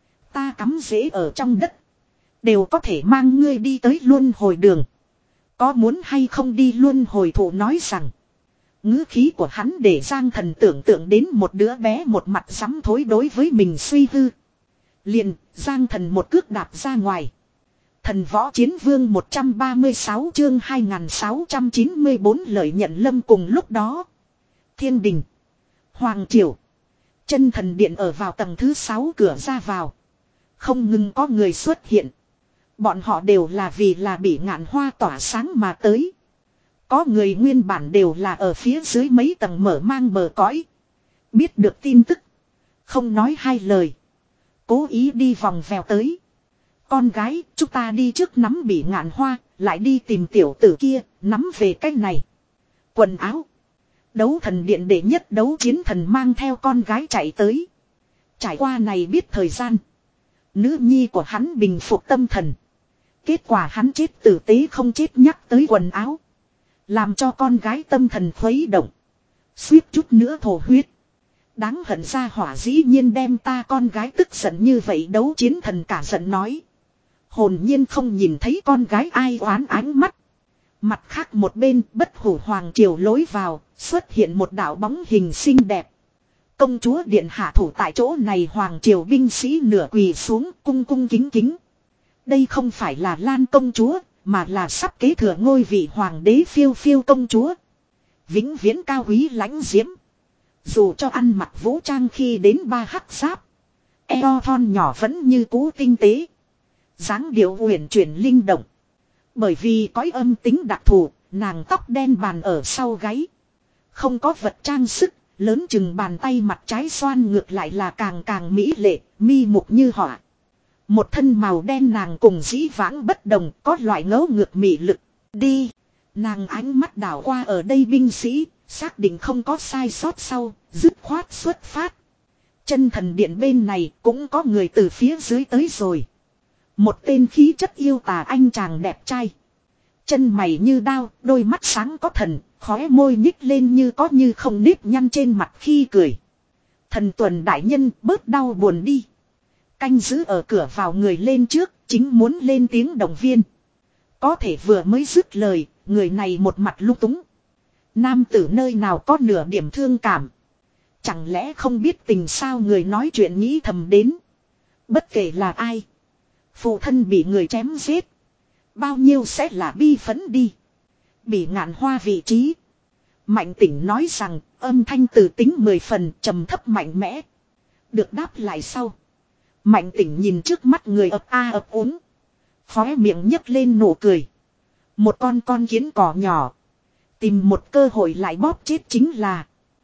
Ta cắm rễ ở trong đất. Đều có thể mang ngươi đi tới luân hồi đường. Có muốn hay không đi luân hồi thụ nói rằng. Ngữ khí của hắn để Giang Thần tưởng tượng đến một đứa bé một mặt sắm thối đối với mình suy hư. Liền, Giang Thần một cước đạp ra ngoài. Thần võ chiến vương một trăm ba mươi sáu chương hai nghìn sáu trăm chín mươi bốn lợi nhận lâm cùng lúc đó. Thiên đình. Hoàng triều. Chân thần điện ở vào tầng thứ sáu cửa ra vào. Không ngừng có người xuất hiện. Bọn họ đều là vì là bị ngạn hoa tỏa sáng mà tới. Có người nguyên bản đều là ở phía dưới mấy tầng mở mang bờ cõi. Biết được tin tức. Không nói hai lời. Cố ý đi vòng vèo tới. Con gái, chúng ta đi trước nắm bị ngạn hoa, lại đi tìm tiểu tử kia, nắm về cách này. Quần áo. Đấu thần điện đệ nhất đấu chiến thần mang theo con gái chạy tới. Trải qua này biết thời gian. Nữ nhi của hắn bình phục tâm thần. Kết quả hắn chết tử tế không chết nhắc tới quần áo. Làm cho con gái tâm thần khuấy động. Suýt chút nữa thổ huyết. Đáng hận ra hỏa dĩ nhiên đem ta con gái tức giận như vậy đấu chiến thần cả giận nói. Hồn nhiên không nhìn thấy con gái ai oán ánh mắt. Mặt khác một bên bất hủ hoàng triều lối vào, xuất hiện một đạo bóng hình xinh đẹp. Công chúa điện hạ thủ tại chỗ này hoàng triều binh sĩ nửa quỳ xuống cung cung kính kính. Đây không phải là Lan công chúa, mà là sắp kế thừa ngôi vị hoàng đế phiêu phiêu công chúa. Vĩnh viễn cao quý lãnh diễm. Dù cho ăn mặc vũ trang khi đến ba hắc giáp. Eo thon nhỏ vẫn như cũ tinh tế. Dáng điệu uyển chuyển linh động. Bởi vì cõi âm tính đặc thù, nàng tóc đen bàn ở sau gáy. Không có vật trang sức, lớn chừng bàn tay mặt trái xoan ngược lại là càng càng mỹ lệ, mi mục như họa. Một thân màu đen nàng cùng dĩ vãng bất đồng, có loại ngấu ngược mị lực. Đi! Nàng ánh mắt đảo qua ở đây binh sĩ, xác định không có sai sót sau, dứt khoát xuất phát. Chân thần điện bên này cũng có người từ phía dưới tới rồi. Một tên khí chất yêu tà anh chàng đẹp trai. Chân mày như đao, đôi mắt sáng có thần, khóe môi nhích lên như có như không nếp nhăn trên mặt khi cười. Thần tuần đại nhân bớt đau buồn đi. Canh giữ ở cửa vào người lên trước, chính muốn lên tiếng động viên. Có thể vừa mới dứt lời, người này một mặt lung túng. Nam tử nơi nào có nửa điểm thương cảm. Chẳng lẽ không biết tình sao người nói chuyện nghĩ thầm đến. Bất kể là ai. Phụ thân bị người chém giết. Bao nhiêu sẽ là bi phấn đi. Bị ngạn hoa vị trí. Mạnh tỉnh nói rằng âm thanh từ tính mười phần trầm thấp mạnh mẽ. Được đáp lại sau. Mạnh tỉnh nhìn trước mắt người ập a ập úng. Khóe miệng nhấc lên nụ cười. Một con con kiến cỏ nhỏ. Tìm một cơ hội lại bóp chết chính là.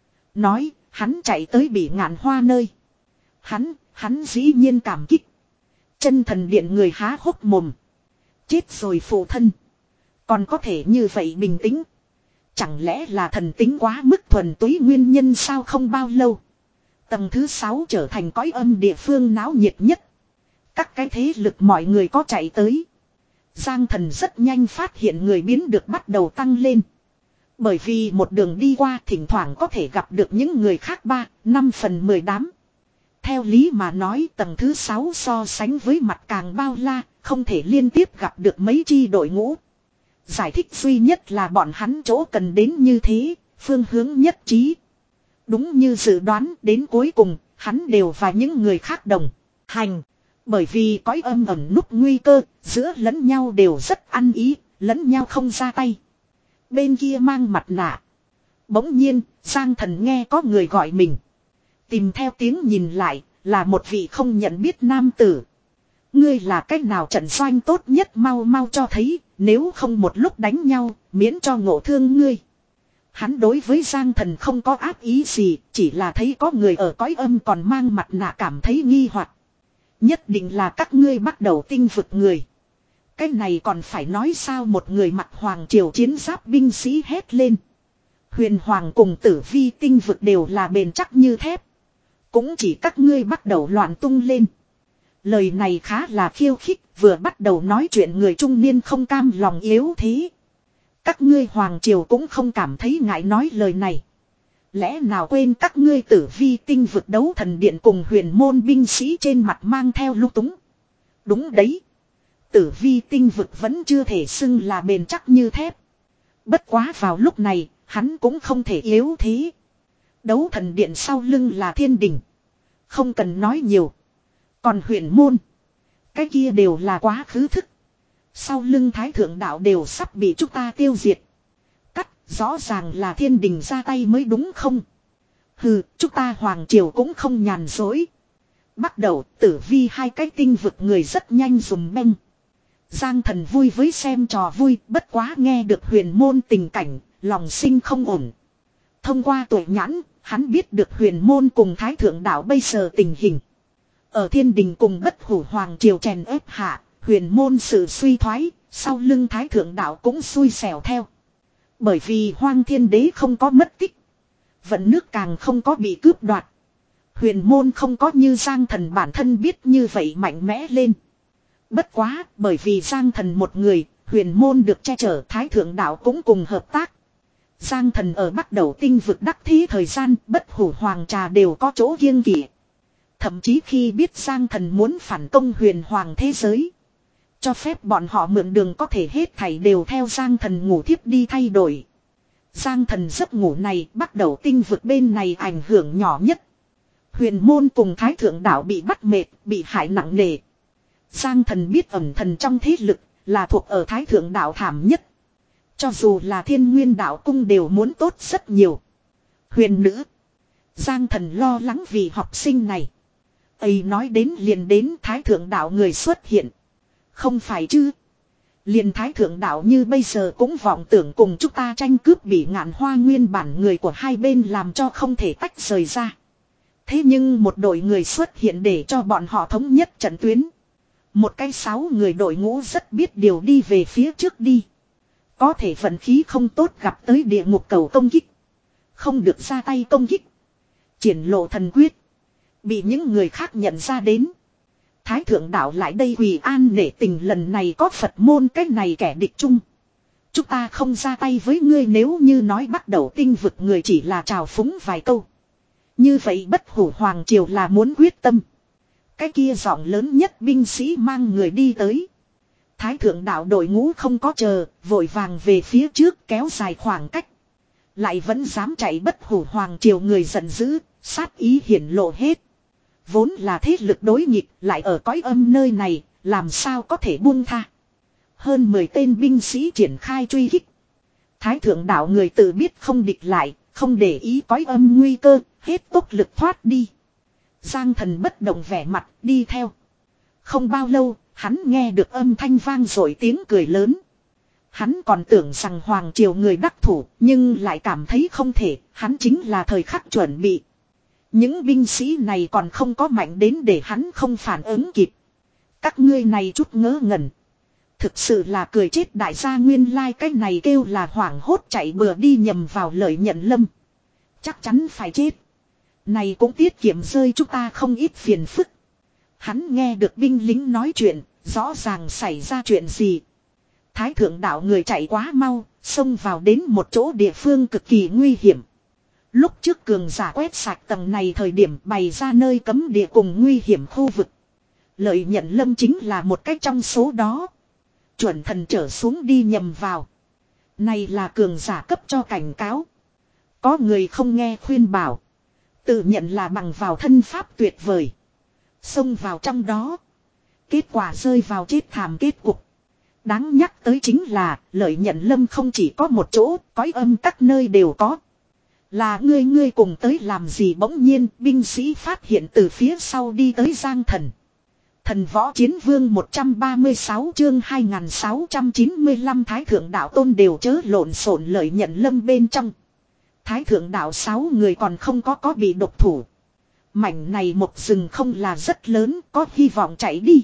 Nói hắn chạy tới bị ngạn hoa nơi. Hắn, hắn dĩ nhiên cảm kích. Chân thần điện người há hốc mồm. Chết rồi phụ thân. Còn có thể như vậy bình tĩnh. Chẳng lẽ là thần tính quá mức thuần túy nguyên nhân sao không bao lâu. Tầng thứ sáu trở thành cõi âm địa phương náo nhiệt nhất. Các cái thế lực mọi người có chạy tới. Giang Thần rất nhanh phát hiện người biến được bắt đầu tăng lên. Bởi vì một đường đi qua thỉnh thoảng có thể gặp được những người khác ba, năm phần mười đám. Theo lý mà nói tầng thứ sáu so sánh với mặt càng bao la, không thể liên tiếp gặp được mấy chi đội ngũ. Giải thích duy nhất là bọn hắn chỗ cần đến như thế, phương hướng nhất trí. Đúng như dự đoán đến cuối cùng, hắn đều và những người khác đồng hành. Bởi vì cõi âm ẩn núp nguy cơ, giữa lẫn nhau đều rất ăn ý, lẫn nhau không ra tay. Bên kia mang mặt nạ. Bỗng nhiên, Giang Thần nghe có người gọi mình. Tìm theo tiếng nhìn lại, là một vị không nhận biết nam tử. Ngươi là cách nào trận doanh tốt nhất mau mau cho thấy, nếu không một lúc đánh nhau, miễn cho ngộ thương ngươi. Hắn đối với Giang Thần không có ác ý gì, chỉ là thấy có người ở cõi âm còn mang mặt nạ cảm thấy nghi hoặc. Nhất định là các ngươi bắt đầu tinh vực người. Cái này còn phải nói sao, một người mặc hoàng triều chiến giáp binh sĩ hét lên. Huyền hoàng cùng tử vi tinh vực đều là bền chắc như thép. Cũng chỉ các ngươi bắt đầu loạn tung lên. Lời này khá là khiêu khích, vừa bắt đầu nói chuyện người trung niên không cam lòng yếu thế. Các ngươi hoàng triều cũng không cảm thấy ngại nói lời này. Lẽ nào quên các ngươi tử vi tinh vực đấu thần điện cùng huyền môn binh sĩ trên mặt mang theo lung túng. Đúng đấy. Tử vi tinh vực vẫn chưa thể xưng là bền chắc như thép. Bất quá vào lúc này, hắn cũng không thể yếu thế. Đấu thần điện sau lưng là thiên đình. Không cần nói nhiều. Còn huyền môn. Cái kia đều là quá khứ thức. Sau lưng thái thượng đạo đều sắp bị chúng ta tiêu diệt. Cắt, rõ ràng là thiên đình ra tay mới đúng không? Hừ, chúng ta hoàng triều cũng không nhàn dối. Bắt đầu, tử vi hai cái tinh vực người rất nhanh dùng beng. Giang Thần vui với xem trò vui, bất quá nghe được huyền môn tình cảnh, lòng sinh không ổn. Thông qua tuổi nhãn, hắn biết được huyền môn cùng thái thượng đạo bây giờ tình hình. Ở thiên đình cùng bất hủ hoàng triều chèn ép hạ, huyền môn sự suy thoái, sau lưng thái thượng đạo cũng xui xẻo theo. Bởi vì hoang thiên đế không có mất tích. Vận nước càng không có bị cướp đoạt. Huyền môn không có như Giang Thần bản thân biết như vậy mạnh mẽ lên. Bất quá, bởi vì Giang Thần một người, huyền môn được che chở, thái thượng đạo cũng cùng hợp tác. Giang Thần ở bắt đầu tinh vực đắc thí thời gian, bất hủ hoàng trà đều có chỗ kiêng kỵ. Thậm chí khi biết Giang Thần muốn phản công huyền hoàng thế giới, cho phép bọn họ mượn đường có thể hết thảy đều theo Giang Thần ngủ thiếp đi thay đổi. Giang Thần giấc ngủ này bắt đầu tinh vực bên này ảnh hưởng nhỏ nhất. Huyền môn cùng thái thượng đạo bị bắt mệt, bị hại nặng nề. Giang Thần biết ẩn thần trong thế lực là thuộc ở thái thượng đạo thảm nhất. Cho dù là thiên nguyên đạo cung đều muốn tốt rất nhiều. Huyền nữ. Giang Thần lo lắng vì học sinh này. Ấy nói đến liền đến thái thượng đạo người xuất hiện. Không phải chứ. Liền thái thượng đạo như bây giờ cũng vọng tưởng cùng chúng ta tranh cướp bị ngạn hoa nguyên bản người của hai bên làm cho không thể tách rời ra. Thế nhưng một đội người xuất hiện để cho bọn họ thống nhất trận tuyến. Một cái sáu người đội ngũ rất biết điều đi về phía trước đi. Có thể vận khí không tốt gặp tới địa ngục cầu công kích. Không được ra tay công kích. Triển lộ thần quyết. Bị những người khác nhận ra đến. Thái thượng đạo lại đây quỳ an nể tình, lần này có Phật môn cái này kẻ địch chung. Chúng ta không ra tay với ngươi, nếu như nói bắt đầu tinh vực người chỉ là trào phúng vài câu. Như vậy bất hủ hoàng triều là muốn quyết tâm. Cái kia giọng lớn nhất binh sĩ mang người đi tới. Thái thượng đạo đội ngũ không có chờ, vội vàng về phía trước kéo dài khoảng cách. Lại vẫn dám chạy, bất hủ hoàng triều người giận dữ, sát ý hiển lộ hết. Vốn là thế lực đối nghịch, lại ở cõi âm nơi này, làm sao có thể buông tha. Hơn mười tên binh sĩ triển khai truy kích. Thái thượng đạo người tự biết không địch lại, không để ý cõi âm nguy cơ, hết tốc lực thoát đi. Giang Thần bất động vẻ mặt, đi theo. Không bao lâu, hắn nghe được âm thanh vang rồi tiếng cười lớn. Hắn còn tưởng rằng hoàng triều người đắc thủ, nhưng lại cảm thấy không thể, hắn chính là thời khắc chuẩn bị. Những binh sĩ này còn không có mạnh đến để hắn không phản ứng kịp. Các ngươi này chút ngớ ngẩn. Thực sự là cười chết đại gia, nguyên lai like cái này kêu là hoảng hốt chạy bừa đi nhầm vào lợi nhận lâm. Chắc chắn phải chết. Này cũng tiết kiệm rơi chúng ta không ít phiền phức. Hắn nghe được binh lính nói chuyện, rõ ràng xảy ra chuyện gì. Thái thượng đạo người chạy quá mau, xông vào đến một chỗ địa phương cực kỳ nguy hiểm. Lúc trước cường giả quét sạch tầng này thời điểm bày ra nơi cấm địa cùng nguy hiểm khu vực. Lợi nhận lâm chính là một cách trong số đó. Chuẩn thần trở xuống đi nhầm vào. Này là cường giả cấp cho cảnh cáo. Có người không nghe khuyên bảo. Tự nhận là bằng vào thân pháp tuyệt vời. Xông vào trong đó. Kết quả rơi vào chết thảm kết cục. Đáng nhắc tới chính là Lợi Nhận Lâm không chỉ có một chỗ, cõi âm các nơi đều có. Là ngươi ngươi cùng tới làm gì? Bỗng nhiên binh sĩ phát hiện từ phía sau đi tới Giang Thần. Thần Võ Chiến Vương một trăm ba mươi sáu chương hai nghìn sáu trăm chín mươi lăm Thái Thượng Đạo Tôn đều chớ lộn xộn. Lợi Nhận Lâm bên trong. Thái Thượng Đạo sáu người còn không có có bị độc thủ. Mảnh này một rừng không là rất lớn, có hy vọng chạy đi.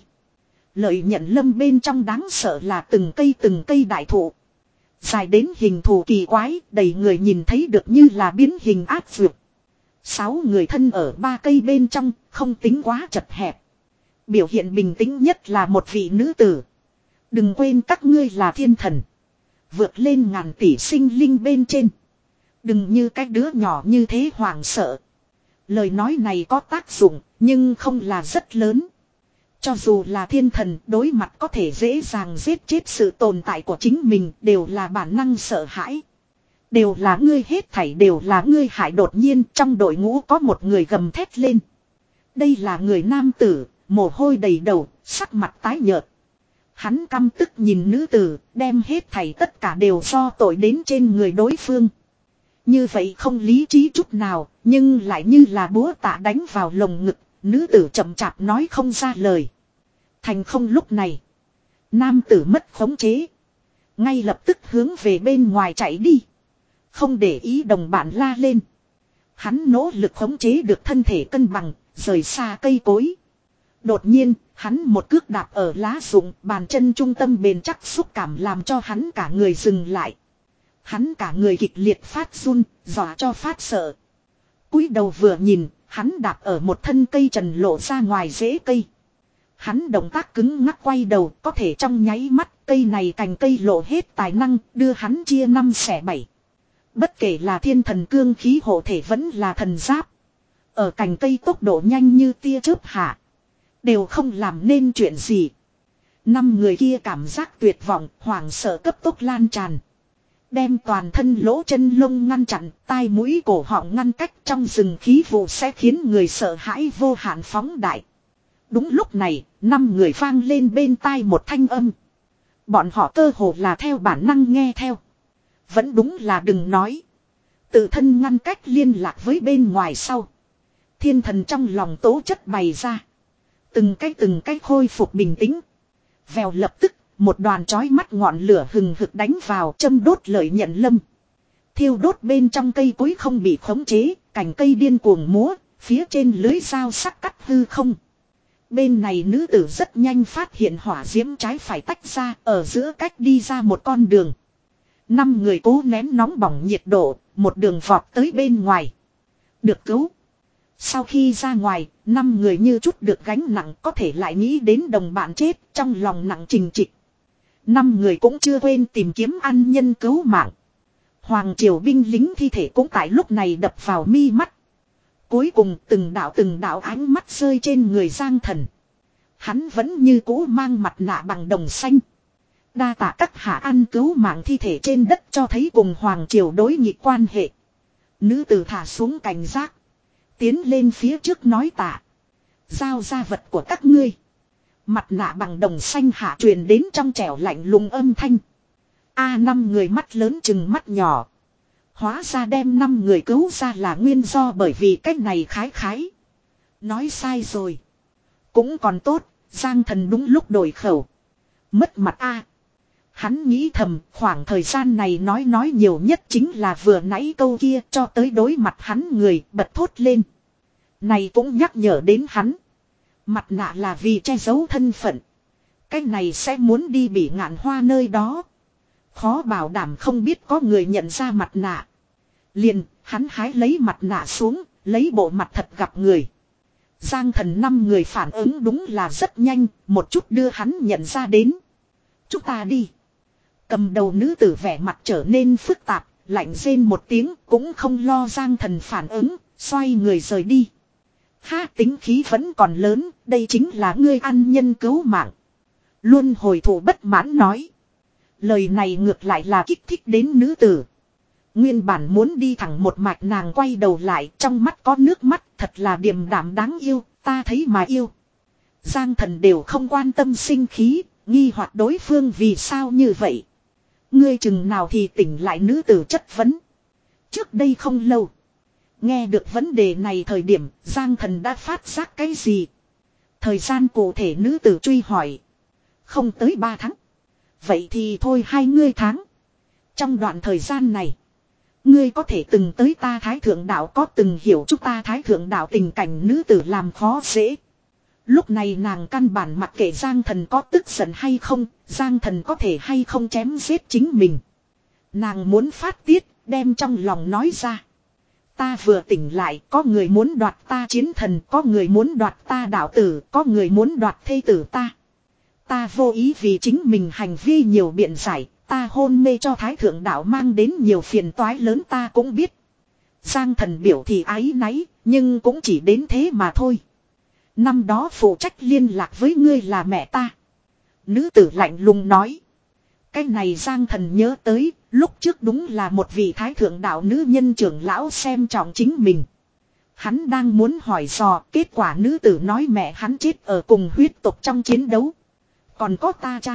Lợi Nhận Lâm bên trong đáng sợ là từng cây từng cây đại thụ. Dài đến hình thù kỳ quái, đầy người nhìn thấy được như là biến hình ác vượt. Sáu người thân ở ba cây bên trong, không tính quá chật hẹp. Biểu hiện bình tĩnh nhất là một vị nữ tử. Đừng quên các ngươi là thiên thần. Vượt lên ngàn tỷ sinh linh bên trên. Đừng như cái đứa nhỏ như thế hoảng sợ. Lời nói này có tác dụng, nhưng không là rất lớn. Cho dù là thiên thần, đối mặt có thể dễ dàng giết chết sự tồn tại của chính mình, đều là bản năng sợ hãi. Đều là ngươi, hết thảy đều là ngươi hại. Đột nhiên trong đội ngũ có một người gầm thét lên. Đây là người nam tử, mồ hôi đầy đầu, sắc mặt tái nhợt. Hắn căm tức nhìn nữ tử, đem hết thảy tất cả đều do tội đến trên người đối phương. Như vậy không lý trí chút nào, nhưng lại như là búa tạ đánh vào lồng ngực. Nữ tử chậm chạp nói không ra lời. Thành không lúc này. Nam tử mất khống chế. Ngay lập tức hướng về bên ngoài chạy đi. Không để ý đồng bạn la lên. Hắn nỗ lực khống chế được thân thể cân bằng, rời xa cây cối. Đột nhiên, hắn một cước đạp ở lá rụng, bàn chân trung tâm bền chắc xúc cảm làm cho hắn cả người dừng lại. Hắn cả người kịch liệt phát run, dọa cho phát sợ. Cúi đầu vừa nhìn, hắn đạp ở một thân cây trần lộ ra ngoài rễ cây. Hắn động tác cứng ngắc quay đầu, có thể trong nháy mắt cây này cành cây lộ hết tài năng, đưa hắn chia năm xẻ bảy. Bất kể là thiên thần cương khí hộ thể vẫn là thần giáp. Ở cành cây tốc độ nhanh như tia chớp hạ. Đều không làm nên chuyện gì. Năm người kia cảm giác tuyệt vọng, hoảng sợ cấp tốc lan tràn. Đem toàn thân lỗ chân lông ngăn chặn, tai mũi cổ họng ngăn cách, trong rừng khí vụ sẽ khiến người sợ hãi vô hạn phóng đại. Đúng lúc này, năm người vang lên bên tai một thanh âm. Bọn họ cơ hồ là theo bản năng nghe theo. Vẫn đúng là đừng nói. Tự thân ngăn cách liên lạc với bên ngoài sau. Thiên thần trong lòng tố chất bày ra. Từng cái từng cái khôi phục bình tĩnh. Vèo lập tức. Một đoàn chói mắt ngọn lửa hừng hực đánh vào, châm đốt Lợi Nhận Lâm. Thiêu đốt bên trong cây cối không bị khống chế, cành cây điên cuồng múa, phía trên lưới dao sắc cắt hư không. Bên này nữ tử rất nhanh phát hiện hỏa diễm trái phải tách ra, ở giữa cách đi ra một con đường. Năm người cố nén nóng bỏng nhiệt độ, một đường vọt tới bên ngoài. Được cứu. Sau khi ra ngoài, năm người như chút được gánh nặng, có thể lại nghĩ đến đồng bạn chết, trong lòng nặng trình trịch. Năm người cũng chưa quên tìm kiếm ăn nhân cứu mạng. Hoàng triều binh lính thi thể cũng tại lúc này đập vào mi mắt. Cuối cùng từng đạo từng đạo ánh mắt rơi trên người Giang Thần. Hắn vẫn như cũ mang mặt nạ bằng đồng xanh. Đa tạ các hạ ăn cứu mạng thi thể trên đất cho thấy cùng Hoàng triều đối nghịch quan hệ. Nữ tử thả xuống cảnh giác. Tiến lên phía trước nói tạ. Giao ra vật của các ngươi. Mặt nạ bằng đồng xanh hạ truyền đến trong trẻo lạnh lùng âm thanh. A năm người mắt lớn chừng mắt nhỏ. Hóa ra đem năm người cứu ra là nguyên do bởi vì cách này khái khái. Nói sai rồi. Cũng còn tốt, Giang Thần đúng lúc đổi khẩu. Mất mặt A. Hắn nghĩ thầm, khoảng thời gian này nói nói nhiều nhất chính là vừa nãy câu kia cho tới đối mặt hắn người bật thốt lên. Này cũng nhắc nhở đến hắn. Mặt nạ là vì che giấu thân phận. Cái này sẽ muốn đi Bỉ Ngạn Hoa nơi đó. Khó bảo đảm không biết có người nhận ra mặt nạ. Liền, hắn hái lấy mặt nạ xuống, lấy bộ mặt thật gặp người. Giang Thần năm người phản ứng đúng là rất nhanh, một chút đưa hắn nhận ra đến. Chúng ta đi. Cầm đầu nữ tử vẻ mặt trở nên phức tạp, lạnh rên một tiếng cũng không lo Giang Thần phản ứng, xoay người rời đi. Ha, tính khí vẫn còn lớn, đây chính là ngươi ăn nhân cứu mạng. Luôn hồi thủ bất mãn nói. Lời này ngược lại là kích thích đến nữ tử. Nguyên bản muốn đi thẳng một mạch nàng quay đầu lại, trong mắt có nước mắt, thật là điềm đạm đáng yêu, ta thấy mà yêu. Giang Thần đều không quan tâm sinh khí, Nghi hoặc đối phương vì sao như vậy. Ngươi chừng nào thì tỉnh lại nữ tử chất vấn. Trước đây không lâu. Nghe được vấn đề này thời điểm Giang Thần đã phát giác cái gì. Thời gian cụ thể nữ tử truy hỏi. Không tới ba tháng. Vậy thì thôi hai ngươi tháng. Trong đoạn thời gian này. Ngươi có thể từng tới ta Thái Thượng Đạo có từng hiểu chúng ta Thái Thượng Đạo tình cảnh nữ tử làm khó dễ. Lúc này nàng căn bản mặc kệ Giang Thần có tức giận hay không, Giang Thần có thể hay không chém giết chính mình. Nàng muốn phát tiết, đem trong lòng nói ra. Ta vừa tỉnh lại, có người muốn đoạt ta chiến thần, có người muốn đoạt ta đạo tử, có người muốn đoạt thê tử ta. Ta vô ý vì chính mình hành vi nhiều biện giải, ta hôn mê cho Thái Thượng Đạo mang đến nhiều phiền toái lớn ta cũng biết. Giang Thần biểu thì áy náy, nhưng cũng chỉ đến thế mà thôi. Năm đó phụ trách liên lạc với ngươi là mẹ ta. Nữ tử lạnh lùng nói. Cái này Giang Thần nhớ tới, lúc trước đúng là một vị Thái Thượng Đạo nữ nhân trưởng lão xem trọng chính mình. Hắn đang muốn hỏi dò, kết quả nữ tử nói mẹ hắn chết ở cùng huyết tộc trong chiến đấu. Còn có ta cha.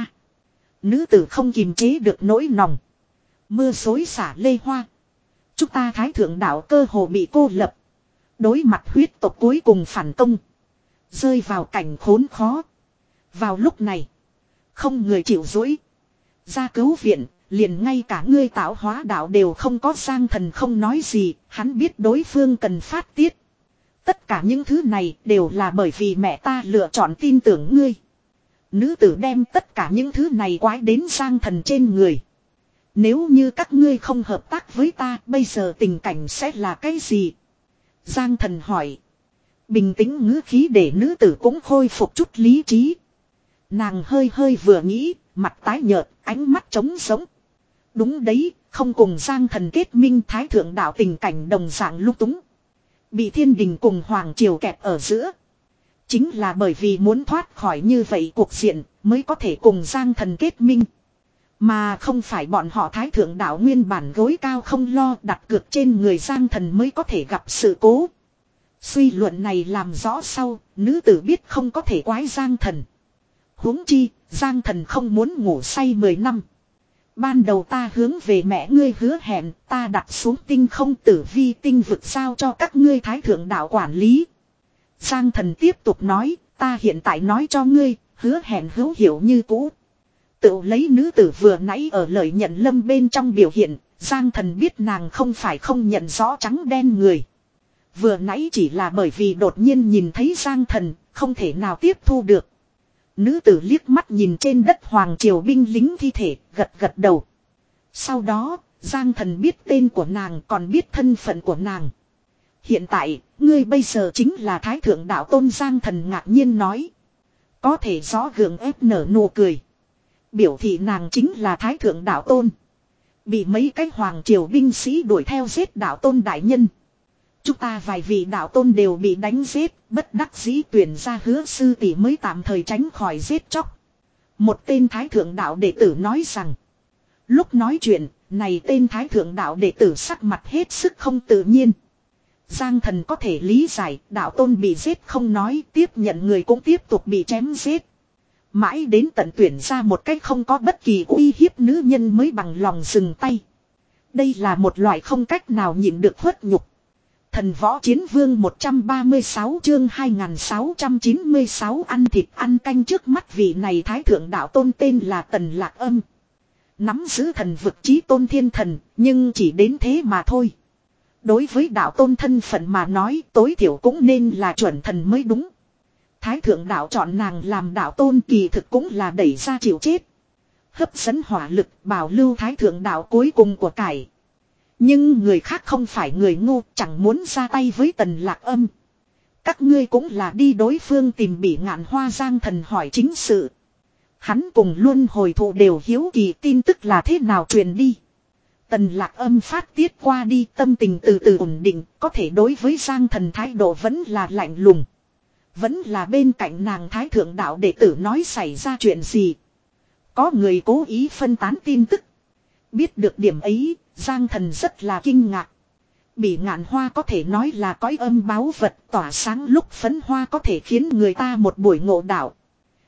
Nữ tử không kìm chế được nỗi lòng. Mưa xối xả lê hoa. Chúng ta Thái Thượng Đạo cơ hồ bị cô lập. Đối mặt huyết tộc cuối cùng phản công. Rơi vào cảnh khốn khó. Vào lúc này. Không người chịu dỗi. Ra cứu viện. Liền ngay cả ngươi tạo hóa đạo đều không có. Giang Thần không nói gì. Hắn biết đối phương cần phát tiết. Tất cả những thứ này đều là bởi vì mẹ ta lựa chọn tin tưởng ngươi. Nữ tử đem tất cả những thứ này quái đến Giang Thần trên người. Nếu như các ngươi không hợp tác với ta, bây giờ tình cảnh sẽ là cái gì? Giang Thần hỏi. Bình tĩnh ngữ khí để nữ tử cũng khôi phục chút lý trí. Nàng hơi hơi vừa nghĩ, mặt tái nhợt, ánh mắt trống sống. Đúng đấy, không cùng Giang Thần kết minh Thái Thượng Đạo tình cảnh đồng dạng lung túng. Bị thiên đình cùng Hoàng Triều kẹp ở giữa. Chính là bởi vì muốn thoát khỏi như vậy cuộc diện mới có thể cùng Giang Thần kết minh. Mà không phải bọn họ Thái Thượng Đạo nguyên bản gối cao không lo đặt cược trên người Giang Thần mới có thể gặp sự cố. Suy luận này làm rõ sau, nữ tử biết không có thể quái Giang Thần. Huống chi, Giang Thần không muốn ngủ say mười năm. Ban đầu ta hướng về mẹ ngươi hứa hẹn, ta đặt xuống tinh không tử vi tinh vực sao cho các ngươi Thái Thượng Đạo quản lý. Giang Thần tiếp tục nói, ta hiện tại nói cho ngươi, hứa hẹn hữu hiệu như cũ. Tự lấy nữ tử vừa nãy ở lời nhận lâm bên trong biểu hiện, Giang Thần biết nàng không phải không nhận rõ trắng đen người. Vừa nãy chỉ là bởi vì đột nhiên nhìn thấy Giang Thần, không thể nào tiếp thu được. Nữ tử liếc mắt nhìn trên đất Hoàng Triều binh lính thi thể, gật gật đầu. Sau đó, Giang Thần biết tên của nàng còn biết thân phận của nàng. Hiện tại, ngươi bây giờ chính là Thái Thượng Đạo Tôn. Giang Thần ngạc nhiên nói. Có thể rõ gượng ép nở nụ cười. Biểu thị nàng chính là Thái Thượng Đạo Tôn. Bị mấy cái Hoàng Triều binh sĩ đuổi theo giết Đạo Tôn đại nhân. Chúng ta vài vị Đạo Tôn đều bị đánh giết, bất đắc dĩ tuyển ra Hứa sư tỷ mới tạm thời tránh khỏi giết chóc. Một tên Thái Thượng Đạo đệ tử nói rằng. Lúc nói chuyện, này tên Thái Thượng Đạo đệ tử sắc mặt hết sức không tự nhiên. Giang Thần có thể lý giải, Đạo Tôn bị giết không nói, tiếp nhận người cũng tiếp tục bị chém giết. Mãi đến tận tuyển ra một cách không có bất kỳ uy hiếp nữ nhân mới bằng lòng dừng tay. Đây là một loại không cách nào nhịn được khuất nhục. Thần Võ Chiến Vương một trăm ba mươi sáu chương hai nghìn sáu trăm chín mươi sáu ăn thịt ăn canh. Trước mắt vị này Thái Thượng Đạo Tôn tên là Tần Lạc Âm. Nắm giữ thần vực chí tôn thiên thần, nhưng chỉ đến thế mà thôi. Đối với Đạo Tôn thân phận mà nói, tối thiểu cũng nên là chuẩn thần mới đúng. Thái Thượng Đạo chọn nàng làm Đạo Tôn kỳ thực cũng là đẩy ra chịu chết. Hấp dẫn hỏa lực bảo lưu Thái Thượng Đạo cuối cùng của cải. Nhưng người khác không phải người ngu, chẳng muốn ra tay với Tần Lạc Âm. Các ngươi cũng là đi đối phương tìm Bỉ Ngạn Hoa. Giang Thần hỏi chính sự. Hắn cùng Luân Hồi Thụ đều hiếu kỳ tin tức là thế nào truyền đi. Tần Lạc Âm phát tiết qua đi, tâm tình từ từ ổn định, có thể đối với Giang Thần thái độ vẫn là lạnh lùng. Vẫn là bên cạnh nàng Thái Thượng Đạo đệ tử nói xảy ra chuyện gì. Có người cố ý phân tán tin tức. Biết được điểm ấy, Giang Thần rất là kinh ngạc. Bỉ Ngạn Hoa có thể nói là cõi âm báu vật, tỏa sáng lúc phấn hoa có thể khiến người ta một buổi ngộ đạo.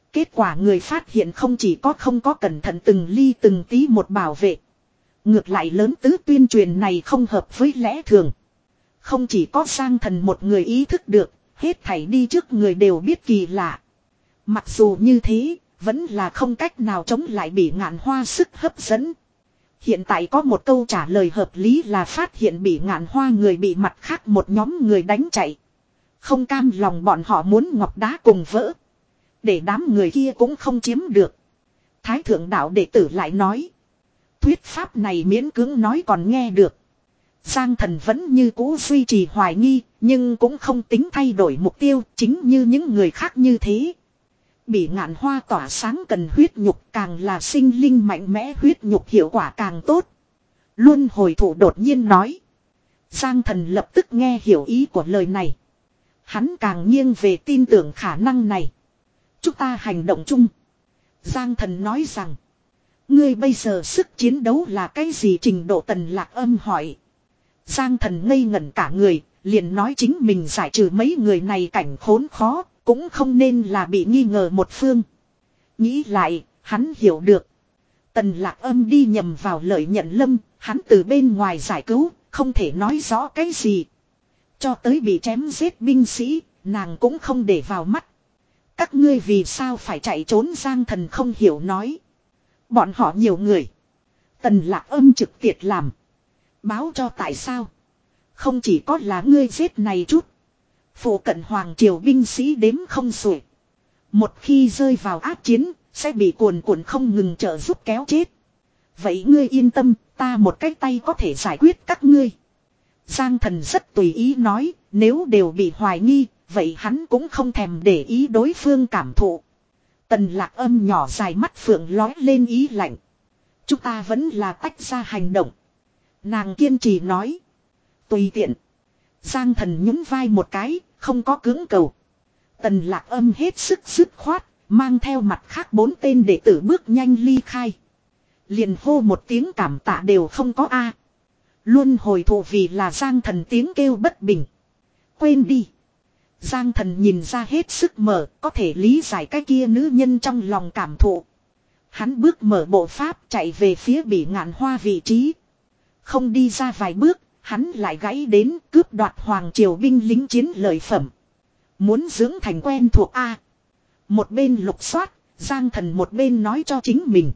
Kết quả người phát hiện không chỉ có không có cẩn thận từng ly từng tí một bảo vệ. Ngược lại lớn tứ tuyên truyền này không hợp với lẽ thường. Không chỉ có Giang Thần một người ý thức được, hết thảy đi trước người đều biết kỳ lạ. Mặc dù như thế, vẫn là không cách nào chống lại Bỉ Ngạn Hoa sức hấp dẫn. Hiện tại có một câu trả lời hợp lý là phát hiện Bỉ Ngạn Hoa người bị mặt khác một nhóm người đánh chạy. Không cam lòng bọn họ muốn ngọc đá cùng vỡ. Để đám người kia cũng không chiếm được. Thái thượng đạo đệ tử lại nói. Thuyết pháp này miễn cưỡng nói còn nghe được. Giang Thần vẫn như cũ duy trì hoài nghi, nhưng cũng không tính thay đổi mục tiêu, chính như những người khác như thế. Bỉ Ngạn Hoa tỏa sáng cần huyết nhục, càng là sinh linh mạnh mẽ huyết nhục hiệu quả càng tốt. Luân hồi thủ đột nhiên nói. Giang Thần lập tức nghe hiểu ý của lời này. Hắn càng nghiêng về tin tưởng khả năng này. Chúng ta hành động chung. Giang Thần nói rằng. Ngươi bây giờ sức chiến đấu là cái gì trình độ? Tần Lạc Âm hỏi. Giang Thần ngây ngẩn cả người, liền nói chính mình giải trừ mấy người này cảnh khốn khó, cũng không nên là bị nghi ngờ một phương. Nghĩ lại, hắn hiểu được. Tần Lạc Âm đi nhầm vào lợi nhận lâm, hắn từ bên ngoài giải cứu, không thể nói rõ cái gì. Cho tới bị chém giết binh sĩ, nàng cũng không để vào mắt. Các ngươi vì sao phải chạy trốn? Giang Thần không hiểu nói. Bọn họ nhiều người. Tần Lạc Âm trực tiệt làm. Báo cho tại sao. Không chỉ có là ngươi giết này chút. Phụ cận hoàng triều binh sĩ đếm không xuể. Một khi rơi vào ác chiến, sẽ bị cuồn cuộn không ngừng trợ giúp kéo chết. Vậy ngươi yên tâm, ta một cái tay có thể giải quyết các ngươi. Giang Thần rất tùy ý nói, nếu đều bị hoài nghi, vậy hắn cũng không thèm để ý đối phương cảm thụ. Tần Lạc Âm nhỏ dài mắt phượng lói lên ý lạnh. Chúng ta vẫn là tách ra hành động. Nàng kiên trì nói. Tùy tiện. Giang Thần nhún vai một cái, không có cưỡng cầu. Tần Lạc Âm hết sức dứt khoát, mang theo mặt khác bốn tên đệ tử bước nhanh ly khai. Liền hô một tiếng cảm tạ đều không có a. Luôn hồi thụ vì là Giang Thần tiếng kêu bất bình. Quên đi. Giang Thần nhìn ra hết sức mở, có thể lý giải cái kia nữ nhân trong lòng cảm thụ. Hắn bước mở bộ pháp chạy về phía Bỉ Ngạn Hoa vị trí. Không đi ra vài bước, hắn lại gãy đến cướp đoạt hoàng triều binh lính chiến lợi phẩm. Muốn dưỡng thành quen thuộc a. Một bên lục soát, Giang Thần một bên nói cho chính mình.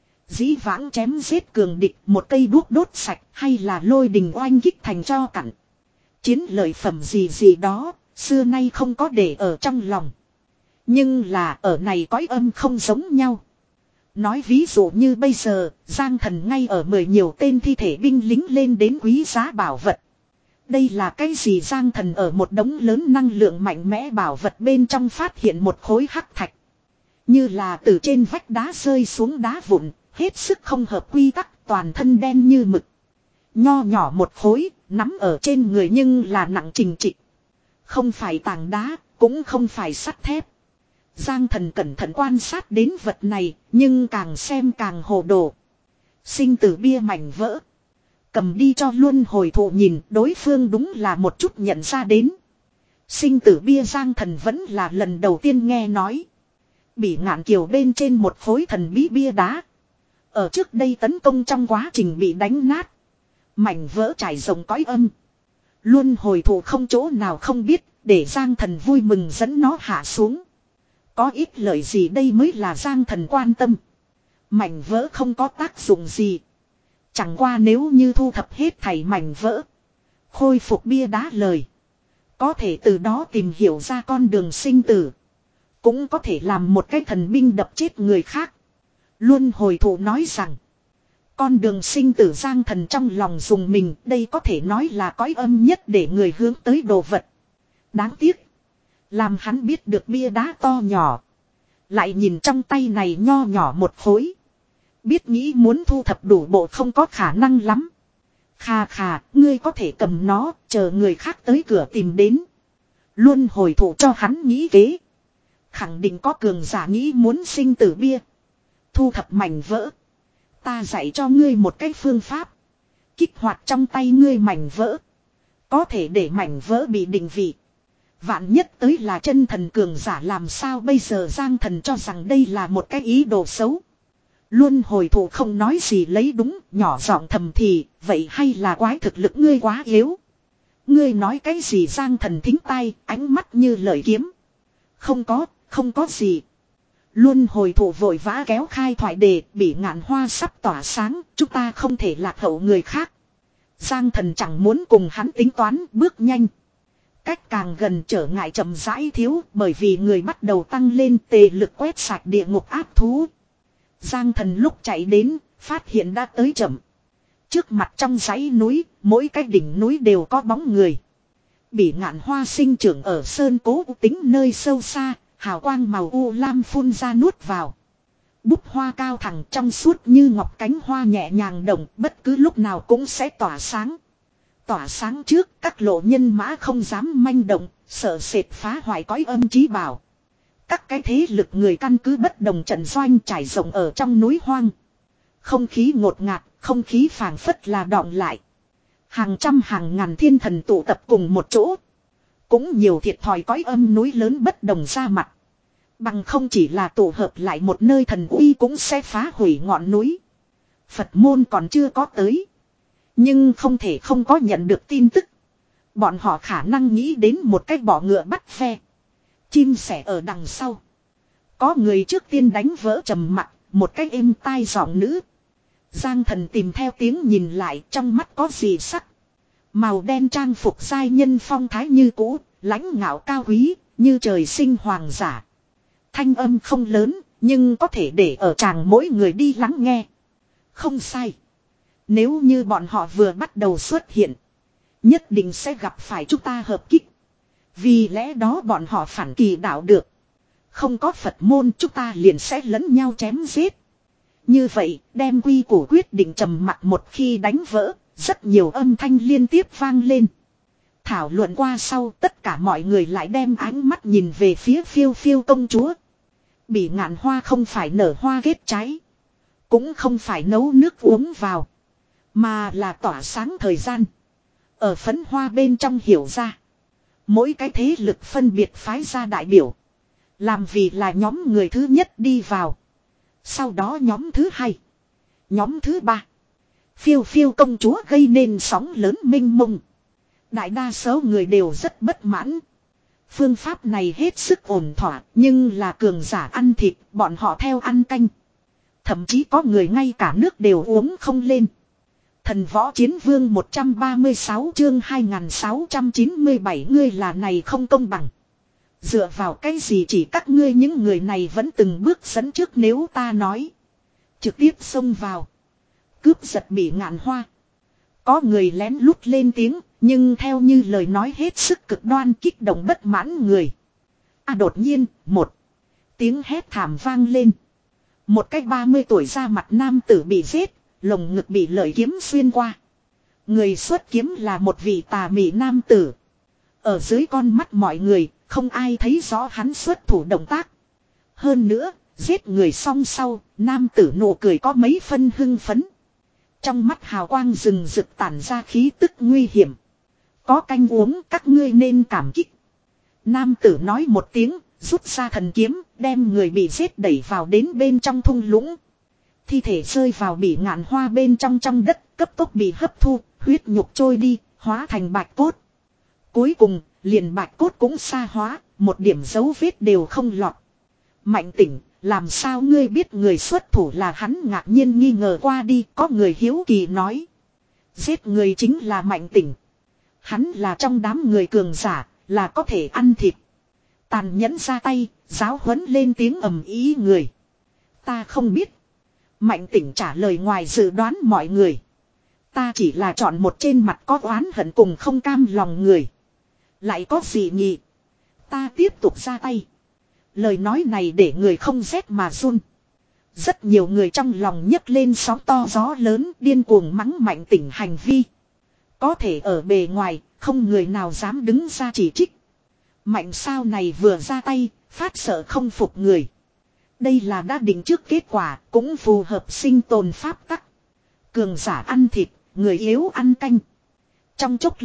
Dĩ vãng chém giết cường địch, một cây đuốc đốt sạch, hay là lôi đình oanh kích thành cho cặn. Chiến lợi phẩm gì gì đó, xưa nay không có để ở trong lòng. Nhưng là ở này cõi âm không giống nhau. Nói ví dụ như bây giờ, Giang Thần ngay ở mười nhiều tên thi thể binh lính lên đến quý giá bảo vật. Đây là cái gì? Giang Thần ở một đống lớn năng lượng mạnh mẽ bảo vật bên trong phát hiện một khối hắc thạch. Như là từ trên vách đá rơi xuống đá vụn, hết sức không hợp quy tắc, toàn thân đen như mực. Nho nhỏ một khối, nắm ở trên người nhưng là nặng trình trịch. Không phải tảng đá, cũng không phải sắt thép. Giang Thần cẩn thận quan sát đến vật này, nhưng càng xem càng hồ đồ. Sinh tử bia mảnh vỡ. Cầm đi cho Luân Hồi Thụ nhìn, đối phương đúng là một chút nhận ra đến. Sinh tử bia Giang Thần vẫn là lần đầu tiên nghe nói. Bỉ Ngạn Kiều bên trên một khối thần bí bia đá. Ở trước đây tấn công trong quá trình bị đánh nát. Mảnh vỡ trải rộng cõi âm. Luân Hồi Thụ không chỗ nào không biết, để Giang Thần vui mừng dẫn nó hạ xuống. Có ít lợi gì đây mới là Giang Thần quan tâm. Mảnh vỡ không có tác dụng gì. Chẳng qua nếu như thu thập hết thảy mảnh vỡ, khôi phục bia đá lời, có thể từ đó tìm hiểu ra con đường sinh tử. Cũng có thể làm một cái thần binh đập chết người khác. Luân Hồi Thụ nói rằng, con đường sinh tử Giang Thần trong lòng dùng mình, đây có thể nói là cõi âm nhất để người hướng tới đồ vật. Đáng tiếc, làm hắn biết được bia đá to nhỏ, lại nhìn trong tay này nho nhỏ một khối, biết nghĩ muốn thu thập đủ bộ không có khả năng lắm. Khà khà, ngươi có thể cầm nó, chờ người khác tới cửa tìm đến. Luân Hồi Thụ cho hắn nghĩ kế. Khẳng định có cường giả nghĩ muốn sinh tử bia, thu thập mảnh vỡ. Ta dạy cho ngươi một cái phương pháp. Kích hoạt trong tay ngươi mảnh vỡ, có thể để mảnh vỡ bị định vị. Vạn nhất tới là chân thần cường giả làm sao bây giờ Giang Thần cho rằng đây là một cái ý đồ xấu. Luôn hồi thủ không nói gì lấy đúng, nhỏ giọng thầm thì, vậy hay là quái thực lực ngươi quá yếu. Ngươi nói cái gì Giang Thần thính tai, ánh mắt như lợi kiếm. Không có, không có gì. Luôn hồi thủ vội vã kéo khai thoại đề, bị ngạn hoa sắp tỏa sáng, chúng ta không thể lạc hậu người khác. Giang Thần chẳng muốn cùng hắn tính toán, bước nhanh. Cách càng gần trở ngại chậm rãi thiếu, bởi vì người bắt đầu tăng lên tề lực quét sạch địa ngục áp thú. Giang Thần lúc chạy đến, phát hiện đã tới chậm. Trước mặt trong dãy núi, mỗi cái đỉnh núi đều có bóng người. Bỉ ngạn hoa sinh trưởng ở sơn cố tính nơi sâu xa, hào quang màu u lam phun ra nuốt vào. Búp hoa cao thẳng trong suốt như ngọc cánh hoa nhẹ nhàng động, bất cứ lúc nào cũng sẽ tỏa sáng. Tỏa sáng trước, các lộ nhân mã không dám manh động, sợ sệt phá hoại cõi âm chí bảo. Các cái thế lực người căn cứ bất đồng trận doanh trải rộng ở trong núi hoang. Không khí ngột ngạt, không khí phảng phất là đọng lại. Hàng trăm hàng ngàn thiên thần tụ tập cùng một chỗ. Cũng nhiều thiệt thòi cõi âm núi lớn bất đồng ra mặt. Bằng không chỉ là tụ hợp lại một nơi thần uy cũng sẽ phá hủy ngọn núi. Phật môn còn chưa có tới. Nhưng không thể không có nhận được tin tức. Bọn họ khả năng nghĩ đến một cách bỏ ngựa bắt ve. Chim sẻ ở đằng sau. Có người trước tiên đánh vỡ trầm mặc, một cách êm tai giọng nữ. Giang Thần tìm theo tiếng nhìn lại, trong mắt có gì sắc. Màu đen trang phục giai nhân phong thái như cũ, lãnh ngạo cao quý, như trời sinh hoàng giả. Thanh âm không lớn, nhưng có thể để ở tràng mỗi người đi lắng nghe. Không sai. Nếu như bọn họ vừa bắt đầu xuất hiện, nhất định sẽ gặp phải chúng ta hợp kích. Vì lẽ đó bọn họ phản kỳ đạo được. Không có Phật môn chúng ta liền sẽ lẫn nhau chém giết. Như vậy, đem quy củ quyết định trầm mặc một khi đánh vỡ, rất nhiều âm thanh liên tiếp vang lên. Thảo luận qua sau, tất cả mọi người lại đem ánh mắt nhìn về phía phiêu phiêu công chúa. Bỉ ngạn hoa không phải nở hoa kết trái, cũng không phải nấu nước uống vào, mà là tỏa sáng thời gian. Ở phấn hoa bên trong hiểu ra, mỗi cái thế lực phân biệt phái ra đại biểu, làm vì là nhóm người thứ nhất đi vào. Sau đó nhóm thứ hai, nhóm thứ ba. Phiêu phiêu công chúa gây nên sóng lớn mênh mông. Đại đa số người đều rất bất mãn. Phương pháp này hết sức ổn thỏa, nhưng là cường giả ăn thịt, bọn họ theo ăn canh. Thậm chí có người ngay cả nước đều uống không lên. Thần võ chiến vương một trăm ba mươi sáu chương hai nghìn sáu trăm chín mươi bảy ngươi là này không công bằng. Dựa vào cái gì chỉ các ngươi những người này vẫn từng bước dẫn trước nếu ta nói. Trực tiếp xông vào. Cướp giật Bỉ ngạn hoa. Có người lén lút lên tiếng, nhưng theo như lời nói hết sức cực đoan kích động bất mãn người. À đột nhiên, một tiếng hét thảm vang lên. Một cái ba mươi tuổi ra mặt nam tử bị giết, lồng ngực bị lợi kiếm xuyên qua. Người xuất kiếm là một vị tà mị nam tử. Ở dưới con mắt mọi người, không ai thấy rõ hắn xuất thủ động tác. Hơn nữa, giết người xong sau, nam tử nụ cười có mấy phân hưng phấn. Trong mắt hào quang rừng rực tản ra khí tức nguy hiểm. Có canh uống các ngươi nên cảm kích. Nam tử nói một tiếng, rút ra thần kiếm, đem người bị giết đẩy vào đến bên trong thung lũng. Thi thể rơi vào Bỉ ngạn hoa bên trong trong đất, cấp tốc bị hấp thu, huyết nhục trôi đi, hóa thành bạch cốt. Cuối cùng, liền bạch cốt cũng sa hóa, một điểm dấu vết đều không lọt. Mạnh Tỉnh, làm sao ngươi biết người xuất thủ là hắn ngạc nhiên nghi ngờ qua đi, có người hiếu kỳ nói. Giết người chính là Mạnh Tỉnh. Hắn là trong đám người cường giả, là có thể ăn thịt. Tàn nhẫn ra tay, giáo huấn lên tiếng ầm ý người. Ta không biết. Mạnh Tỉnh trả lời ngoài dự đoán mọi người. Ta chỉ là chọn một trên mặt có oán hận cùng không cam lòng người. Lại có gì nhỉ? Ta tiếp tục ra tay. Lời nói này để người không rét mà run. Rất nhiều người trong lòng nhấc lên sóng to gió lớn điên cuồng mắng Mạnh Tỉnh hành vi. Có thể ở bề ngoài, không người nào dám đứng ra chỉ trích. Mạnh sao này vừa ra tay, phát sợ không phục người. Đây là đã định trước kết quả, cũng phù hợp sinh tồn pháp tắc. Cường giả ăn thịt, người yếu ăn canh. Trong chốc lát,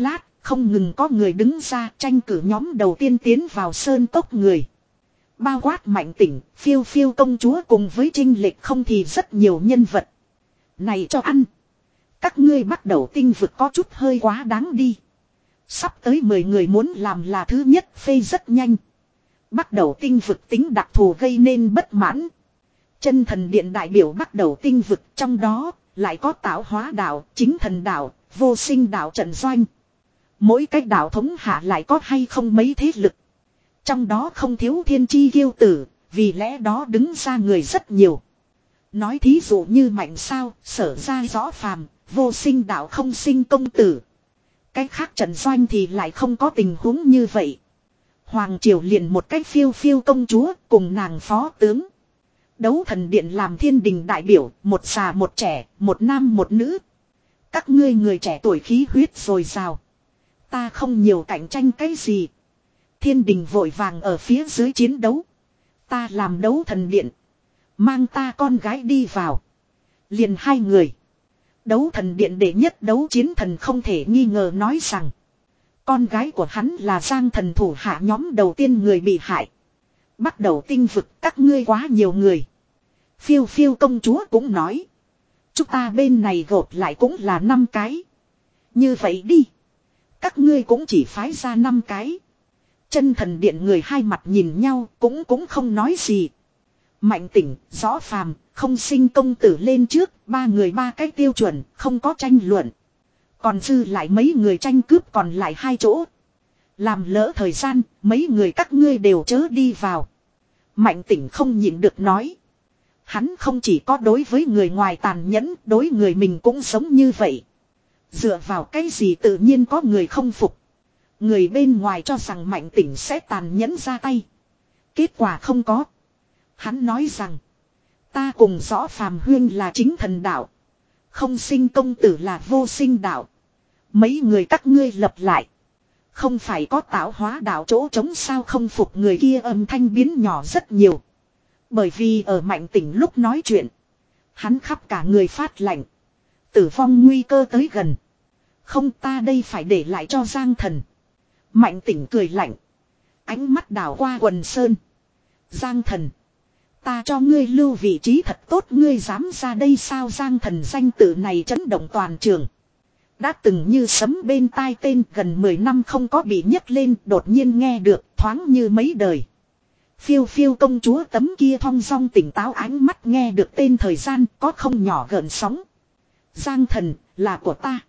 Không ngừng có người đứng ra tranh cử nhóm đầu tiên tiến vào sơn cốc người. Bao quát Mạnh Tỉnh, Phiêu Phiêu công chúa cùng với Trinh Lệch không thì rất nhiều nhân vật. Này cho ăn. Các ngươi bắt đầu tinh vực có chút hơi quá đáng đi. Sắp tới mười người muốn làm là thứ nhất phê rất nhanh. Bắt đầu tinh vực tính đặc thù gây nên bất mãn. Chân thần điện đại biểu bắt đầu tinh vực, trong đó lại có tạo hóa đạo, chính thần đạo, vô sinh đạo trận doanh. Mỗi cái đạo thống hạ lại có hay không mấy thế lực. Trong đó không thiếu thiên chi kiêu tử, vì lẽ đó đứng ra người rất nhiều. Nói thí dụ như Mạnh Sao, Sở Ra Rõ Phàm, vô sinh đạo không sinh công tử. Cái khác trận doanh thì lại không có tình huống như vậy. Hoàng Triều liền một cách Phiêu Phiêu công chúa cùng nàng phó tướng. Đấu thần điện làm thiên đình đại biểu, một già một trẻ, một nam một nữ. Các ngươi người trẻ tuổi khí huyết dồi dào. Ta không nhiều cạnh tranh cái gì. Thiên đình vội vàng ở phía dưới chiến đấu. Ta làm đấu thần điện. Mang ta con gái đi vào. Liền hai người. Đấu thần điện đệ nhất đấu chiến thần không thể nghi ngờ nói rằng. Con gái của hắn là Giang thần thủ hạ nhóm đầu tiên người bị hại. Bắt đầu tinh vực các ngươi quá nhiều người. Phiêu Phiêu công chúa cũng nói. Chúng ta bên này gộp lại cũng là năm cái. Như vậy đi. Các ngươi cũng chỉ phái ra năm cái. Chân thần điện người hai mặt nhìn nhau cũng cũng không nói gì. Mạnh Tỉnh, Rõ Phàm, không sinh công tử lên trước, ba người ba cái tiêu chuẩn, không có tranh luận. Còn dư lại mấy người tranh cướp còn lại hai chỗ. Làm lỡ thời gian, mấy người các ngươi đều chớ đi vào. Mạnh Tỉnh không nhịn được nói. Hắn không chỉ có đối với người ngoài tàn nhẫn, đối người mình cũng giống như vậy. Dựa vào cái gì tự nhiên có người không phục. Người bên ngoài cho rằng Mạnh Tỉnh sẽ tàn nhẫn ra tay. Kết quả không có. Hắn nói rằng. Ta cùng Rõ Phàm huyên là chính thần đạo. Không sinh công tử là vô sinh đạo. Mấy người các ngươi lập lại. Không phải có tạo hóa đạo chỗ trống sao không phục người kia âm thanh biến nhỏ rất nhiều. Bởi vì ở Mạnh Tỉnh lúc nói chuyện. Hắn khắp cả người phát lạnh. Tử vong nguy cơ tới gần. Không ta đây phải để lại cho Giang thần. Mạnh Tỉnh cười lạnh. Ánh mắt đảo qua quần sơn. Giang thần. Ta cho ngươi lưu vị trí thật tốt ngươi dám ra đây sao Giang thần danh tự này chấn động toàn trường. Đã từng như sấm bên tai tên gần mười năm không có bị nhấc lên đột nhiên nghe được thoáng như mấy đời. Phiêu Phiêu công chúa tấm kia thong dong tỉnh táo ánh mắt nghe được tên thời gian có không nhỏ gợn sóng. Giang thần là của ta.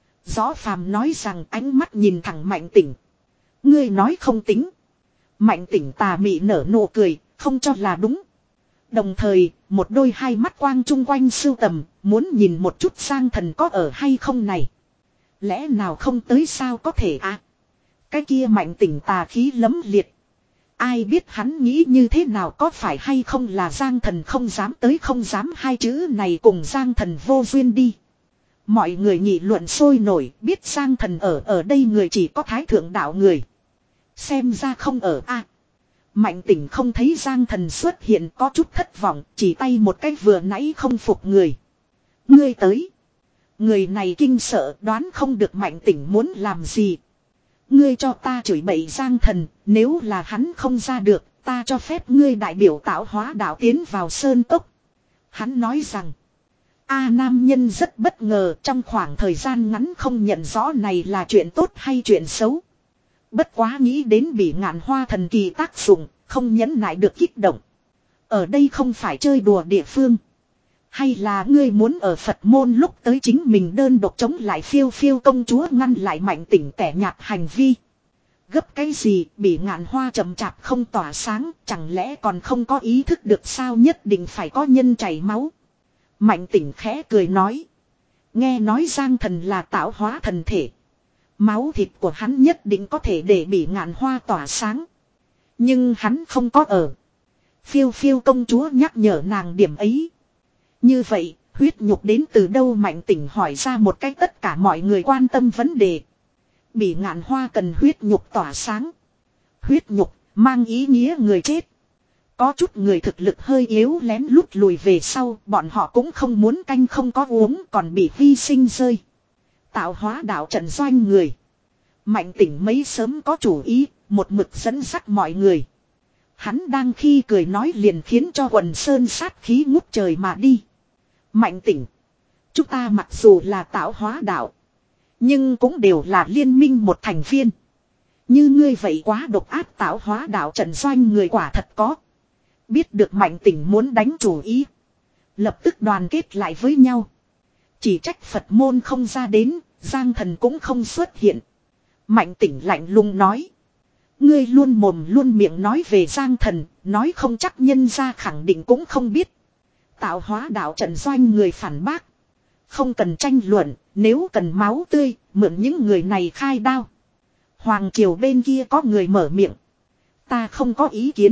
Rõ Phàm nói rằng ánh mắt nhìn thẳng Mạnh Tỉnh. Ngươi nói không tính. Mạnh Tỉnh tà mị nở nụ cười, không cho là đúng. Đồng thời, một đôi hai mắt quang chung quanh sưu tầm, muốn nhìn một chút Giang thần có ở hay không này. Lẽ nào không tới sao có thể à? Cái kia Mạnh Tỉnh tà khí lấm liệt. Ai biết hắn nghĩ như thế nào có phải hay không là Giang thần không dám tới không dám hai chữ này cùng Giang thần vô duyên đi. Mọi người nghị luận sôi nổi biết Giang thần ở ở đây người chỉ có thái thượng đạo người. Xem ra không ở a. À, Mạnh Tỉnh không thấy Giang thần xuất hiện có chút thất vọng chỉ tay một cách vừa nãy không phục người. Ngươi tới. Người này kinh sợ đoán không được Mạnh Tỉnh muốn làm gì. Ngươi cho ta chửi bậy Giang thần, nếu là hắn không ra được, ta cho phép ngươi đại biểu tạo hóa đạo tiến vào sơn cốc. Hắn nói rằng, A nam nhân rất bất ngờ trong khoảng thời gian ngắn không nhận rõ này là chuyện tốt hay chuyện xấu. Bất quá nghĩ đến bị ngạn hoa thần kỳ tác dụng, không nhẫn nại được kích động. Ở đây không phải chơi đùa địa phương. Hay là ngươi muốn ở Phật môn lúc tới chính mình đơn độc chống lại Phiêu Phiêu công chúa ngăn lại Mạnh Tỉnh tẻ nhạt hành vi. Gấp cái gì bị ngạn hoa chậm chạp không tỏa sáng chẳng lẽ còn không có ý thức được sao nhất định phải có nhân chảy máu. Mạnh Tỉnh khẽ cười nói. Nghe nói Giang thần là tạo hóa thần thể. Máu thịt của hắn nhất định có thể để bị ngạn hoa tỏa sáng. Nhưng hắn không có ở. Phiêu Phiêu công chúa nhắc nhở nàng điểm ấy. Như vậy, huyết nhục đến từ đâu Mạnh Tỉnh hỏi ra một cách tất cả mọi người quan tâm vấn đề. Bị ngạn hoa cần huyết nhục tỏa sáng. Huyết nhục, mang ý nghĩa người chết. Có chút người thực lực hơi yếu lén lút lùi về sau, bọn họ cũng không muốn canh không có uống còn bị hy sinh rơi. Tạo hóa đạo trận doanh người. Mạnh Tỉnh mấy sớm có chủ ý, một mực dẫn dắt mọi người. Hắn đang khi cười nói liền khiến cho quần sơn sát khí ngút trời mà đi. Mạnh Tỉnh, chúng ta mặc dù là tạo hóa đạo, nhưng cũng đều là liên minh một thành viên. Như ngươi vậy quá độc ác, tạo hóa đạo trận doanh người quả thật có. Biết được Mạnh Tỉnh muốn đánh chủ ý, lập tức đoàn kết lại với nhau. Chỉ trách Phật môn không ra đến, Giang Thần cũng không xuất hiện. Mạnh Tỉnh lạnh lùng nói. Ngươi luôn mồm luôn miệng nói về Giang Thần, nói không chắc nhân ra khẳng định cũng không biết. Tạo hóa đạo trận doanh người phản bác. Không cần tranh luận, nếu cần máu tươi, mượn những người này khai đao. Hoàng triều bên kia có người mở miệng. Ta không có ý kiến.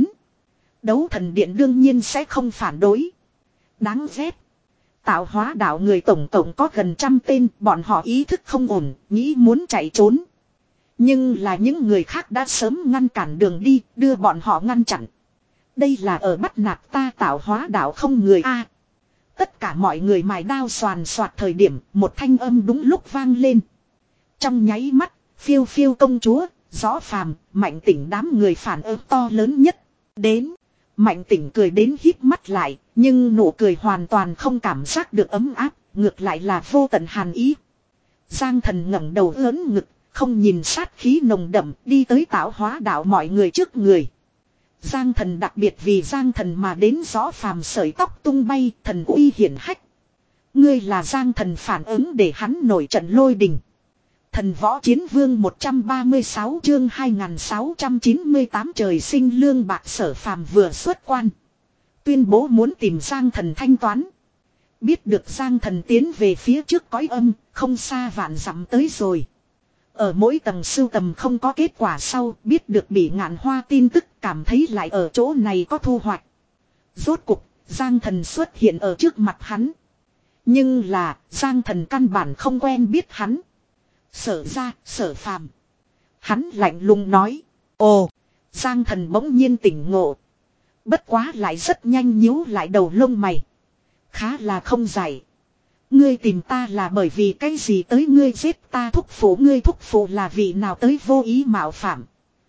Đấu thần điện đương nhiên sẽ không phản đối. Đáng ghét. Tạo hóa đạo người tổng tổng có gần trăm tên, bọn họ ý thức không ổn, nghĩ muốn chạy trốn. Nhưng là những người khác đã sớm ngăn cản đường đi, đưa bọn họ ngăn chặn. Đây là ở bắt nạt ta tạo hóa đạo không người a. Tất cả mọi người mài đao xoàn xoạt thời điểm, một thanh âm đúng lúc vang lên. Trong nháy mắt, phiêu phiêu công chúa, Rõ Phàm, Mạnh Tỉnh đám người phản ứng to lớn nhất. Đến, Mạnh Tỉnh cười đến híp mắt lại, nhưng nụ cười hoàn toàn không cảm giác được ấm áp, ngược lại là vô tận hàn ý. Giang Thần ngẩng đầu lớn ngực, không nhìn sát khí nồng đậm, đi tới tạo hóa đạo mọi người trước người. Giang Thần đặc biệt vì Giang Thần mà đến Rõ Phàm sợi tóc tung bay, thần uy hiển hách. Ngươi là Giang Thần phản ứng để hắn nổi trận lôi đình. Thần võ chiến vương một trăm ba mươi sáu chương hai nghìn sáu trăm chín mươi tám trời sinh lương bạc. Sở Phàm vừa xuất quan, tuyên bố muốn tìm Giang Thần thanh toán. Biết được Giang Thần tiến về phía trước cõi âm, không xa vạn dặm tới rồi. Ở mỗi tầng sưu tầm không có kết quả sau, biết được Bỉ Ngạn Hoa tin tức, cảm thấy lại ở chỗ này có thu hoạch. Rốt cục, Giang Thần xuất hiện ở trước mặt hắn. Nhưng là, Giang Thần căn bản không quen biết hắn. Sở ra, Sở Phàm. Hắn lạnh lùng nói. Ồ, Giang Thần bỗng nhiên tỉnh ngộ. Bất quá lại rất nhanh nhíu lại đầu lông mày. Khá là không giải. Ngươi tìm ta là bởi vì cái gì tới ngươi giết ta thúc phụ, ngươi thúc phụ là vị nào tới vô ý mạo phạm.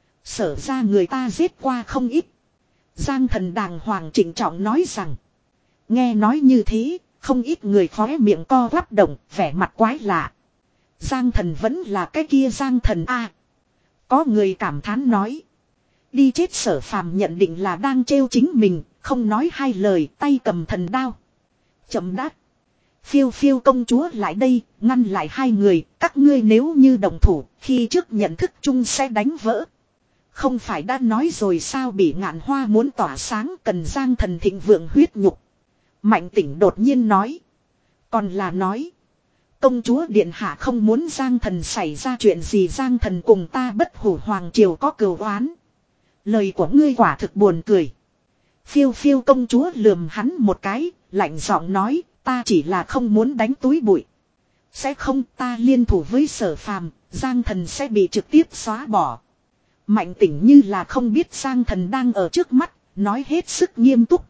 Sở ra người ta giết qua không ít. Giang Thần đàng hoàng trịnh trọng nói rằng. Nghe nói như thế, không ít người khóe miệng co quắp động, vẻ mặt quái lạ. Giang Thần vẫn là cái kia Giang Thần a. Có người cảm thán nói. Đi chết. Sở Phàm nhận định là đang trêu chính mình, không nói hai lời, tay cầm thần đao. Chậm đáp. Phiêu phiêu công chúa lại đây, ngăn lại hai người, các ngươi nếu như đồng thủ, khi trước nhận thức chung sẽ đánh vỡ. Không phải đã nói rồi sao, Bỉ Ngạn Hoa muốn tỏa sáng cần Giang Thần thịnh vượng huyết nhục. Mạnh Tỉnh đột nhiên nói. Còn là nói. Công chúa điện hạ không muốn Giang Thần xảy ra chuyện gì, Giang Thần cùng ta bất hủ hoàng triều có cừu oán. Lời của ngươi quả thực buồn cười. Phiêu phiêu công chúa lườm hắn một cái, lạnh giọng nói. Ta chỉ là không muốn đánh túi bụi. Sẽ không, ta liên thủ với Sở Phàm, Giang Thần sẽ bị trực tiếp xóa bỏ. Mạnh Tỉnh như là không biết Giang Thần đang ở trước mắt, nói hết sức nghiêm túc.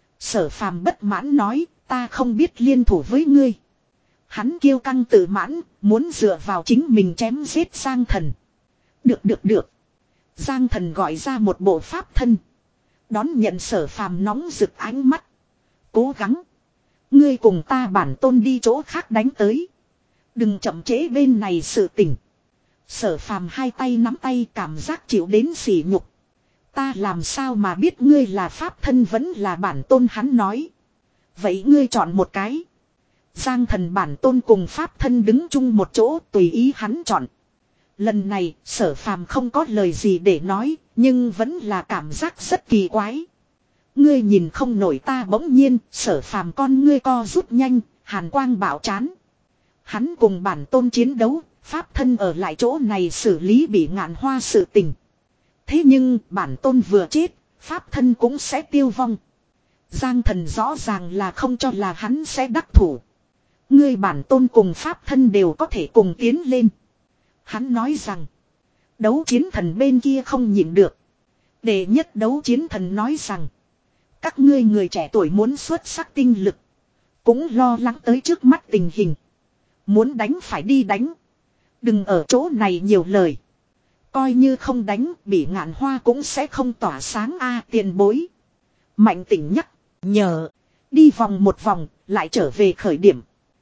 Sở Phàm bất mãn nói, ta không biết liên thủ với ngươi. Hắn kiêu căng tự mãn, muốn dựa vào chính mình chém giết Giang Thần. Được được được. Giang Thần gọi ra một bộ pháp thân. Đón nhận Sở Phàm nóng rực ánh mắt. Cố gắng. Ngươi cùng ta bản tôn đi chỗ khác đánh tới. Đừng chậm trễ bên này sự tình. Sở Phàm hai tay nắm tay, cảm giác chịu đến sỉ nhục. Ta làm sao mà biết ngươi là pháp thân vẫn là bản tôn, hắn nói. Vậy ngươi chọn một cái. Giang Thần bản tôn cùng pháp thân đứng chung một chỗ, tùy ý hắn chọn. Lần này Sở Phàm không có lời gì để nói, nhưng vẫn là cảm giác rất kỳ quái. Ngươi nhìn không nổi ta. Bỗng nhiên Sở Phàm con ngươi co rút nhanh, hàn quang bạo chán. Hắn cùng bản tôn chiến đấu, pháp thân ở lại chỗ này xử lý Bỉ Ngạn Hoa sự tình. Thế nhưng bản tôn vừa chết, pháp thân cũng sẽ tiêu vong. Giang Thần rõ ràng là không cho là hắn sẽ đắc thủ. Ngươi bản tôn cùng pháp thân đều có thể cùng tiến lên. Hắn nói rằng, đấu chiến thần bên kia không nhịn được. Đệ nhất đấu chiến thần nói rằng, các ngươi người trẻ tuổi muốn xuất sắc tinh lực, cũng lo lắng tới trước mắt tình hình. Muốn đánh phải đi đánh. Đừng ở chỗ này nhiều lời. Coi như không đánh, Bỉ Ngạn Hoa cũng sẽ không tỏa sáng a tiền bối. Mạnh Tỉnh nhắc nhở. Đi vòng một vòng, lại trở về khởi điểm.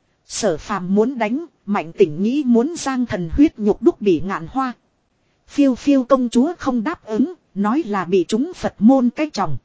Sở Phàm muốn đánh, Mạnh Tỉnh nghĩ muốn Giang Thần huyết nhục đúc Bỉ Ngạn Hoa. Phiêu phiêu công chúa không đáp ứng, nói là bị chúng Phật môn cách chồng.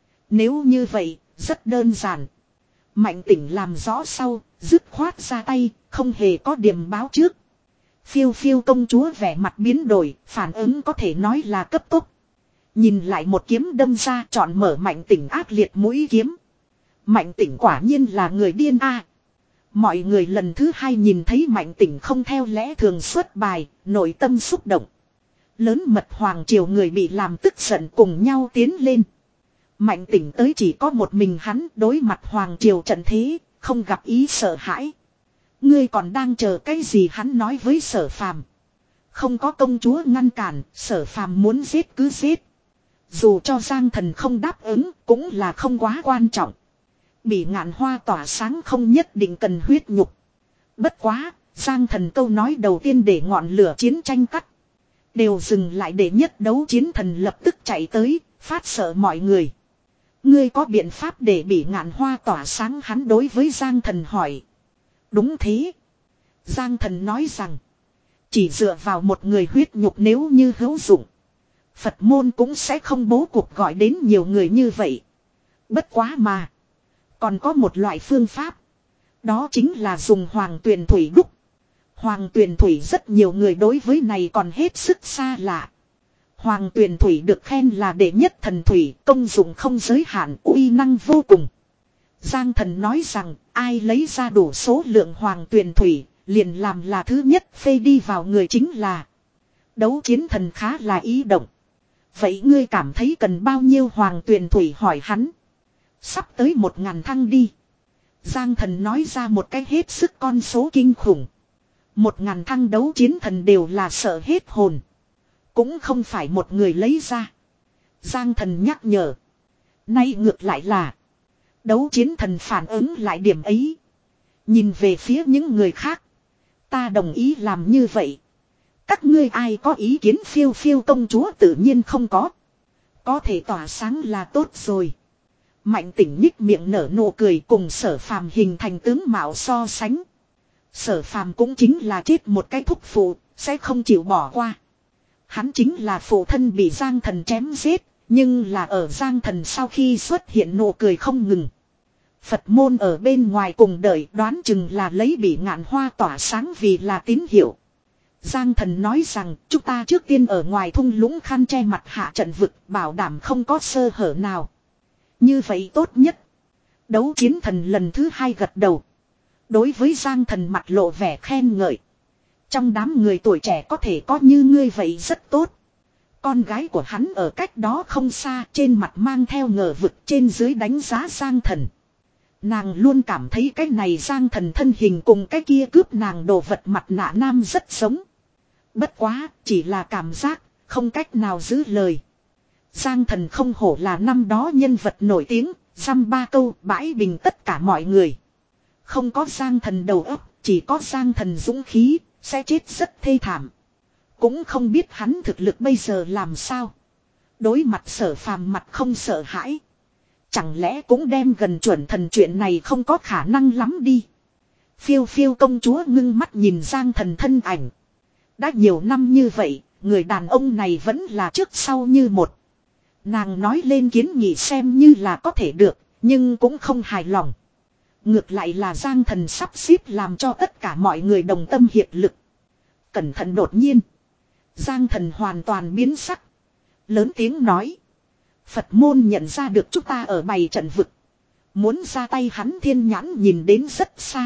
Nếu như vậy, rất đơn giản. Mạnh Tỉnh làm rõ sau, dứt khoát ra tay, không hề có điểm báo trước. Phiêu phiêu công chúa vẻ mặt biến đổi, phản ứng có thể nói là cấp tốc. Nhìn lại một kiếm đâm ra, chọn mở Mạnh Tỉnh ác liệt mũi kiếm. Mạnh Tỉnh quả nhiên là người điên a. Mọi người lần thứ hai nhìn thấy Mạnh Tỉnh không theo lẽ thường xuất bài, nội tâm xúc động. Lớn mật hoàng triều người bị làm tức giận cùng nhau tiến lên. Mạnh Tỉnh tới chỉ có một mình hắn, đối mặt hoàng triều trận thế, không gặp ý sợ hãi. Ngươi còn đang chờ cái gì, hắn nói với Sở Phàm. Không có công chúa ngăn cản, Sở Phàm muốn giết cứ giết. Dù cho Giang Thần không đáp ứng, cũng là không quá quan trọng. Bỉ Ngạn Hoa tỏa sáng không nhất định cần huyết nhục. Bất quá, Giang Thần câu nói đầu tiên để ngọn lửa chiến tranh tắt. Đều dừng lại để nhất đấu chiến thần lập tức chạy tới, phát sợ mọi người. Ngươi có biện pháp để Bỉ Ngạn Hoa tỏa sáng, hắn đối với Giang Thần hỏi. Đúng thế. Giang Thần nói rằng, chỉ dựa vào một người huyết nhục nếu như hữu dụng, Phật môn cũng sẽ không bố cuộc gọi đến nhiều người như vậy. Bất quá mà, còn có một loại phương pháp. Đó chính là dùng hoàng tuyền thủy đúc. Hoàng tuyền thủy rất nhiều người đối với này còn hết sức xa lạ. Hoàng tuyền thủy được khen là đệ nhất thần thủy, công dụng không giới hạn, uy năng vô cùng. Giang Thần nói rằng, ai lấy ra đủ số lượng hoàng tuyền thủy, liền làm là thứ nhất phê đi vào người chính là. Đấu chiến thần khá là ý động. Vậy ngươi cảm thấy cần bao nhiêu hoàng tuyền thủy, hỏi hắn. Sắp tới một ngàn thăng đi. Giang Thần nói ra một cái hết sức con số kinh khủng. Một ngàn thăng đấu chiến thần đều là sợ hết hồn. Cũng không phải một người lấy ra. Giang Thần nhắc nhở. Nay ngược lại là. Đấu chiến thần phản ứng lại điểm ấy. Nhìn về phía những người khác. Ta đồng ý làm như vậy. Các ngươi ai có ý kiến, phiêu phiêu công chúa tự nhiên không có. Có thể tỏa sáng là tốt rồi. Mạnh Tỉnh nhích miệng nở nụ cười, cùng Sở Phàm hình thành tướng mạo so sánh. Sở Phàm cũng chính là chết một cái thúc phụ, sẽ không chịu bỏ qua. Hắn chính là phụ thân bị Giang Thần chém giết, nhưng là ở Giang Thần sau khi xuất hiện nụ cười không ngừng. Phật môn ở bên ngoài cùng đợi, đoán chừng là lấy Bỉ Ngạn Hoa tỏa sáng vì là tín hiệu. Giang Thần nói rằng, chúng ta trước tiên ở ngoài thung lũng khăn che mặt hạ trận vực, bảo đảm không có sơ hở nào. Như vậy tốt nhất. Đấu chiến thần lần thứ hai gật đầu. Đối với Giang Thần mặt lộ vẻ khen ngợi. Trong đám người tuổi trẻ có thể có như ngươi vậy rất tốt. Con gái của hắn ở cách đó không xa, trên mặt mang theo ngờ vực, trên dưới đánh giá Giang Thần. Nàng luôn cảm thấy cái này Giang Thần thân hình cùng cái kia cướp nàng đồ vật mặt nạ nam rất giống. Bất quá, chỉ là cảm giác, không cách nào giữ lời. Giang Thần không hổ là năm đó nhân vật nổi tiếng, dăm ba câu bãi bình tất cả mọi người. Không có Giang Thần đầu óc, chỉ có Giang Thần dũng khí, sẽ chết rất thê thảm. Cũng không biết hắn thực lực bây giờ làm sao. Đối mặt Sở Phàm mặt không sợ hãi. Chẳng lẽ cũng đem gần chuẩn thần chuyện này không có khả năng lắm đi. Phiêu phiêu công chúa ngưng mắt nhìn Giang Thần thân ảnh. Đã nhiều năm như vậy, người đàn ông này vẫn là trước sau như một. Nàng nói lên kiến nghị xem như là có thể được, nhưng cũng không hài lòng. Ngược lại là Giang Thần sắp xếp làm cho tất cả mọi người đồng tâm hiệp lực. Cẩn thận đột nhiên. Giang Thần hoàn toàn biến sắc. Lớn tiếng nói. Phật môn nhận ra được chúng ta ở bày trận vực. Muốn ra tay, hắn thiên nhãn nhìn đến rất xa.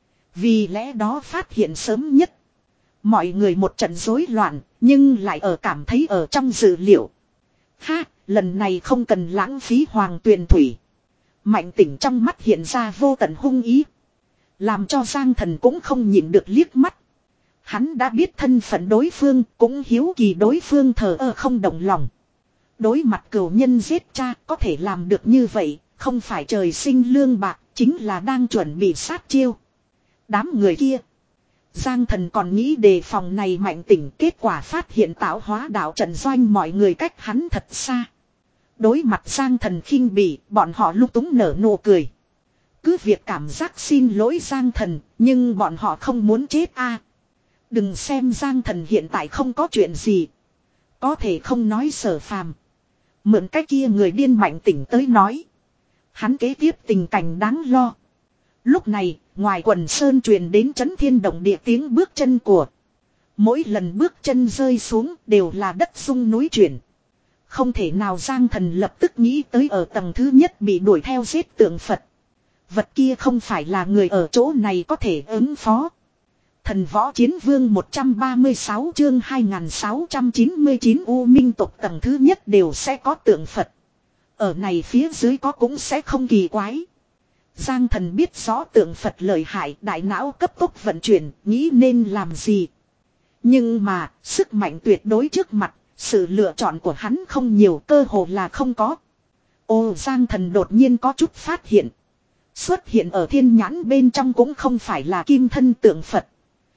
Vì lẽ đó phát hiện sớm nhất. Mọi người một trận rối loạn, nhưng lại ở cảm thấy ở trong dự liệu. Ha, lần này không cần lãng phí hoàng tuyền thủy. Mạnh Tỉnh trong mắt hiện ra vô tận hung ý. Làm cho Giang Thần cũng không nhịn được liếc mắt. Hắn đã biết thân phận đối phương, cũng hiếu kỳ đối phương thờ ơ không động lòng. Đối mặt cửu nhân giết cha, có thể làm được như vậy, không phải trời sinh lương bạc, chính là đang chuẩn bị sát chiêu. Đám người kia. Giang Thần còn nghĩ đề phòng này mạnh tỉnh, kết quả phát hiện tạo hóa đạo trận doanh mọi người cách hắn thật xa. Đối mặt Giang Thần khinh bỉ, bọn họ lúc túng nở nụ cười. Cứ việc cảm giác xin lỗi Giang Thần, nhưng bọn họ không muốn chết a. Đừng xem Giang Thần hiện tại không có chuyện gì. Có thể không nói Sở Phàm. Mượn cái kia người điên mạnh tỉnh tới nói. Hắn kế tiếp tình cảnh đáng lo. Lúc này, ngoài quần sơn truyền đến chấn thiên động địa tiếng bước chân của. Mỗi lần bước chân rơi xuống đều là đất rung núi chuyển. Không thể nào Giang Thần lập tức nghĩ tới ở tầng thứ nhất bị đuổi theo giết tượng Phật. Vật kia không phải là người ở chỗ này có thể ứng phó. Thần võ chiến vương một trăm ba mươi sáu chương hai nghìn sáu trăm chín mươi chín U Minh tộc tầng thứ nhất đều sẽ có tượng Phật. Ở này phía dưới có cũng sẽ không kỳ quái. Giang Thần biết rõ tượng Phật lợi hại, đại não cấp tốc vận chuyển, nghĩ nên làm gì. Nhưng mà, sức mạnh tuyệt đối trước mặt, sự lựa chọn của hắn không nhiều, cơ hồ là không có. Ô Giang Thần đột nhiên có chút phát hiện. Xuất hiện ở thiên nhãn bên trong cũng không phải là kim thân tượng Phật.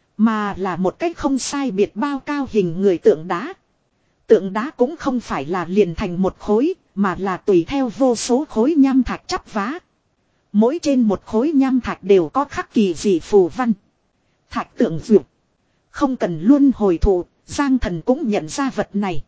Mà là một cách không sai biệt bao cao hình người tượng đá. Tượng đá cũng không phải là liền thành một khối, mà là tùy theo vô số khối nham thạch chắp vá. Mỗi trên một khối nham thạch đều có khắc kỳ dị phù văn. Thạch tượng dược. Không cần luôn hồi thụ, Giang Thần cũng nhận ra vật này.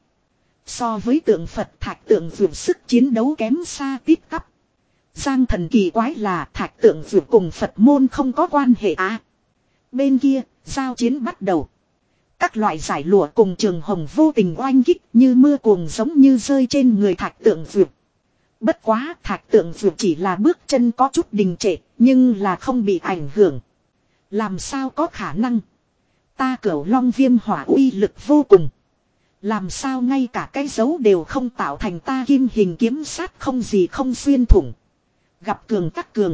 So với tượng Phật, thạch tượng dược sức chiến đấu kém xa tít tắp. Giang Thần kỳ quái là thạch tượng dược cùng Phật môn không có quan hệ à. Bên kia, giao chiến bắt đầu. Các loại giải lụa cùng trường hồng vô tình oanh kích như mưa cuồng giống như rơi trên người thạch tượng dược. Bất quá thạch tượng dược chỉ là bước chân có chút đình trệ, nhưng là không bị ảnh hưởng. Làm sao có khả năng? Ta Cửu Long viêm hỏa uy lực vô cùng. Làm sao ngay cả cái dấu đều không tạo thành ta kim hình kiếm sát không gì không xuyên thủng. Gặp cường tắc cường.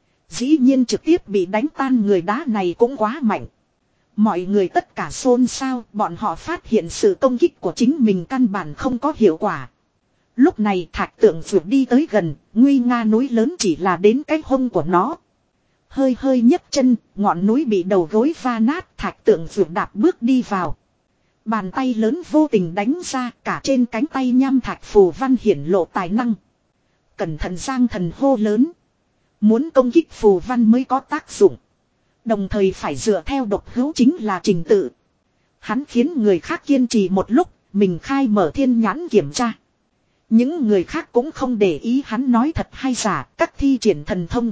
Dĩ nhiên trực tiếp bị đánh tan, người đá này cũng quá mạnh. Mọi người tất cả xôn xao, bọn họ phát hiện sự công kích của chính mình căn bản không có hiệu quả. Lúc này thạch tượng vượt đi tới gần, nguy nga núi lớn chỉ là đến cái hông của nó. Hơi hơi nhấc chân, ngọn núi bị đầu gối va nát, thạch tượng vượt đạp bước đi vào. Bàn tay lớn vô tình đánh ra, cả trên cánh tay nham thạch phù văn hiển lộ tài năng. Cẩn thận Giang Thần hô lớn. Muốn công kích phù văn mới có tác dụng. Đồng thời phải dựa theo độc hữu chính là trình tự. Hắn khiến người khác kiên trì một lúc, mình khai mở thiên nhãn kiểm tra. Những người khác cũng không để ý hắn nói thật hay giả, các thi triển thần thông.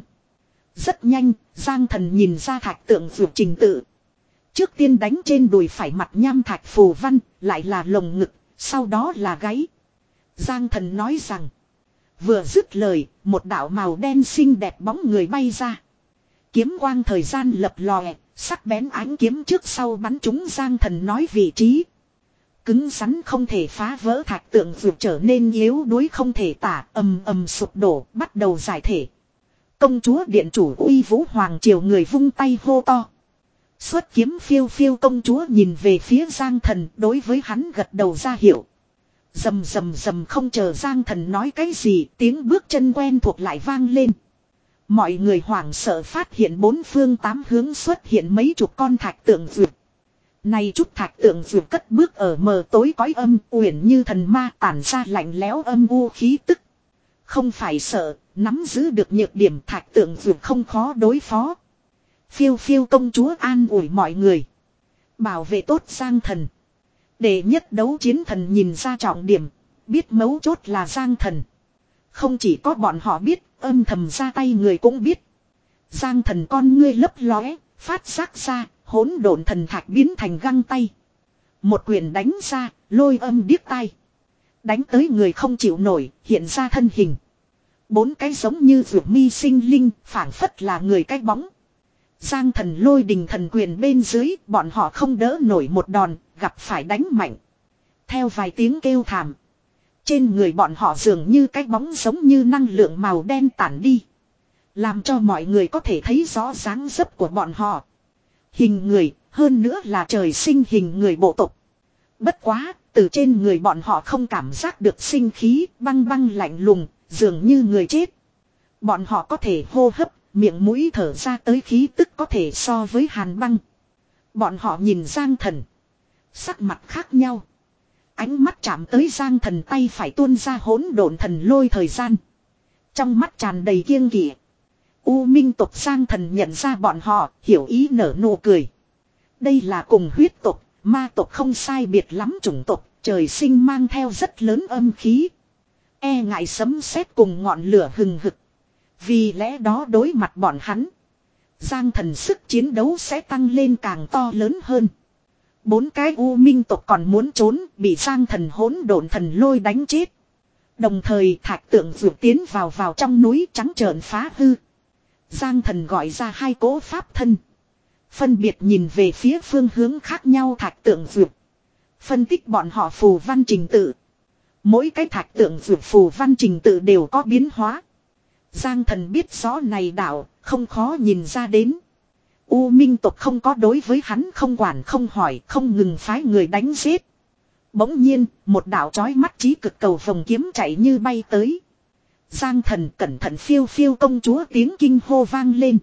Rất nhanh, Giang Thần nhìn ra thạch tượng vượt trình tự. Trước tiên đánh trên đùi phải mặt nham thạch phù văn, lại là lồng ngực, sau đó là gáy. Giang Thần nói rằng, vừa dứt lời, một đạo màu đen xinh đẹp bóng người bay ra. Kiếm quang thời gian lập lòe, sắc bén ánh kiếm trước sau bắn trúng Giang Thần nói vị trí. Cứng rắn không thể phá vỡ thạch tượng vượt trở nên yếu đuối không thể tả, ầm ầm sụp đổ, bắt đầu giải thể. Công chúa điện chủ uy vũ hoàng triều người vung tay hô to. Xuất kiếm phiêu phiêu công chúa nhìn về phía Giang Thần, đối với hắn gật đầu ra hiệu. Rầm rầm rầm, không chờ Giang Thần nói cái gì, tiếng bước chân quen thuộc lại vang lên. Mọi người hoảng sợ phát hiện bốn phương tám hướng xuất hiện mấy chục con thạch tượng vượt. Này chút thạch tượng vượt cất bước ở mờ tối cõi âm, uyển như thần ma, tản ra lạnh lẽo âm u khí tức. Không phải sợ, nắm giữ được nhược điểm, thạch tượng vượt không khó đối phó. Phiêu phiêu công chúa an ủi mọi người. Bảo vệ tốt Giang Thần. Để nhất đấu chiến thần nhìn ra trọng điểm, biết mấu chốt là Giang Thần. Không chỉ có bọn họ biết, âm thầm ra tay người cũng biết. Giang Thần con ngươi lấp lóe, phát giác ra, hỗn độn thần thạch biến thành găng tay. Một quyền đánh ra, lôi âm điếc tai. Đánh tới người không chịu nổi, hiện ra thân hình. Bốn cái giống như vượt mi sinh linh, phảng phất là người cái bóng. Giang Thần lôi đình thần quyền bên dưới, bọn họ không đỡ nổi một đòn, gặp phải đánh mạnh. Theo vài tiếng kêu thảm. Trên người bọn họ dường như cái bóng giống như năng lượng màu đen tản đi. Làm cho mọi người có thể thấy rõ dáng dấp của bọn họ. Hình người, hơn nữa là trời sinh hình người bộ tộc. Bất quá, từ trên người bọn họ không cảm giác được sinh khí, băng băng lạnh lùng, dường như người chết. Bọn họ có thể hô hấp, miệng mũi thở ra tới khí tức có thể so với hàn băng. Bọn họ nhìn Giang Thần. Sắc mặt khác nhau. Ánh mắt chạm tới Giang Thần tay phải tuôn ra hỗn độn thần lôi thời gian. Trong mắt tràn đầy kiêng kỵ. U Minh tộc Giang Thần nhận ra bọn họ, hiểu ý nở nụ cười. Đây là cùng huyết tộc, ma tộc không sai biệt lắm chủng tộc, trời sinh mang theo rất lớn âm khí. E ngại sấm sét cùng ngọn lửa hừng hực. Vì lẽ đó đối mặt bọn hắn, Giang Thần sức chiến đấu sẽ tăng lên càng to lớn hơn. Bốn cái U Minh tộc còn muốn trốn, bị Giang Thần hỗn độn thần lôi đánh chết. Đồng thời thạch tượng vượt tiến vào vào trong núi trắng trợn phá hư. Giang Thần gọi ra hai cỗ pháp thân. Phân biệt nhìn về phía phương hướng khác nhau thạch tượng vượt. Phân tích bọn họ phù văn trình tự. Mỗi cái thạch tượng vượt phù văn trình tự đều có biến hóa. Giang Thần biết rõ này đạo, không khó nhìn ra đến. U Minh tộc không có đối với hắn không quản không hỏi, không ngừng phái người đánh giết. Bỗng nhiên, một đạo chói mắt chí cực cầu vồng kiếm chạy như bay tới. Giang Thần cẩn thận phiêu phiêu công chúa tiếng kinh hô vang lên.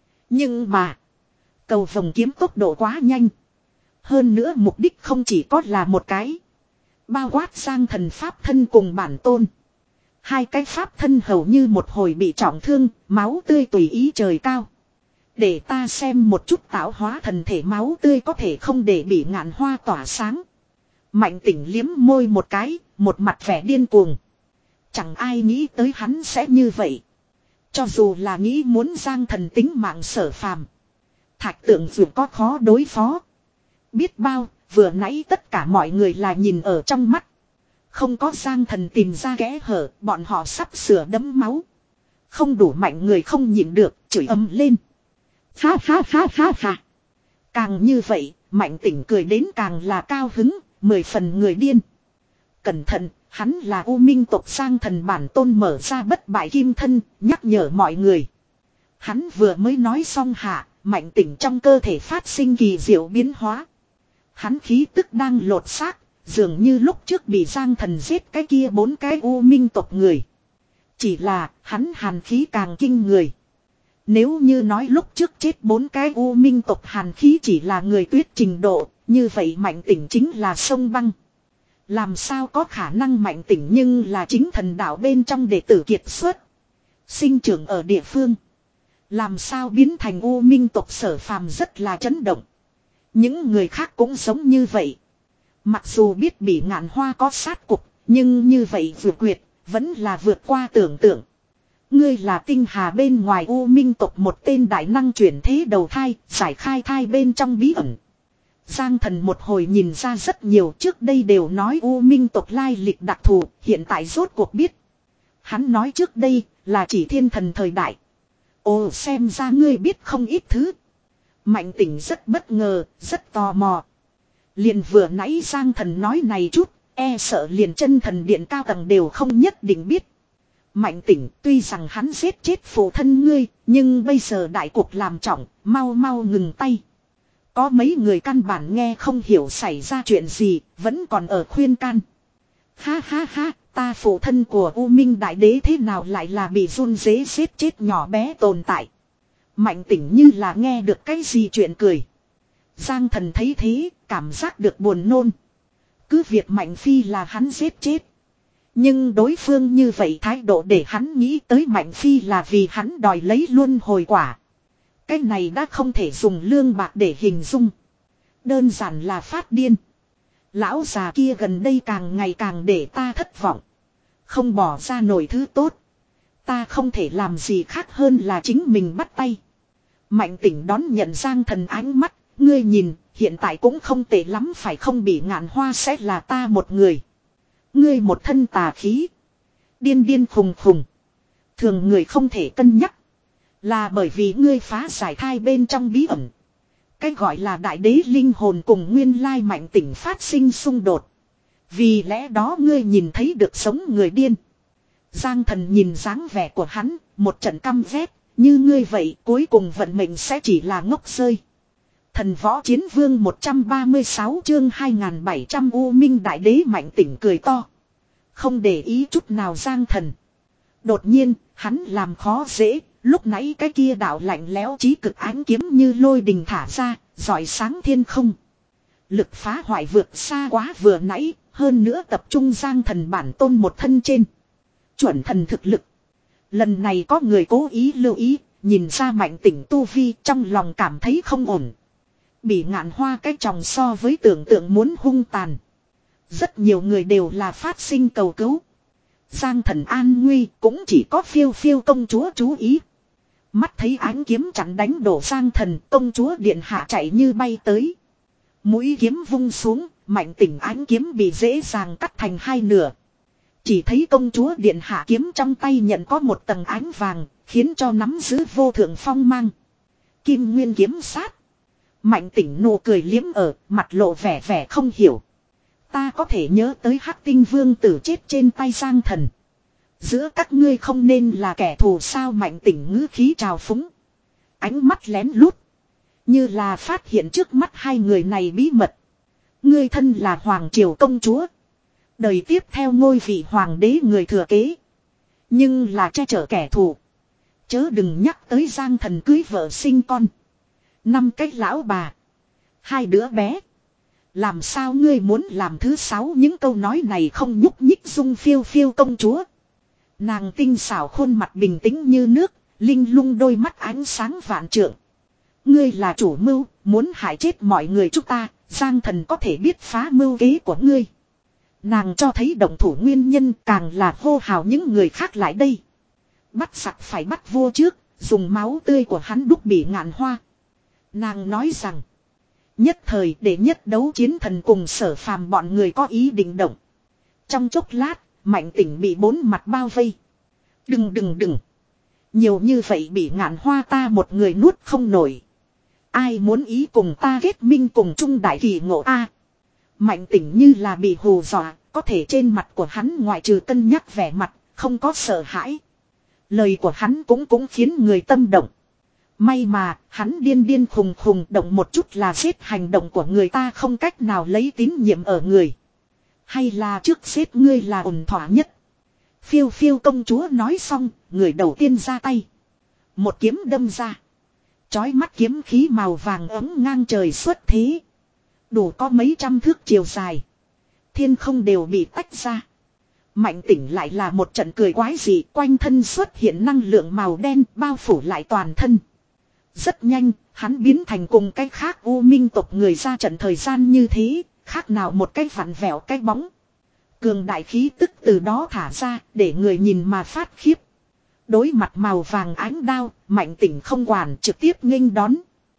Nhưng mà, cầu vồng kiếm tốc độ quá nhanh. Hơn nữa mục đích không chỉ có là một cái. Bao quát Giang Thần pháp thân cùng bản tôn. Hai cái pháp thân hầu như một hồi bị trọng thương, máu tươi tùy ý trời cao. Để ta xem một chút tạo hóa thần thể máu tươi có thể không để bị ngạn hoa tỏa sáng. Mạnh Tỉnh liếm môi một cái, một mặt vẻ điên cuồng. Chẳng ai nghĩ tới hắn sẽ như vậy. Cho dù là nghĩ muốn Giang Thần tính mạng Sở Phàm, thạch tượng dù có khó đối phó. Biết bao, vừa nãy tất cả mọi người là nhìn ở trong mắt. Không có Giang Thần tìm ra kẽ hở, bọn họ sắp sửa đấm máu. Không đủ mạnh người không nhịn được, chửi ầm lên. Ha ha ha ha ha. Càng như vậy, Mạnh Tỉnh cười đến càng là cao hứng, mười phần người điên. Cẩn thận, hắn là U Minh tộc Giang Thần bản tôn mở ra bất bại kim thân, nhắc nhở mọi người. Hắn vừa mới nói xong hạ, Mạnh Tỉnh trong cơ thể phát sinh kỳ diệu biến hóa. Hắn khí tức đang lột xác, dường như lúc trước bị Giang Thần giết cái kia bốn cái U Minh tộc người. Chỉ là, hắn hàn khí càng kinh người. Nếu như nói lúc trước chết bốn cái U Minh tộc hàn khí chỉ là người tuyết trình độ, như vậy Mạnh Tỉnh chính là sông băng. Làm sao có khả năng Mạnh Tỉnh nhưng là chính thần đạo bên trong đệ tử kiệt xuất. Sinh trưởng ở địa phương. Làm sao biến thành U Minh tộc Sở Phàm rất là chấn động. Những người khác cũng giống như vậy. Mặc dù biết bị ngạn hoa có sát cục, nhưng như vậy vượt quyệt, vẫn là vượt qua tưởng tượng. Ngươi là tinh hà bên ngoài U Minh tộc một tên đại năng chuyển thế đầu thai, giải khai thai bên trong bí ẩn. Giang Thần một hồi nhìn ra rất nhiều, trước đây đều nói U Minh tộc lai lịch đặc thù, hiện tại rốt cuộc biết. Hắn nói trước đây là chỉ thiên thần thời đại. Ồ, xem ra ngươi biết không ít thứ. Mạnh Tỉnh rất bất ngờ, rất tò mò. Liền vừa nãy Giang Thần nói này chút, e sợ liền chân thần điện cao tầng đều không nhất định biết. Mạnh Tỉnh tuy rằng hắn giết chết phụ thân ngươi, nhưng bây giờ đại cuộc làm trọng, mau mau ngừng tay. Có mấy người căn bản nghe không hiểu xảy ra chuyện gì, vẫn còn ở khuyên can. Ha ha ha, ta phụ thân của U Minh Đại Đế thế nào lại là bị run rế giết chết nhỏ bé tồn tại. Mạnh Tỉnh như là nghe được cái gì chuyện cười. Giang Thần thấy thế, cảm giác được buồn nôn. Cứ việc Mạnh Phi là hắn giết chết. Nhưng đối phương như vậy thái độ để hắn nghĩ tới Mạnh Phi là vì hắn đòi lấy luân hồi quả. Cái này đã không thể dùng lương bạc để hình dung. Đơn giản là phát điên. Lão già kia gần đây càng ngày càng để ta thất vọng. Không bỏ ra nổi thứ tốt. Ta không thể làm gì khác hơn là chính mình bắt tay. Mạnh Tỉnh đón nhận Giang Thần ánh mắt. Ngươi nhìn, hiện tại cũng không tệ lắm phải không bị ngạn hoa sẽ là ta một người. Ngươi một thân tà khí. Điên điên khùng khùng. Thường người không thể cân nhắc. Là bởi vì ngươi phá giải thai bên trong bí ẩn. Cái gọi là đại đế linh hồn cùng nguyên lai Mạnh Tỉnh phát sinh xung đột. Vì lẽ đó ngươi nhìn thấy được sống người điên. Giang Thần nhìn dáng vẻ của hắn, một trận căm ghét, như ngươi vậy cuối cùng vận mệnh sẽ chỉ là ngốc rơi. Thần võ chiến vương một trăm ba mươi sáu chương hai nghìn bảy trăm U Minh Đại Đế Mạnh Tỉnh cười to. Không để ý chút nào Giang Thần. Đột nhiên, hắn làm khó dễ, Lúc nãy cái kia đạo lạnh lẽo chí cực ánh kiếm như lôi đình thả ra, rọi sáng thiên không. Lực phá hoại vượt xa quá vừa nãy, hơn nữa tập trung Giang Thần bản tôn một thân trên. Chuẩn thần thực lực. Lần này có người cố ý lưu ý, nhìn ra Mạnh Tỉnh tu vi trong lòng cảm thấy không ổn. Bị Ngạn Hoa cái tròng so với tưởng tượng muốn hung tàn. Rất nhiều người đều là phát sinh cầu cứu. Giang Thần an nguy cũng chỉ có Phiêu Phiêu công chúa chú ý. Mắt thấy ánh kiếm chặn đánh đổ Giang Thần, công chúa điện hạ chạy như bay tới. Mũi kiếm vung xuống, Mạnh Tỉnh ánh kiếm bị dễ dàng cắt thành hai nửa. Chỉ thấy công chúa điện hạ kiếm trong tay nhận có một tầng ánh vàng, khiến cho nắm giữ vô thượng phong mang. Kim Nguyên kiếm sát. Mạnh Tỉnh nụ cười liếm ở, mặt lộ vẻ vẻ không hiểu. Ta có thể nhớ tới Hắc Tinh Vương tử chết trên tay Giang Thần. Giữa các ngươi không nên là kẻ thù sao? Mạnh Tỉnh ngữ khí trào phúng. Ánh mắt lén lút. Như là phát hiện trước mắt hai người này bí mật. Ngươi thân là Hoàng Triều công chúa. Đời tiếp theo ngôi vị hoàng đế người thừa kế. Nhưng là che chở kẻ thù. Chớ đừng nhắc tới Giang Thần cưới vợ sinh con. Năm cái lão bà. Hai đứa bé. Làm sao ngươi muốn làm thứ sáu? Những câu nói này không nhúc nhích Dung Phiêu Phiêu công chúa. Nàng tinh xảo khuôn mặt bình tĩnh như nước. Linh lung đôi mắt ánh sáng vạn trượng. Ngươi là chủ mưu, muốn hại chết mọi người chúng ta. Giang Thần có thể biết phá mưu kế của ngươi. Nàng cho thấy động thủ nguyên nhân, càng là hô hào những người khác lại đây. Bắt giặc phải bắt vua trước, dùng máu tươi của hắn đúc Bị Ngạn Hoa. Nàng nói rằng, nhất thời để nhất đấu chiến thần cùng Sở Phàm bọn người có ý định động. Trong chốc lát, Mạnh Tỉnh bị bốn mặt bao vây. Đừng đừng đừng. Nhiều như vậy Bị Ngạn Hoa ta một người nuốt không nổi. Ai muốn ý cùng ta kết minh cùng chung đại kỳ ngộ a? Mạnh Tỉnh như là bị hù dọa, có thể trên mặt của hắn ngoại trừ cân nhắc vẻ mặt, không có sợ hãi. Lời của hắn cũng cũng khiến người tâm động. May mà, hắn điên điên khùng khùng động một chút là giết, hành động của người ta không cách nào lấy tín nhiệm ở người. Hay là trước giết ngươi là ổn thỏa nhất. Phiêu Phiêu công chúa nói xong, người đầu tiên ra tay. Một kiếm đâm ra. Chói mắt kiếm khí màu vàng ấm ngang trời xuất thế. Đủ có mấy trăm thước chiều dài. Thiên không đều bị tách ra. Mạnh Tỉnh lại là một trận cười quái dị, quanh thân xuất hiện năng lượng màu đen bao phủ lại toàn thân. Rất nhanh, hắn biến thành cùng cái khác U Minh tộc người ra trận thời gian như thế, khác nào một cái vặn vẹo cái bóng. Cường đại khí tức từ đó thả ra, để người nhìn mà phát khiếp. Đối mặt màu vàng ánh đao, Mạnh Tỉnh không quản, trực tiếp nghênh đón.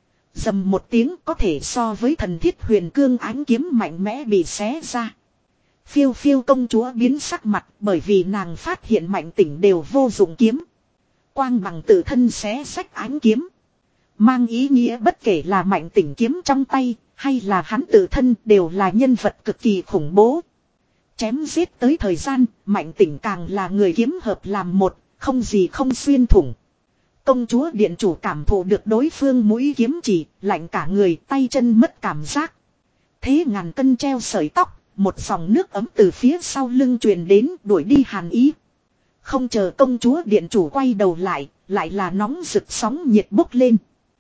Dầm một tiếng có thể so với thần thiết huyền cương ánh kiếm mạnh mẽ bị xé ra. Phiêu Phiêu công chúa biến sắc mặt bởi vì nàng phát hiện Mạnh Tỉnh đều vô dụng kiếm. Quang bằng tự thân xé sách ánh kiếm. Mang ý nghĩa bất kể là Mạnh Tỉnh kiếm trong tay hay là hắn tự thân đều là nhân vật cực kỳ khủng bố. Chém giết tới thời gian, Mạnh Tỉnh càng là người kiếm hợp làm một, không gì không xuyên thủng. Công chúa điện chủ cảm thụ được đối phương mũi kiếm chỉ, lạnh cả người, tay chân mất cảm giác. Thế ngàn cân treo sợi tóc, một dòng nước ấm từ phía sau lưng truyền đến, đuổi đi hàn ý. Không chờ công chúa điện chủ quay đầu lại, lại là nóng rực sóng nhiệt bốc lên.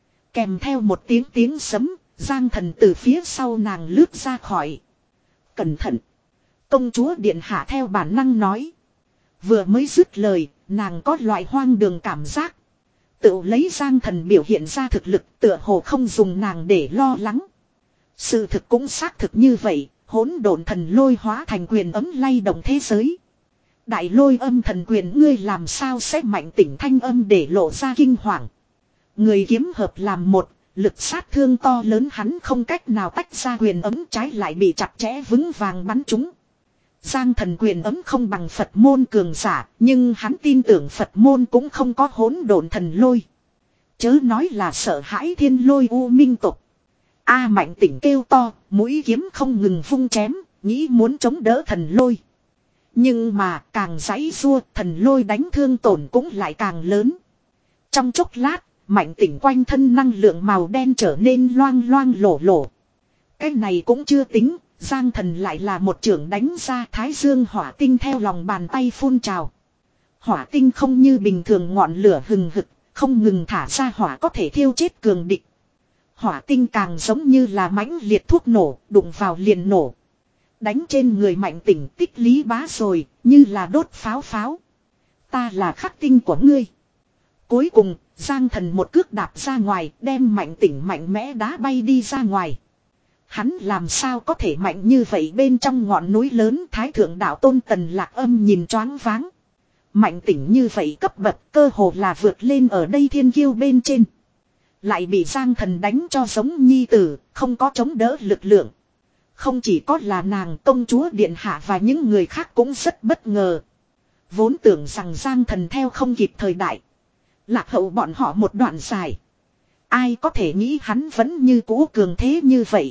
Kèm theo một tiếng tiếng sấm, Giang Thần từ phía sau nàng lướt ra khỏi. Cẩn thận! Công chúa điện hạ theo bản năng nói. Vừa mới dứt lời, nàng có loại hoang đường cảm giác. Tự lấy Giang Thần biểu hiện ra thực lực, tựa hồ không dùng nàng để lo lắng. Sự thực cũng xác thực như vậy, hỗn độn thần lôi hóa thành quyền ấm lay động thế giới. Đại lôi âm thần quyền ngươi làm sao sẽ Mạnh Tỉnh thanh âm để lộ ra kinh hoàng. Người kiếm hợp làm một, lực sát thương to lớn, hắn không cách nào tách ra quyền ấm, trái lại bị chặt chẽ vững vàng bắn trúng. Giang Thần quyền ấm không bằng Phật môn cường giả, nhưng hắn tin tưởng Phật môn cũng không có hỗn độn thần lôi. Chớ nói là sợ hãi thiên lôi U Minh tộc. A Mạnh Tỉnh kêu to, mũi kiếm không ngừng vung chém, nghĩ muốn chống đỡ thần lôi. Nhưng mà càng giãy giụa, thần lôi đánh thương tổn cũng lại càng lớn. Trong chốc lát, Mạnh Tỉnh quanh thân năng lượng màu đen trở nên loang loang lổ lổ. Cái này cũng chưa tính, Giang Thần lại là một chưởng đánh ra, thái dương hỏa tinh theo lòng bàn tay phun trào. Hỏa tinh không như bình thường ngọn lửa hừng hực, không ngừng thả ra hỏa có thể thiêu chết cường địch. Hỏa tinh càng giống như là mãnh liệt thuốc nổ, đụng vào liền nổ. Đánh trên người Mạnh Tỉnh tích lý bá rồi, như là đốt pháo pháo. Ta là khắc tinh của ngươi. Cuối cùng, Giang Thần một cước đạp ra ngoài, đem Mạnh Tỉnh mạnh mẽ đá bay đi ra ngoài. Hắn làm sao có thể mạnh như vậy, bên trong ngọn núi lớn Thái Thượng Đạo Tôn Tần Lạc Âm nhìn choáng váng. Mạnh Tỉnh như vậy cấp bậc cơ hồ là vượt lên ở đây thiên kiêu bên trên. Lại bị Giang Thần đánh cho giống nhi tử, không có chống đỡ lực lượng. Không chỉ có là nàng, công chúa điện hạ và những người khác cũng rất bất ngờ. Vốn tưởng rằng Giang Thần theo không kịp thời đại, lạc hậu bọn họ một đoạn dài. Ai có thể nghĩ hắn vẫn như cũ cường thế như vậy.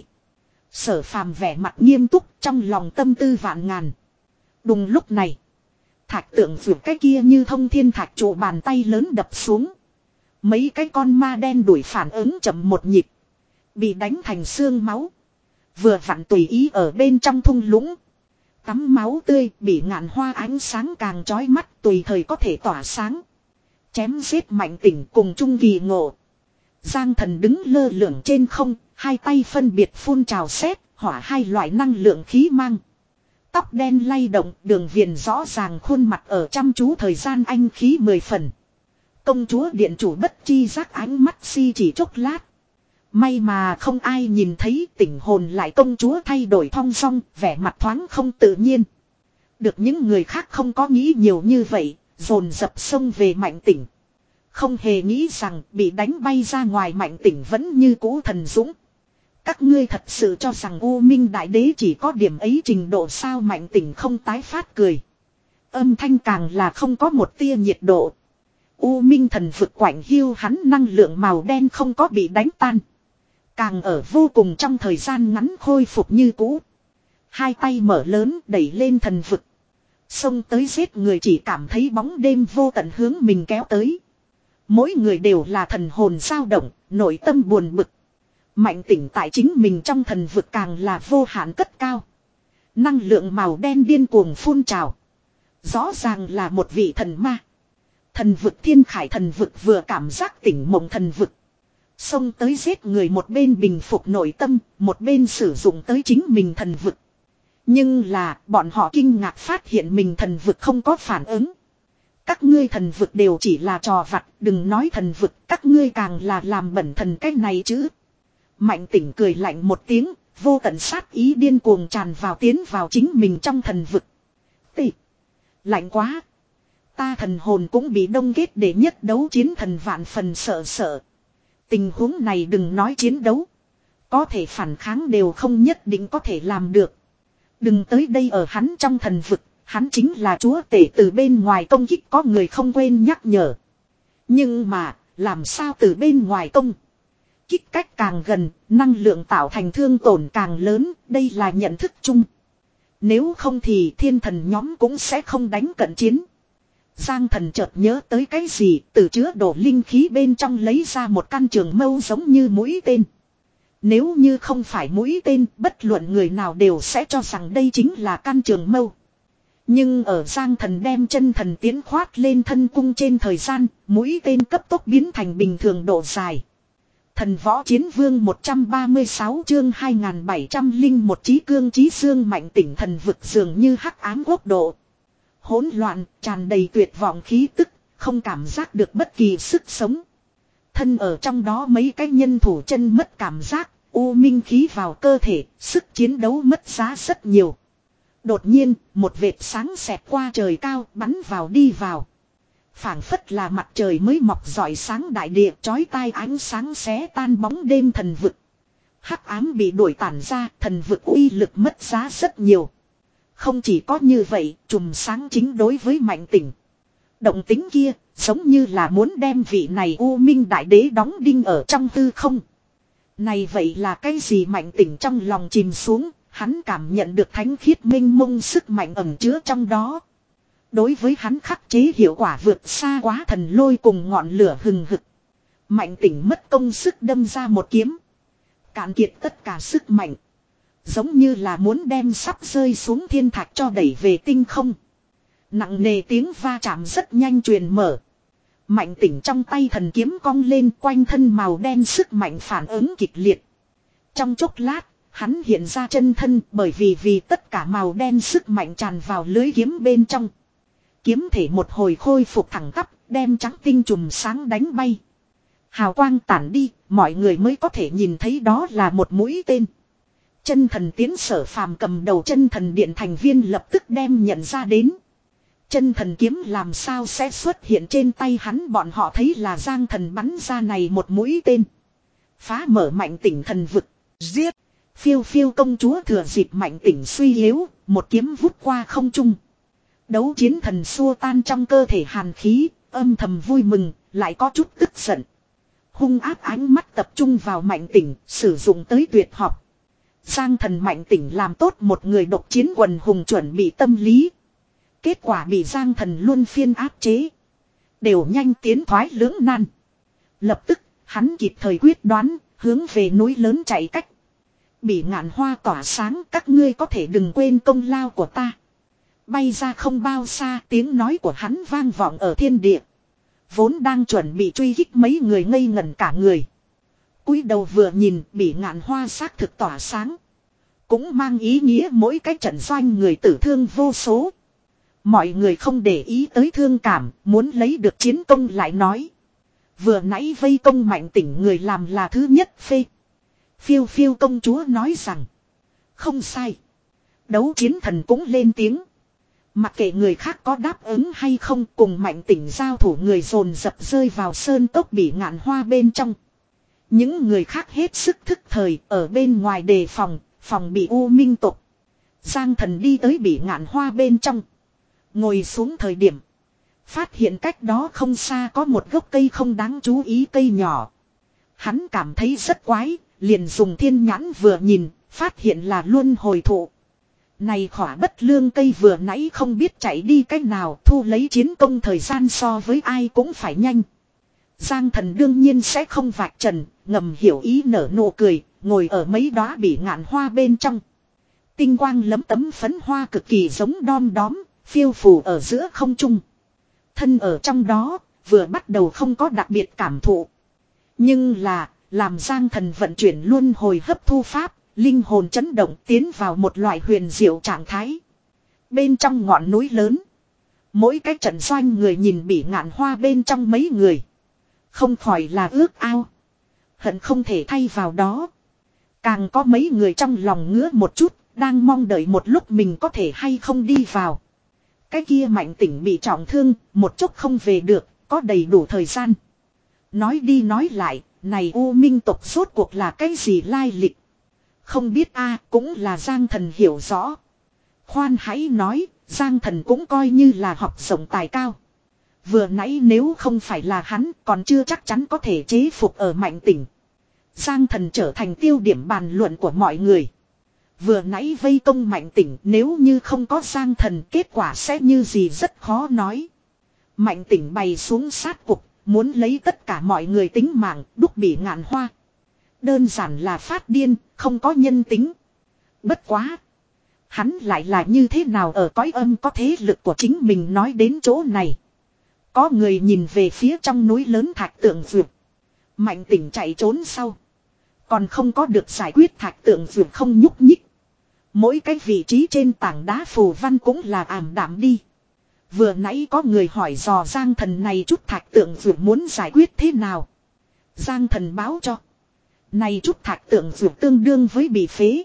Sở Phàm vẻ mặt nghiêm túc, trong lòng tâm tư vạn ngàn. Đúng lúc này, thạch tượng vượt cái kia như thông thiên thạch trụ bàn tay lớn đập xuống. Mấy cái con ma đen đuổi phản ứng chậm một nhịp, bị đánh thành xương máu. Vừa vặn tùy ý ở bên trong thung lũng, tắm máu tươi, bị ngàn hoa ánh sáng càng chói mắt, tùy thời có thể tỏa sáng. Chém giết Mạnh Tỉnh cùng Trung Kỳ Ngộ. Giang Thần đứng lơ lửng trên không, hai tay phân biệt phun trào sét, hỏa hai loại năng lượng khí mang. Tóc đen lay động, đường viền rõ ràng, khuôn mặt ở chăm chú thời gian anh khí mười phần. Công chúa điện chủ bất chi giác ánh mắt si chỉ chốc lát. May mà không ai nhìn thấy, tỉnh hồn lại công chúa thay đổi thong dong, vẻ mặt thoáng không tự nhiên. Được những người khác không có nghĩ nhiều như vậy, dồn dập xông về Mạnh Tỉnh. Không hề nghĩ rằng bị đánh bay ra ngoài Mạnh Tỉnh vẫn như cũ thần dũng. Các ngươi thật sự cho rằng U Minh Đại Đế chỉ có điểm ấy trình độ sao? Mạnh Tỉnh không tái phát cười. Âm thanh càng là không có một tia nhiệt độ. U Minh thần vực quạnh hiu hắn năng lượng màu đen không có bị đánh tan. Càng ở vô cùng trong thời gian ngắn khôi phục như cũ. Hai tay mở lớn đẩy lên thần vực. Xông tới giết người, chỉ cảm thấy bóng đêm vô tận hướng mình kéo tới. Mỗi người đều là thần hồn dao động, nội tâm buồn bực. Mạnh Tỉnh tại chính mình trong thần vực càng là vô hạn cất cao. Năng lượng màu đen điên cuồng phun trào. Rõ ràng là một vị thần ma. Thần vực Thiên Khải thần vực vừa cảm giác tỉnh mộng thần vực. Xông tới giết người, một bên bình phục nội tâm, một bên sử dụng tới chính mình thần vực. Nhưng là bọn họ kinh ngạc phát hiện mình thần vực không có phản ứng. Các ngươi thần vực đều chỉ là trò vặt, đừng nói thần vực, các ngươi càng là làm bẩn thần cái này chứ. Mạnh Tỉnh cười lạnh một tiếng, vô tận sát ý điên cuồng tràn vào tiến vào chính mình trong thần vực. Tị! Lạnh quá! Ta thần hồn cũng bị đông kết, để nhất đấu chiến thần vạn phần sợ sợ. Tình huống này đừng nói chiến đấu. Có thể phản kháng đều không nhất định có thể làm được. Đừng tới đây, ở hắn trong thần vực, hắn chính là chúa tể, từ bên ngoài công kích có người không quên nhắc nhở. Nhưng mà, làm sao từ bên ngoài công kích cách càng gần, năng lượng tạo thành thương tổn càng lớn, đây là nhận thức chung. Nếu không thì thiên thần nhóm cũng sẽ không đánh cận chiến. Giang Thần chợt nhớ tới cái gì, từ chứa đổ linh khí bên trong lấy ra một căn trường mâu giống như mũi tên. Nếu như không phải mũi tên, bất luận người nào đều sẽ cho rằng đây chính là căn trường mâu. Nhưng ở Giang Thần đem chân thần tiến khoát lên thân cung trên thời gian, mũi tên cấp tốc biến thành bình thường độ dài. Thần Võ Chiến Vương một trăm ba mươi sáu chương hai nghìn bảy trăm lẻ một Chí Cương Chí Xương. Mạnh Tỉnh thần vực dường như hắc ám quốc độ. Hỗn loạn, tràn đầy tuyệt vọng khí tức, không cảm giác được bất kỳ sức sống. Thân ở trong đó mấy cái nhân thủ chân mất cảm giác, u minh khí vào cơ thể, sức chiến đấu mất giá rất nhiều. Đột nhiên, một vệt sáng xẹt qua trời cao, bắn vào đi vào. Phảng phất là mặt trời mới mọc rọi sáng đại địa, chói tai ánh sáng xé tan bóng đêm thần vực. Hắc ám bị đuổi tản ra, thần vực uy lực mất giá rất nhiều. Không chỉ có như vậy, chùm sáng chính đối với Mạnh Tỉnh. Động tính kia, giống như là muốn đem vị này U Minh Đại Đế đóng đinh ở trong hư không. Này vậy là cái gì? Mạnh Tỉnh trong lòng chìm xuống, hắn cảm nhận được thánh khiết mênh mông sức mạnh ẩn chứa trong đó. Đối với hắn khắc chế hiệu quả vượt xa quá thần lôi cùng ngọn lửa hừng hực. Mạnh Tỉnh mất công sức đâm ra một kiếm. Cạn kiệt tất cả sức mạnh. Giống như là muốn đem sắp rơi xuống thiên thạch cho đẩy về tinh không. Nặng nề tiếng va chạm rất nhanh truyền mở. Mạnh Tỉnh trong tay thần kiếm cong lên, quanh thân màu đen sức mạnh phản ứng kịch liệt. Trong chốc lát, hắn hiện ra chân thân, bởi vì vì tất cả màu đen sức mạnh tràn vào lưới kiếm bên trong. Kiếm thể một hồi khôi phục thẳng tắp, đem trắng tinh chùm sáng đánh bay. Hào quang tản đi, mọi người mới có thể nhìn thấy đó là một mũi tên. Chân thần tiến Sở Phàm cầm đầu chân thần điện thành viên lập tức đem nhận ra đến. Chân thần kiếm làm sao sẽ xuất hiện trên tay hắn, bọn họ thấy là Giang Thần bắn ra này một mũi tên. Phá mở Mạnh Tỉnh thần vực, giết. Phiêu phiêu công chúa thừa dịp Mạnh Tỉnh suy yếu, một kiếm vút qua không trung. Đấu chiến thần xua tan trong cơ thể hàn khí, âm thầm vui mừng, lại có chút tức giận. Hung ác ánh mắt tập trung vào Mạnh Tỉnh, sử dụng tới tuyệt học. Giang Thần Mạnh Tỉnh làm tốt một người độc chiến quần hùng chuẩn bị tâm lý. Kết quả bị Giang Thần luôn phiên áp chế. Đều nhanh tiến thoái lưỡng nan. Lập tức, hắn kịp thời quyết đoán, hướng về núi lớn chạy cách. Bỉ Ngạn Hoa tỏa sáng, các ngươi có thể đừng quên công lao của ta. Bay ra không bao xa, tiếng nói của hắn vang vọng ở thiên địa. Vốn đang chuẩn bị truy kích mấy người ngây ngẩn cả người. Cúi đầu vừa nhìn, Bỉ Ngạn Hoa xác thực tỏa sáng. Cũng mang ý nghĩa mỗi cái trận doanh người tử thương vô số. Mọi người không để ý tới thương cảm, muốn lấy được chiến công lại nói. Vừa nãy vây công Mạnh Tỉnh người làm là thứ nhất phê. Phiêu phiêu công chúa nói rằng. Không sai. Đấu chiến thần cũng lên tiếng. Mặc kệ người khác có đáp ứng hay không, cùng Mạnh Tỉnh giao thủ người dồn dập rơi vào sơn tốc Bỉ Ngạn Hoa bên trong. Những người khác hết sức thức thời ở bên ngoài đề phòng, phòng bị U Minh tộc. Giang Thần đi tới Bỉ Ngạn Hoa bên trong. Ngồi xuống thời điểm. Phát hiện cách đó không xa có một gốc cây không đáng chú ý cây nhỏ. Hắn cảm thấy rất quái, liền dùng thiên nhãn vừa nhìn, phát hiện là luân hồi thụ. Này khỏa bất lương cây vừa nãy không biết chạy đi cách nào, thu lấy chiến công thời gian so với ai cũng phải nhanh. Giang Thần đương nhiên sẽ không vạch trần, ngầm hiểu ý nở nụ cười, ngồi ở mấy đóa Bỉ Ngạn Hoa bên trong. Tinh quang lấm tấm phấn hoa cực kỳ giống đom đóm, phiêu phù ở giữa không trung. Thân ở trong đó, vừa bắt đầu không có đặc biệt cảm thụ. Nhưng là, làm Giang Thần vận chuyển luân hồi hấp thu pháp, linh hồn chấn động tiến vào một loại huyền diệu trạng thái. Bên trong ngọn núi lớn, mỗi cái trận doanh người nhìn Bỉ Ngạn Hoa bên trong mấy người. Không khỏi là ước ao. Hận không thể thay vào đó. Càng có mấy người trong lòng ngứa một chút, đang mong đợi một lúc mình có thể hay không đi vào. Cái kia Mạnh Tỉnh bị trọng thương, một chút không về được, có đầy đủ thời gian. Nói đi nói lại, này U Minh tộc rốt cuộc là cái gì lai lịch? Không biết a, cũng là Giang Thần hiểu rõ. Khoan hãy nói, Giang Thần cũng coi như là học rộng tài cao. Vừa nãy nếu không phải là hắn, còn chưa chắc chắn có thể chế phục ở Mạnh Tỉnh. Giang Thần trở thành tiêu điểm bàn luận của mọi người. Vừa nãy vây công Mạnh Tỉnh, nếu như không có Giang Thần, kết quả sẽ như gì rất khó nói. Mạnh Tỉnh bày xuống sát cục, muốn lấy tất cả mọi người tính mạng, đúc Bỉ Ngạn Hoa. Đơn giản là phát điên, không có nhân tính. Bất quá. Hắn lại là như thế nào ở cõi âm có thế lực của chính mình nói đến chỗ này. Có người nhìn về phía trong núi lớn thạch tượng vượt. Mạnh Tỉnh chạy trốn sau. Còn không có được giải quyết thạch tượng vượt không nhúc nhích. Mỗi cái vị trí trên tảng đá phù văn cũng là ảm đạm đi. Vừa nãy có người hỏi dò Giang Thần này chút thạch tượng vượt muốn giải quyết thế nào. Giang Thần báo cho. Này chút thạch tượng vượt tương đương với bị phế.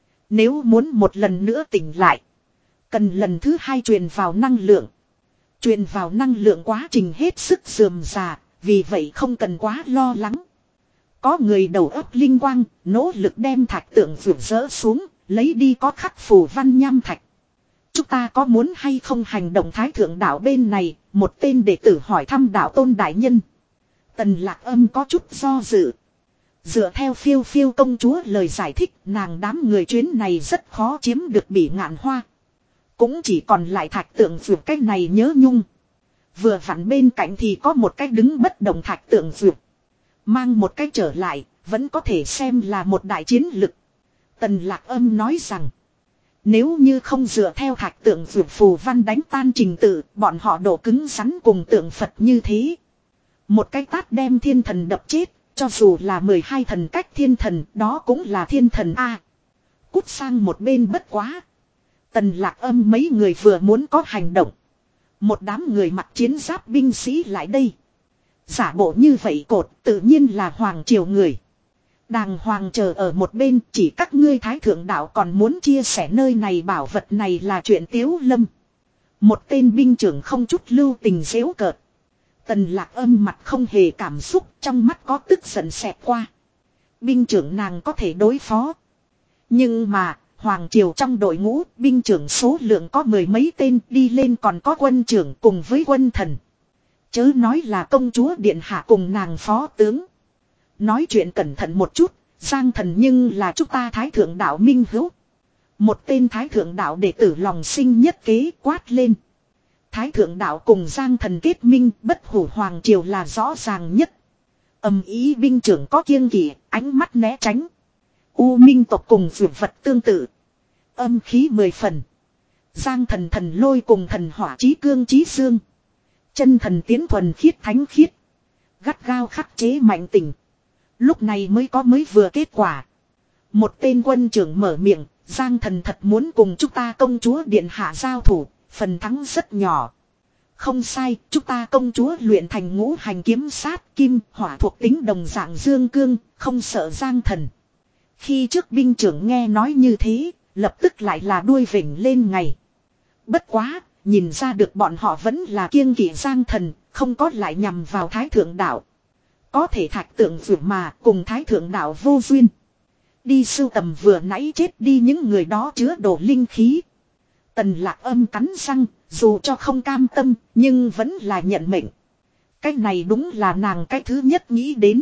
Nếu muốn một lần nữa tỉnh lại. Cần lần thứ hai truyền vào năng lượng. Truyền vào năng lượng quá trình hết sức rườm rà. Vì vậy không cần quá lo lắng. Có người đầu óc linh quang. Nỗ lực đem thạch tượng vượt dỡ xuống. Lấy đi có khắc phù văn nham thạch. Chúng ta có muốn hay không hành động thái thượng đạo bên này. Một tên đệ tử hỏi thăm đạo tôn đại nhân. Tần Lạc Âm có chút do dự. Dựa theo phiêu phiêu công chúa lời giải thích, nàng đám người chuyến này rất khó chiếm được Bỉ Ngạn Hoa. Cũng chỉ còn lại thạch tượng vượt cái này nhớ nhung. Vừa vặn bên cạnh thì có một cái đứng bất động thạch tượng vượt. Mang một cái trở lại, vẫn có thể xem là một đại chiến lực. Tần Lạc Âm nói rằng, nếu như không dựa theo thạch tượng vượt phù văn đánh tan trình tự, bọn họ độ cứng rắn cùng tượng Phật như thế. Một cái tát đem thiên thần đập chết. Cho dù là mười hai thần cách thiên thần, đó cũng là thiên thần a. Cút sang một bên bất quá. Tần Lạc Âm mấy người vừa muốn có hành động. Một đám người mặc chiến giáp binh sĩ lại đây. Giả bộ như vậy cột tự nhiên là hoàng triều người. Đàng hoàng chờ ở một bên, chỉ các ngươi thái thượng đạo còn muốn chia sẻ nơi này, bảo vật này là chuyện tiếu lâm. Một tên binh trưởng không chút lưu tình giễu cợt. Tần Lạc Âm mặt không hề cảm xúc, trong mắt có tức giận xẹt qua. Binh trưởng nàng có thể đối phó. Nhưng mà, hoàng triều trong đội ngũ, binh trưởng số lượng có mười mấy tên, đi lên còn có quân trưởng cùng với quân thần. Chớ nói là công chúa điện hạ cùng nàng phó tướng. Nói chuyện cẩn thận một chút, Giang Thần nhưng là chúng ta thái thượng đạo minh hữu. Một tên thái thượng đạo đệ tử lòng sinh nhất kế quát lên. Thái thượng đạo cùng Giang Thần kết minh, bất hủ hoàng triều là rõ ràng nhất. Ầm ý binh trưởng có kiêng kỵ, ánh mắt né tránh. U minh tộc cùng vượt vật tương tự. Âm khí mười phần. Giang Thần thần lôi cùng thần hỏa chí cương chí xương. Chân thần tiến thuần khiết thánh khiết. Gắt gao khắc chế Mạnh Tỉnh. Lúc này mới có mới vừa kết quả. Một tên quân trưởng mở miệng. Giang Thần thật muốn cùng chúng ta công chúa điện hạ giao thủ. Phần thắng rất nhỏ. Không sai, chúng ta công chúa luyện thành ngũ hành kiếm sát kim hỏa thuộc tính đồng dạng dương cương, không sợ Giang Thần. Khi trước binh trưởng nghe nói như thế, lập tức lại là đuôi vểnh lên ngày. Bất quá, nhìn ra được bọn họ vẫn là kiêng kỵ Giang Thần, không có lại nhằm vào thái thượng đạo. Có thể thạch tượng vượt mà cùng thái thượng đạo vô duyên. Đi sưu tầm vừa nãy chết đi những người đó chứa đồ linh khí. Tần Lạc Âm cắn răng, dù cho không cam tâm, nhưng vẫn là nhận mệnh. Cái này đúng là nàng cái thứ nhất nghĩ đến.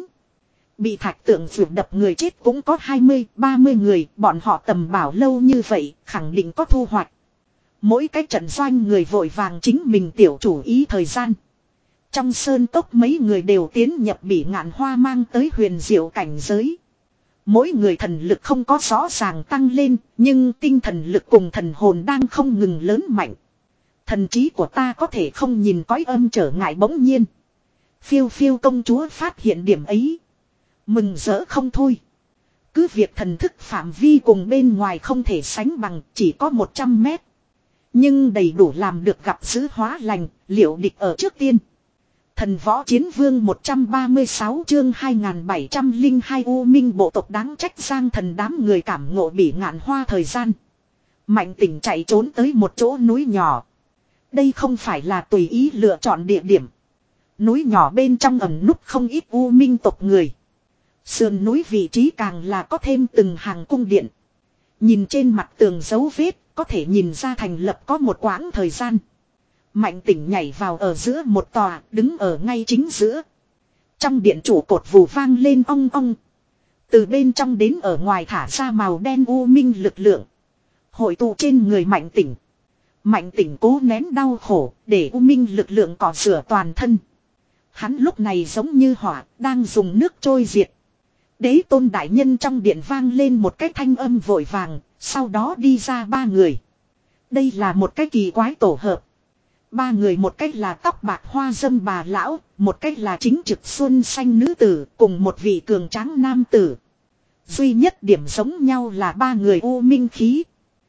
Bị thạch tượng vượt đập người chết cũng có hai mươi, ba mươi người, bọn họ tầm bảo lâu như vậy, khẳng định có thu hoạch. Mỗi cái trận doanh người vội vàng chính mình tiểu chủ ý thời gian. Trong sơn cốc mấy người đều tiến nhập Bỉ Ngạn Hoa mang tới huyền diệu cảnh giới. Mỗi người thần lực không có rõ ràng tăng lên, nhưng tinh thần lực cùng thần hồn đang không ngừng lớn mạnh. Thần trí của ta có thể không nhìn cõi âm trở ngại bỗng nhiên. Phiêu phiêu công chúa phát hiện điểm ấy. Mừng rỡ không thôi. Cứ việc thần thức phạm vi cùng bên ngoài không thể sánh bằng, chỉ có một trăm mét. Nhưng đầy đủ làm được gặp dữ hóa lành, liệu địch ở trước tiên. Thần võ chiến vương một trăm ba mươi sáu chương hai nghìn bảy trăm lẻ hai U Minh bộ tộc đáng trách Giang Thần đám người cảm ngộ Bỉ Ngạn Hoa thời gian. Mạnh Tỉnh chạy trốn tới một chỗ núi nhỏ. Đây không phải là tùy ý lựa chọn địa điểm. Núi nhỏ bên trong ẩn núp không ít U Minh tộc người. Sườn núi vị trí càng là có thêm từng hàng cung điện. Nhìn trên mặt tường dấu vết, có thể nhìn ra thành lập có một quãng thời gian. Mạnh Tỉnh nhảy vào ở giữa một tòa, đứng ở ngay chính giữa. Trong điện trụ cột vù vang lên ong ong. Từ bên trong đến ở ngoài thả ra màu đen u minh lực lượng. Hội tụ trên người Mạnh Tỉnh. Mạnh Tỉnh cố nén đau khổ, để u minh lực lượng cọ rửa toàn thân. Hắn lúc này giống như hỏa, đang dùng nước trôi diệt. Đế tôn đại nhân trong điện vang lên một cái thanh âm vội vàng, sau đó đi ra ba người. Đây là một cái kỳ quái tổ hợp. Ba người một cách là tóc bạc hoa dâm bà lão, một cách là chính trực xuân xanh nữ tử, cùng một vị cường tráng nam tử. Duy nhất điểm giống nhau là ba người u minh khí.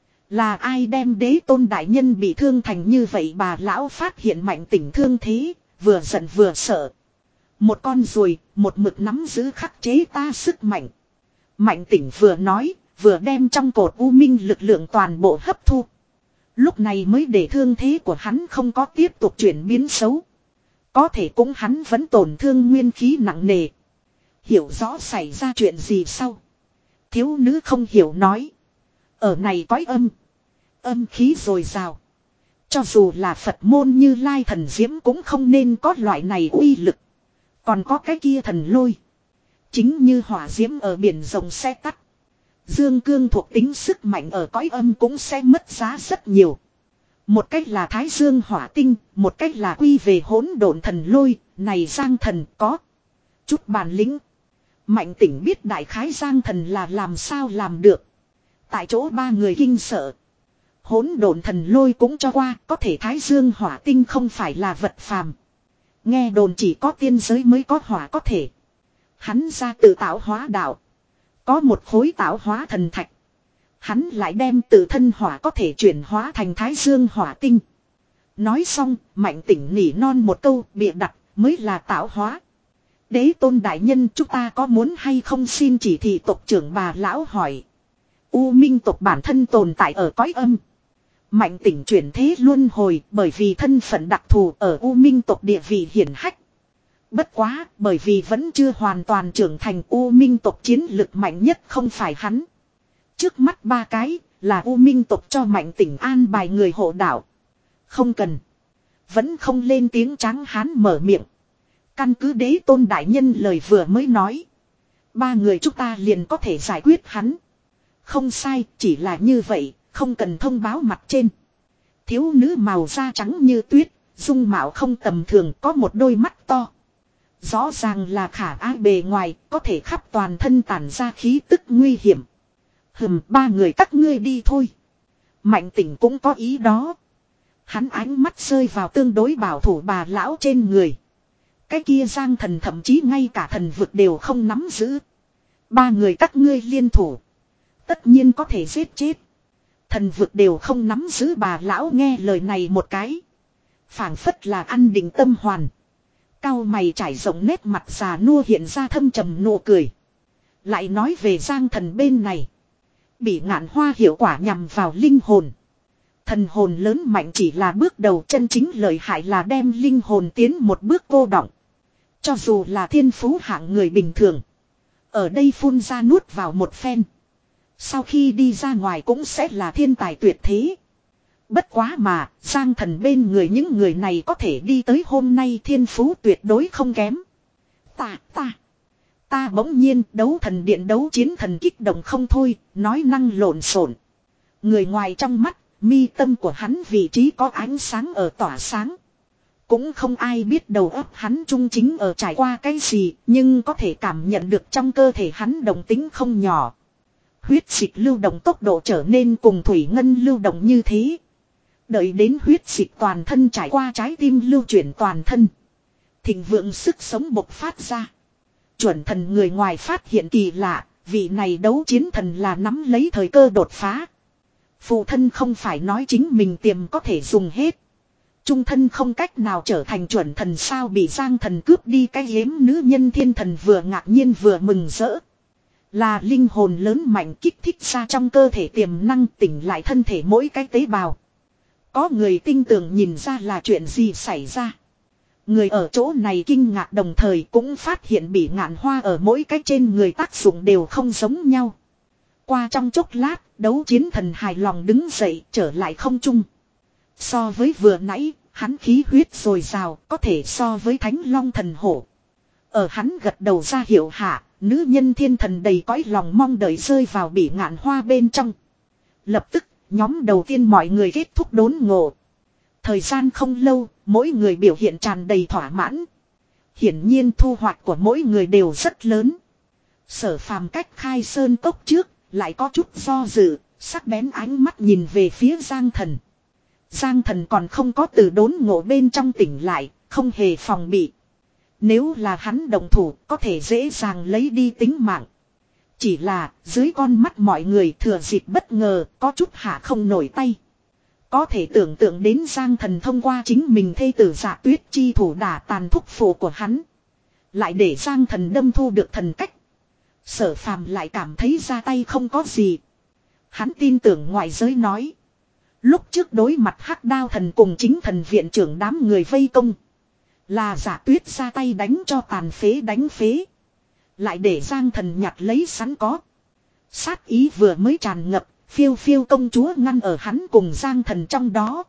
Là ai đem đế tôn đại nhân bị thương thành như vậy? Bà lão phát hiện Mạnh Tỉnh thương thế, vừa giận vừa sợ. Một con ruồi, một mực nắm giữ khắc chế ta sức mạnh. Mạnh Tỉnh vừa nói, vừa đem trong cột u minh lực lượng toàn bộ hấp thu. Lúc này mới để thương thế của hắn không có tiếp tục chuyển biến xấu. Có thể cũng hắn vẫn tổn thương nguyên khí nặng nề. Hiểu rõ xảy ra chuyện gì sau. Thiếu nữ không hiểu nói. Ở này cõi âm. Âm khí dồi dào. Cho dù là Phật môn Như Lai thần diễm cũng không nên có loại này uy lực. Còn có cái kia thần lôi. Chính như hỏa diễm ở biển rộng sẽ tắt. Dương cương thuộc tính sức mạnh ở cõi âm cũng sẽ mất giá rất nhiều. Một cách là thái dương hỏa tinh, một cách là quy về hỗn độn thần lôi, này Giang Thần có chút bản lĩnh. Mạnh Tỉnh biết đại khái Giang Thần là làm sao làm được. Tại chỗ ba người kinh sợ. Hỗn độn thần lôi cũng cho qua, có thể thái dương hỏa tinh không phải là vật phàm. Nghe đồn chỉ có tiên giới mới có hỏa có thể. Hắn ra tự tạo hóa đạo. Có một khối tạo hóa thần thạch. Hắn lại đem tự thân hỏa có thể chuyển hóa thành thái dương hỏa tinh. Nói xong, Mạnh Tỉnh nỉ non một câu bịa đặt mới là tạo hóa. Đế tôn đại nhân, chúng ta có muốn hay không xin chỉ thị tộc trưởng? Bà lão hỏi. U Minh tộc bản thân tồn tại ở cõi âm. Mạnh Tỉnh chuyển thế luân hồi bởi vì thân phận đặc thù ở U Minh tộc địa vị hiển hách. Bất quá, bởi vì vẫn chưa hoàn toàn trưởng thành, U Minh tộc chiến lực mạnh nhất không phải hắn. Trước mắt ba cái là U Minh tộc cho Mạnh Tỉnh an bài người hộ đạo. Không cần. Vẫn không lên tiếng tráng hán mở miệng. Căn cứ đế tôn đại nhân lời vừa mới nói. Ba người chúng ta liền có thể giải quyết hắn. Không sai, chỉ là như vậy, không cần thông báo mặt trên. Thiếu nữ màu da trắng như tuyết, dung mạo không tầm thường, có một đôi mắt to. Rõ ràng là khả ái bề ngoài, có thể khắp toàn thân tản ra khí tức nguy hiểm. Hừm, ba người các ngươi đi thôi. Mạnh Tỉnh cũng có ý đó. Hắn ánh mắt rơi vào tương đối bảo thủ bà lão trên người. Cái kia Giang Thần thậm chí ngay cả thần vực đều không nắm giữ. Ba người các ngươi liên thủ. Tất nhiên có thể giết chết. Thần vực đều không nắm giữ, bà lão nghe lời này một cái. Phảng phất là ăn định tâm hoàn. Cao mày trải rộng nét mặt già nua hiện ra thâm trầm nụ cười. Lại nói về Giang Thần bên này. Bị ngạn hoa hiệu quả nhằm vào linh hồn. Thần hồn lớn mạnh chỉ là bước đầu, chân chính lợi hại là đem linh hồn tiến một bước cô đọng. Cho dù là thiên phú hạng người bình thường. Ở đây phun ra nuốt vào một phen. Sau khi đi ra ngoài cũng sẽ là thiên tài tuyệt thế. Bất quá mà, Giang Thần bên người những người này có thể đi tới hôm nay thiên phú tuyệt đối không kém. Ta, ta, ta bỗng nhiên đấu thần điện đấu chiến thần kích động không thôi, nói năng lộn xộn. Người ngoài trong mắt, mi tâm của hắn vị trí có ánh sáng ở tỏa sáng. Cũng không ai biết đầu óc hắn trung chính ở trải qua cái gì, nhưng có thể cảm nhận được trong cơ thể hắn động tính không nhỏ. Huyết dịch lưu động tốc độ trở nên cùng thủy ngân lưu động như thế. Đợi đến huyết dịch toàn thân trải qua trái tim lưu chuyển toàn thân. Thịnh vượng sức sống bộc phát ra. Chuẩn thần người ngoài phát hiện kỳ lạ, vị này đấu chiến thần là nắm lấy thời cơ đột phá. Phụ thân không phải nói chính mình tiềm có thể dùng hết. Trung thân không cách nào trở thành chuẩn thần sao, bị Giang Thần cướp đi cái yếm nữ nhân thiên thần vừa ngạc nhiên vừa mừng rỡ. Là linh hồn lớn mạnh kích thích ra trong cơ thể tiềm năng tỉnh lại thân thể mỗi cái tế bào. Có người tinh tường nhìn ra là chuyện gì xảy ra. Người ở chỗ này kinh ngạc đồng thời cũng phát hiện bị ngạn hoa ở mỗi cái trên người tác dụng đều không giống nhau. Qua trong chốc lát, đấu chiến thần hài lòng đứng dậy trở lại không trung. So với vừa nãy, hắn khí huyết dồi dào, có thể so với thánh long thần hổ. Ở hắn gật đầu ra hiệu hạ, nữ nhân thiên thần đầy cõi lòng mong đợi rơi vào bị ngạn hoa bên trong. Lập tức, nhóm đầu tiên mọi người kết thúc đốn ngộ. Thời gian không lâu, mỗi người biểu hiện tràn đầy thỏa mãn. Hiển nhiên thu hoạch của mỗi người đều rất lớn. Sở Phàm cách khai sơn cốc trước, lại có chút do dự, sắc bén ánh mắt nhìn về phía Giang Thần. Giang Thần còn không có từ đốn ngộ bên trong tỉnh lại, không hề phòng bị. Nếu là hắn đồng thủ, có thể dễ dàng lấy đi tính mạng. Chỉ là, dưới con mắt mọi người thừa dịp bất ngờ, có chút hạ không nổi tay. Có thể tưởng tượng đến Giang Thần thông qua chính mình thê tử Dạ Tuyết chi thủ đả tàn thúc phụ của hắn. Lại để Giang Thần đâm thu được thần cách. Sở Phàm lại cảm thấy ra tay không có gì. Hắn tin tưởng ngoại giới nói. Lúc trước đối mặt Hắc Đao Thần cùng chính thần viện trưởng đám người vây công. Là Dạ Tuyết ra tay đánh cho tàn phế đánh phế. Lại để Giang Thần nhặt lấy sẵn có. Sát ý vừa mới tràn ngập, phiêu phiêu công chúa ngăn ở hắn cùng Giang Thần trong đó.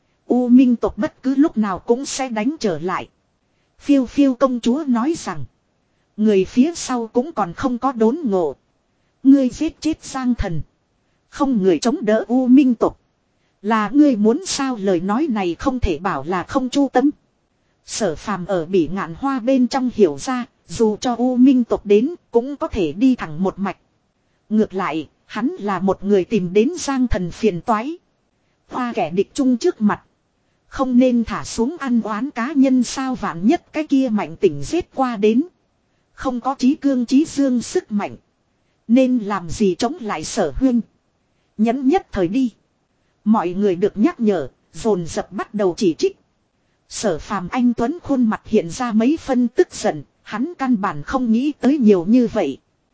U Minh tộc bất cứ lúc nào cũng sẽ đánh trở lại. Phiêu phiêu công chúa nói rằng. Người phía sau cũng còn không có đốn ngộ. Ngươi giết chết Giang Thần. Không người chống đỡ U Minh tộc. Là ngươi muốn sao, lời nói này không thể bảo là không chu tâm. Sở Phàm ở Bỉ Ngạn Hoa bên trong hiểu ra, dù cho U Minh tộc đến cũng có thể đi thẳng một mạch. Ngược lại, hắn là một người tìm đến Giang Thần phiền toái. Hoa kẻ địch chung trước mặt. Không nên thả xuống ăn oán cá nhân sao, vạn nhất cái kia Mạnh Tỉnh giết qua đến. Không có chí cương chí dương sức mạnh. Nên làm gì chống lại Sở huynh. Nhẫn nhất thời đi. Mọi người được nhắc nhở, dồn dập bắt đầu chỉ trích. Sở Phàm anh tuấn khuôn mặt hiện ra mấy phân tức giận, hắn căn bản không nghĩ tới nhiều như vậy.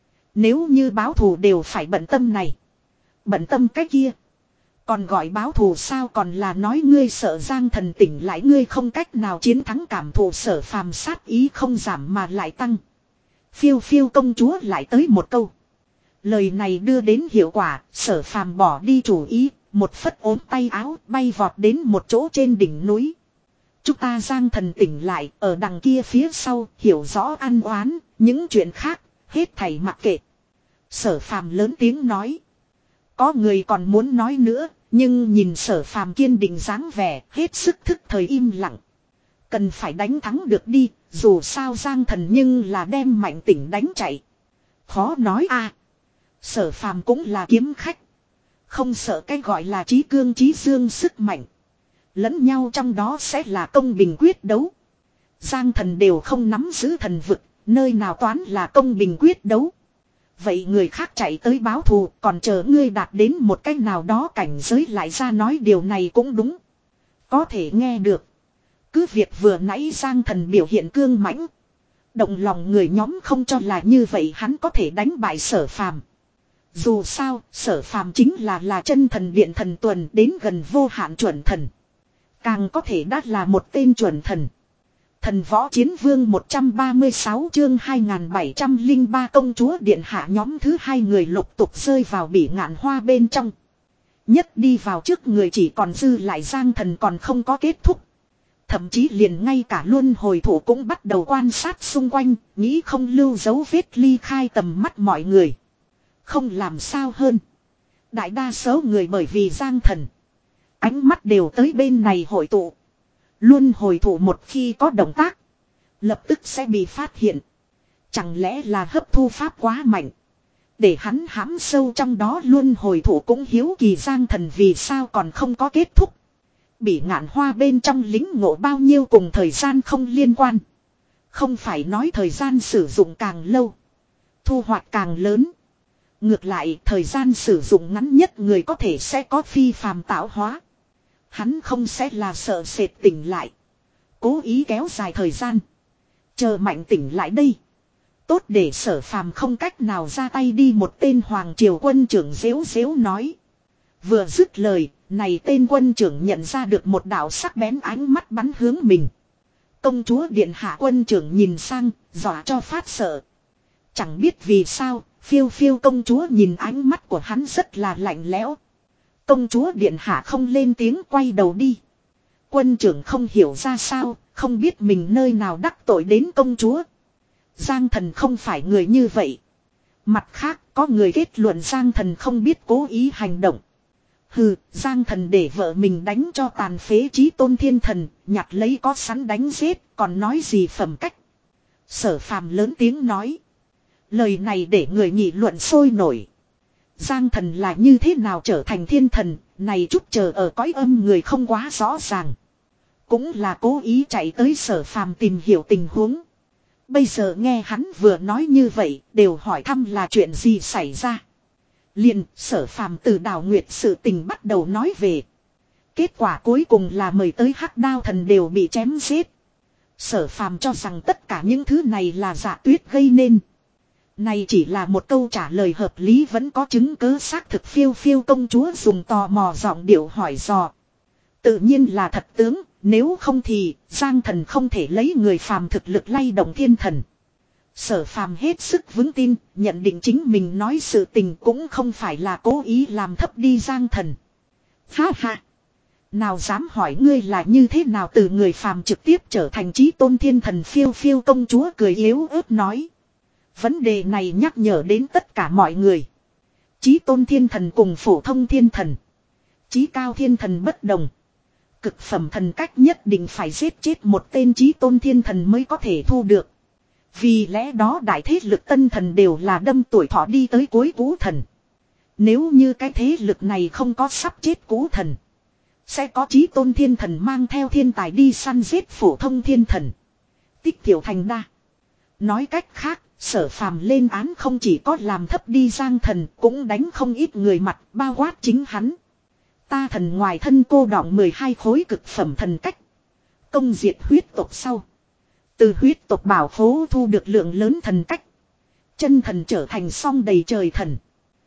Nếu như báo thù đều phải bận tâm này, bận tâm cái kia, còn gọi báo thù sao, còn là nói ngươi sợ Giang Thần tỉnh lại, ngươi không cách nào chiến thắng cảm thụ. Sở Phàm sát ý không giảm mà lại tăng. Phiêu phiêu công chúa lại tới một câu. Lời này đưa đến hiệu quả, Sở Phàm bỏ đi chủ ý, một phất ốm tay áo bay vọt đến một chỗ trên đỉnh núi. Chúng ta Giang Thần tỉnh lại, ở đằng kia phía sau, hiểu rõ ăn oán, những chuyện khác, hết thảy mặc kệ. Sở Phàm lớn tiếng nói. Có người còn muốn nói nữa, nhưng nhìn Sở Phàm kiên định dáng vẻ, hết sức thức thời im lặng. Cần phải đánh thắng được đi, dù sao Giang Thần nhưng là đem Mạnh Tỉnh đánh chạy. Khó nói a. Sở Phàm cũng là kiếm khách, không sợ cái gọi là chí cương chí dương sức mạnh. Lẫn nhau trong đó sẽ là công bình quyết đấu. Giang Thần đều không nắm giữ thần vực, nơi nào toán là công bình quyết đấu. Vậy người khác chạy tới báo thù, còn chờ ngươi đạt đến một cách nào đó cảnh giới lại ra nói điều này cũng đúng. Có thể nghe được. Cứ việc vừa nãy Giang Thần biểu hiện cương mãnh, động lòng người nhóm không cho là như vậy hắn có thể đánh bại Sở Phàm. Dù sao, Sở Phàm chính là là chân thần điện thần tuần, đến gần vô hạn chuẩn thần. Càng có thể đã là một tên chuẩn thần. Thần võ chiến vương một trăm ba mươi sáu chương hai nghìn bảy trăm lẻ ba công chúa điện hạ nhóm thứ hai người lục tục rơi vào bỉ ngạn hoa bên trong. Nhất đi vào trước người chỉ còn dư lại Giang Thần còn không có kết thúc. Thậm chí liền ngay cả luân hồi thủ cũng bắt đầu quan sát xung quanh, nghĩ không lưu dấu vết ly khai tầm mắt mọi người. Không làm sao hơn. Đại đa số người bởi vì Giang Thần, ánh mắt đều tới bên này hội tụ. Luân hồi thủ một khi có động tác, lập tức sẽ bị phát hiện. Chẳng lẽ là hấp thu pháp quá mạnh, để hắn hãm sâu trong đó. Luân hồi thủ cũng hiếu kỳ Giang Thần vì sao còn không có kết thúc. Bỉ ngạn hoa bên trong lính ngộ bao nhiêu cùng thời gian không liên quan. Không phải nói thời gian sử dụng càng lâu, thu hoạch càng lớn. Ngược lại thời gian sử dụng ngắn nhất người có thể sẽ có phi phàm tạo hóa. Hắn không sẽ là sợ sệt tỉnh lại, cố ý kéo dài thời gian, chờ Mạnh tỉnh lại đây. Tốt để Sở Phàm không cách nào ra tay đi. Một tên hoàng triều quân trưởng dếu dếu nói. Vừa dứt lời, này tên quân trưởng nhận ra được một đạo sắc bén ánh mắt bắn hướng mình. Công chúa điện hạ. Quân trưởng nhìn sang, dọa cho phát sợ. Chẳng biết vì sao, phiêu phiêu công chúa nhìn ánh mắt của hắn rất là lạnh lẽo. Công chúa điện hạ không lên tiếng, quay đầu đi. Quân trưởng không hiểu ra sao, không biết mình nơi nào đắc tội đến công chúa. Giang Thần không phải người như vậy. Mặt khác, có người kết luận Giang Thần không biết cố ý hành động. Hừ, Giang Thần để vợ mình đánh cho tàn phế Chí Tôn Thiên Thần, nhặt lấy có sẵn đánh giết, còn nói gì phẩm cách. Sở Phàm lớn tiếng nói. Lời này để người nghị luận sôi nổi. Giang Thần là như thế nào trở thành thiên thần, này chút chờ ở cõi âm người không quá rõ ràng. Cũng là cố ý chạy tới Sở Phàm tìm hiểu tình huống. Bây giờ nghe hắn vừa nói như vậy, đều hỏi thăm là chuyện gì xảy ra. Liền Sở Phàm từ Đào Nguyệt sự tình bắt đầu nói về. Kết quả cuối cùng là mời tới Hắc Đao Thần đều bị chém giết. Sở Phàm cho rằng tất cả những thứ này là Dạ Tuyết gây nên. Này chỉ là một câu trả lời hợp lý, vẫn có chứng cứ xác thực. Phiêu phiêu công chúa dùng tò mò giọng điệu hỏi dò. Tự nhiên là thật tướng, nếu không thì Giang Thần không thể lấy người phàm thực lực lay động thiên thần. Sở Phàm hết sức vững tin, nhận định chính mình nói sự tình cũng không phải là cố ý làm thấp đi Giang Thần. Ha ha! Nào dám hỏi ngươi là như thế nào từ người phàm trực tiếp trở thành Chí Tôn Thiên Thần. Phiêu phiêu công chúa cười yếu ớt nói. Vấn đề này nhắc nhở đến tất cả mọi người. Chí Tôn Thiên Thần cùng phổ thông thiên thần, Chí Cao Thiên Thần bất đồng. Cực phẩm thần cách nhất định phải giết chết một tên Chí Tôn Thiên Thần mới có thể thu được. Vì lẽ đó đại thế lực tân thần đều là đâm tuổi thọ đi tới cuối cũ thần. Nếu như cái thế lực này không có sắp chết cũ thần, Sẽ có chí tôn thiên thần mang theo thiên tài đi săn giết phổ thông thiên thần. Tích tiểu thành đa. Nói cách khác, Sở Phàm lên án không chỉ có làm thấp đi Giang Thần, cũng đánh không ít người mặt, bao quát chính hắn. Ta thần ngoài thân cô đọng mười hai khối cực phẩm thần cách. Công diệt huyết tộc sau. Từ huyết tộc bảo khố thu được lượng lớn thần cách. Chân thần trở thành song đầy trời thần.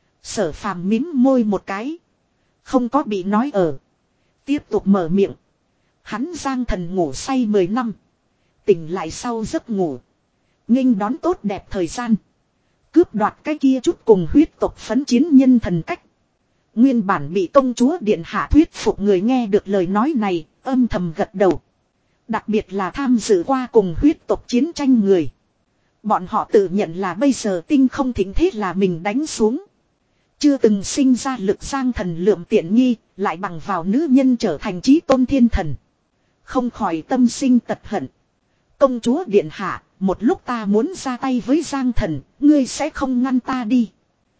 Sở Phàm mím môi một cái. Không có bị nói ở. Tiếp tục mở miệng. Hắn Giang Thần ngủ say mười năm. Tỉnh lại sau giấc ngủ. Nghênh đón tốt đẹp thời gian. Cướp đoạt cái kia chút cùng huyết tộc phấn chiến nhân thần cách. Nguyên bản bị công chúa điện hạ thuyết phục người nghe được lời nói này, âm thầm gật đầu. Đặc biệt là tham dự qua cùng huyết tộc chiến tranh người. Bọn họ tự nhận là bây giờ tinh không thịnh thế là mình đánh xuống. Chưa từng sinh ra lực Giang Thần lượm tiện nghi, lại bằng vào nữ nhân trở thành chí tôn thiên thần. Không khỏi tâm sinh tật hận. Công chúa điện hạ, một lúc ta muốn ra tay với Giang Thần, ngươi sẽ không ngăn ta đi.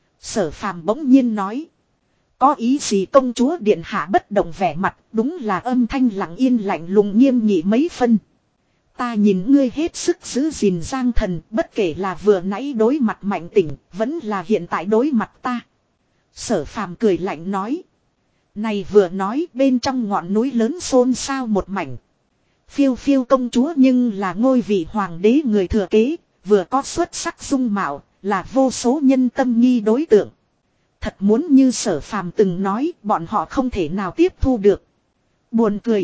Sở Phàm bỗng nhiên nói. Có ý gì công chúa điện hạ bất động vẻ mặt, đúng là âm thanh lặng yên lạnh lùng nghiêm nghị mấy phân. Ta nhìn ngươi hết sức giữ gìn Giang Thần, bất kể là vừa nãy đối mặt Mạnh Tỉnh, vẫn là hiện tại đối mặt ta. Sở Phàm cười lạnh nói. Này vừa nói bên trong ngọn núi lớn xôn xao một mảnh. Phiêu phiêu công chúa nhưng là ngôi vị hoàng đế người thừa kế, vừa có xuất sắc dung mạo, là vô số nhân tâm nghi đối tượng. Thật muốn như Sở Phàm từng nói, bọn họ không thể nào tiếp thu được. Buồn cười.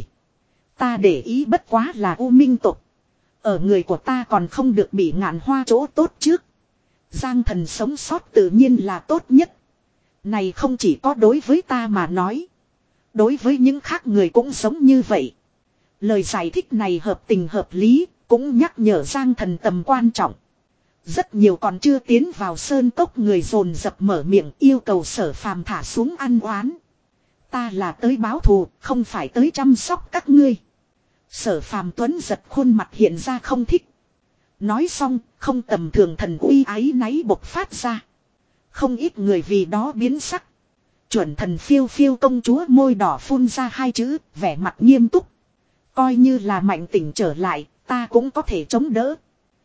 Ta để ý bất quá là U Minh tộc. Ở người của ta còn không được bị ngạn hoa chỗ tốt trước. Giang Thần sống sót tự nhiên là tốt nhất. Này không chỉ có đối với ta mà nói. Đối với những khác người cũng giống như vậy. Lời giải thích này hợp tình hợp lý, cũng nhắc nhở Giang Thần tầm quan trọng. Rất nhiều còn chưa tiến vào sơn cốc người dồn dập mở miệng yêu cầu Sở Phàm thả xuống ăn oán. Ta là tới báo thù, không phải tới chăm sóc các ngươi. Sở Phàm Tuấn giật khuôn mặt hiện ra không thích. Nói xong, không tầm thường thần uy ái náy bộc phát ra. Không ít người vì đó biến sắc. Chuẩn thần phiêu phiêu công chúa môi đỏ phun ra hai chữ, vẻ mặt nghiêm túc. Coi như là Mạnh Tỉnh trở lại, ta cũng có thể chống đỡ.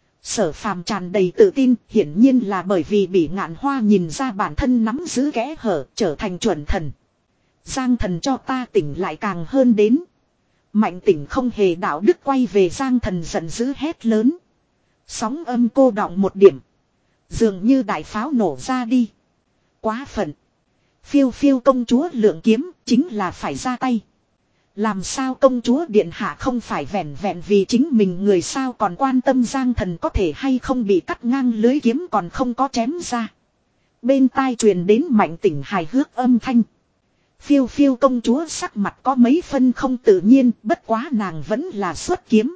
Sở Phàm tràn đầy tự tin, hiển nhiên là bởi vì bị ngạn hoa nhìn ra bản thân nắm giữ kẽ hở, trở thành chuẩn thần. Giang Thần cho ta tỉnh lại càng hơn đến. Mạnh Tỉnh không hề đạo đức quay về Giang Thần giận dữ hét lớn. Sóng âm cô đọng một điểm. Dường như đại pháo nổ ra đi. Quá phận. Phiêu phiêu công chúa lượng kiếm chính là phải ra tay. Làm sao công chúa điện hạ không phải vẹn vẹn vì chính mình người sao còn quan tâm Giang Thần có thể hay không bị cắt ngang lưới kiếm còn không có chém ra. Bên tai truyền đến Mạnh Tỉnh hài hước âm thanh. Phiêu phiêu công chúa sắc mặt có mấy phân không tự nhiên, bất quá nàng vẫn là xuất kiếm.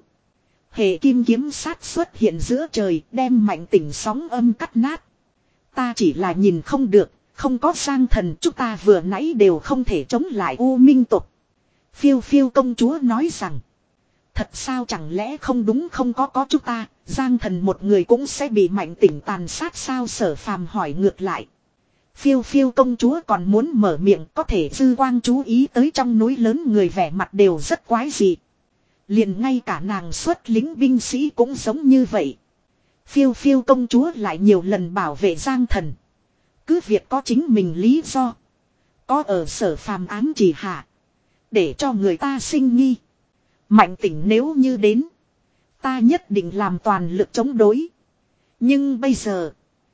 Hệ kim kiếm sát xuất hiện giữa trời, đem Mạnh Tỉnh sóng âm cắt nát. Ta chỉ là nhìn không được, không có Giang Thần chúng ta vừa nãy đều không thể chống lại U Minh tộc. Phiêu phiêu công chúa nói rằng. Thật sao chẳng lẽ không đúng không có có chúng ta, Giang Thần một người cũng sẽ bị Mạnh Tỉnh tàn sát sao Sở Phàm hỏi ngược lại. Phiêu phiêu công chúa còn muốn mở miệng có thể dư quang chú ý tới trong núi lớn người vẻ mặt đều rất quái dị. Liền ngay cả nàng xuất lính binh sĩ cũng giống như vậy. Phiêu phiêu công chúa lại nhiều lần bảo vệ Giang Thần. Cứ việc có chính mình lý do. Có ở Sở Phàm ám chỉ hạ. Để cho người ta sinh nghi. Mạnh Tỉnh nếu như đến. Ta nhất định làm toàn lực chống đối. Nhưng bây giờ.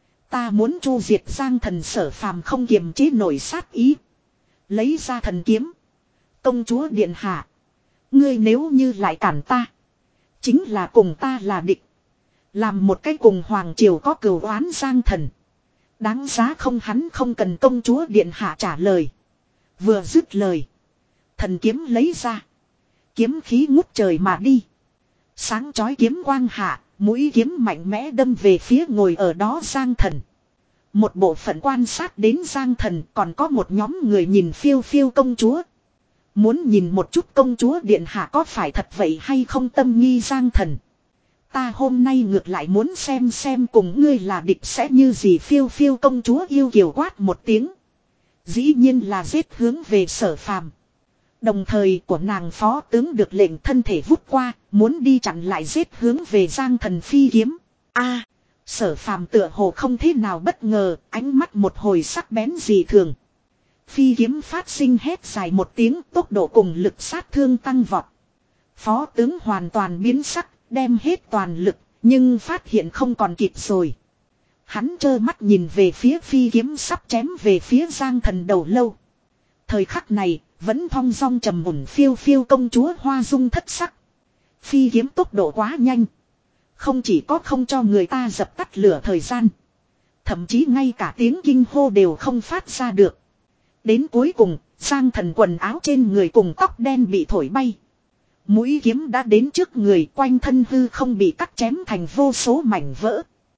Ta muốn chu diệt Giang Thần Sở Phàm không kiềm chế nổi sát ý. Lấy ra thần kiếm. Công chúa điện hạ. Ngươi nếu như lại cản ta. Chính là cùng ta là địch. Làm một cái cùng hoàng triều có cừu oán Giang Thần. Đáng giá không hắn không cần công chúa điện hạ trả lời. Vừa dứt lời. Thần kiếm lấy ra. Kiếm khí ngút trời mà đi. Sáng chói kiếm quang hạ. Mũi kiếm mạnh mẽ đâm về phía ngồi ở đó Giang Thần. Một bộ phận quan sát đến Giang Thần còn có một nhóm người nhìn phiêu phiêu công chúa. Muốn nhìn một chút công chúa điện hạ có phải thật vậy hay không tâm nghi Giang Thần. Ta hôm nay ngược lại muốn xem xem cùng ngươi là địch sẽ như gì phiêu phiêu công chúa yêu kiều quát một tiếng. Dĩ nhiên là giết hướng về Sở Phàm. Đồng thời của nàng phó tướng được lệnh thân thể vút qua, muốn đi chặn lại giết hướng về Giang Thần phi kiếm. A, Sở Phàm tựa hồ không thế nào bất ngờ, ánh mắt một hồi sắc bén dị thường. Phi kiếm phát sinh hét dài một tiếng, tốc độ cùng lực sát thương tăng vọt. Phó tướng hoàn toàn biến sắc, đem hết toàn lực, nhưng phát hiện không còn kịp rồi. Hắn trơ mắt nhìn về phía phi kiếm sắp chém về phía Giang Thần đầu lâu. Thời khắc này, vẫn thong dong trầm ổn phiêu phiêu công chúa Hoa Dung thất sắc. Phi kiếm tốc độ quá nhanh. Không chỉ có không cho người ta dập tắt lửa thời gian. Thậm chí ngay cả tiếng kinh hô đều không phát ra được. Đến cuối cùng, Giang Thần quần áo trên người cùng tóc đen bị thổi bay. Mũi kiếm đã đến trước người, quanh thân hư không bị cắt chém thành vô số mảnh vỡ.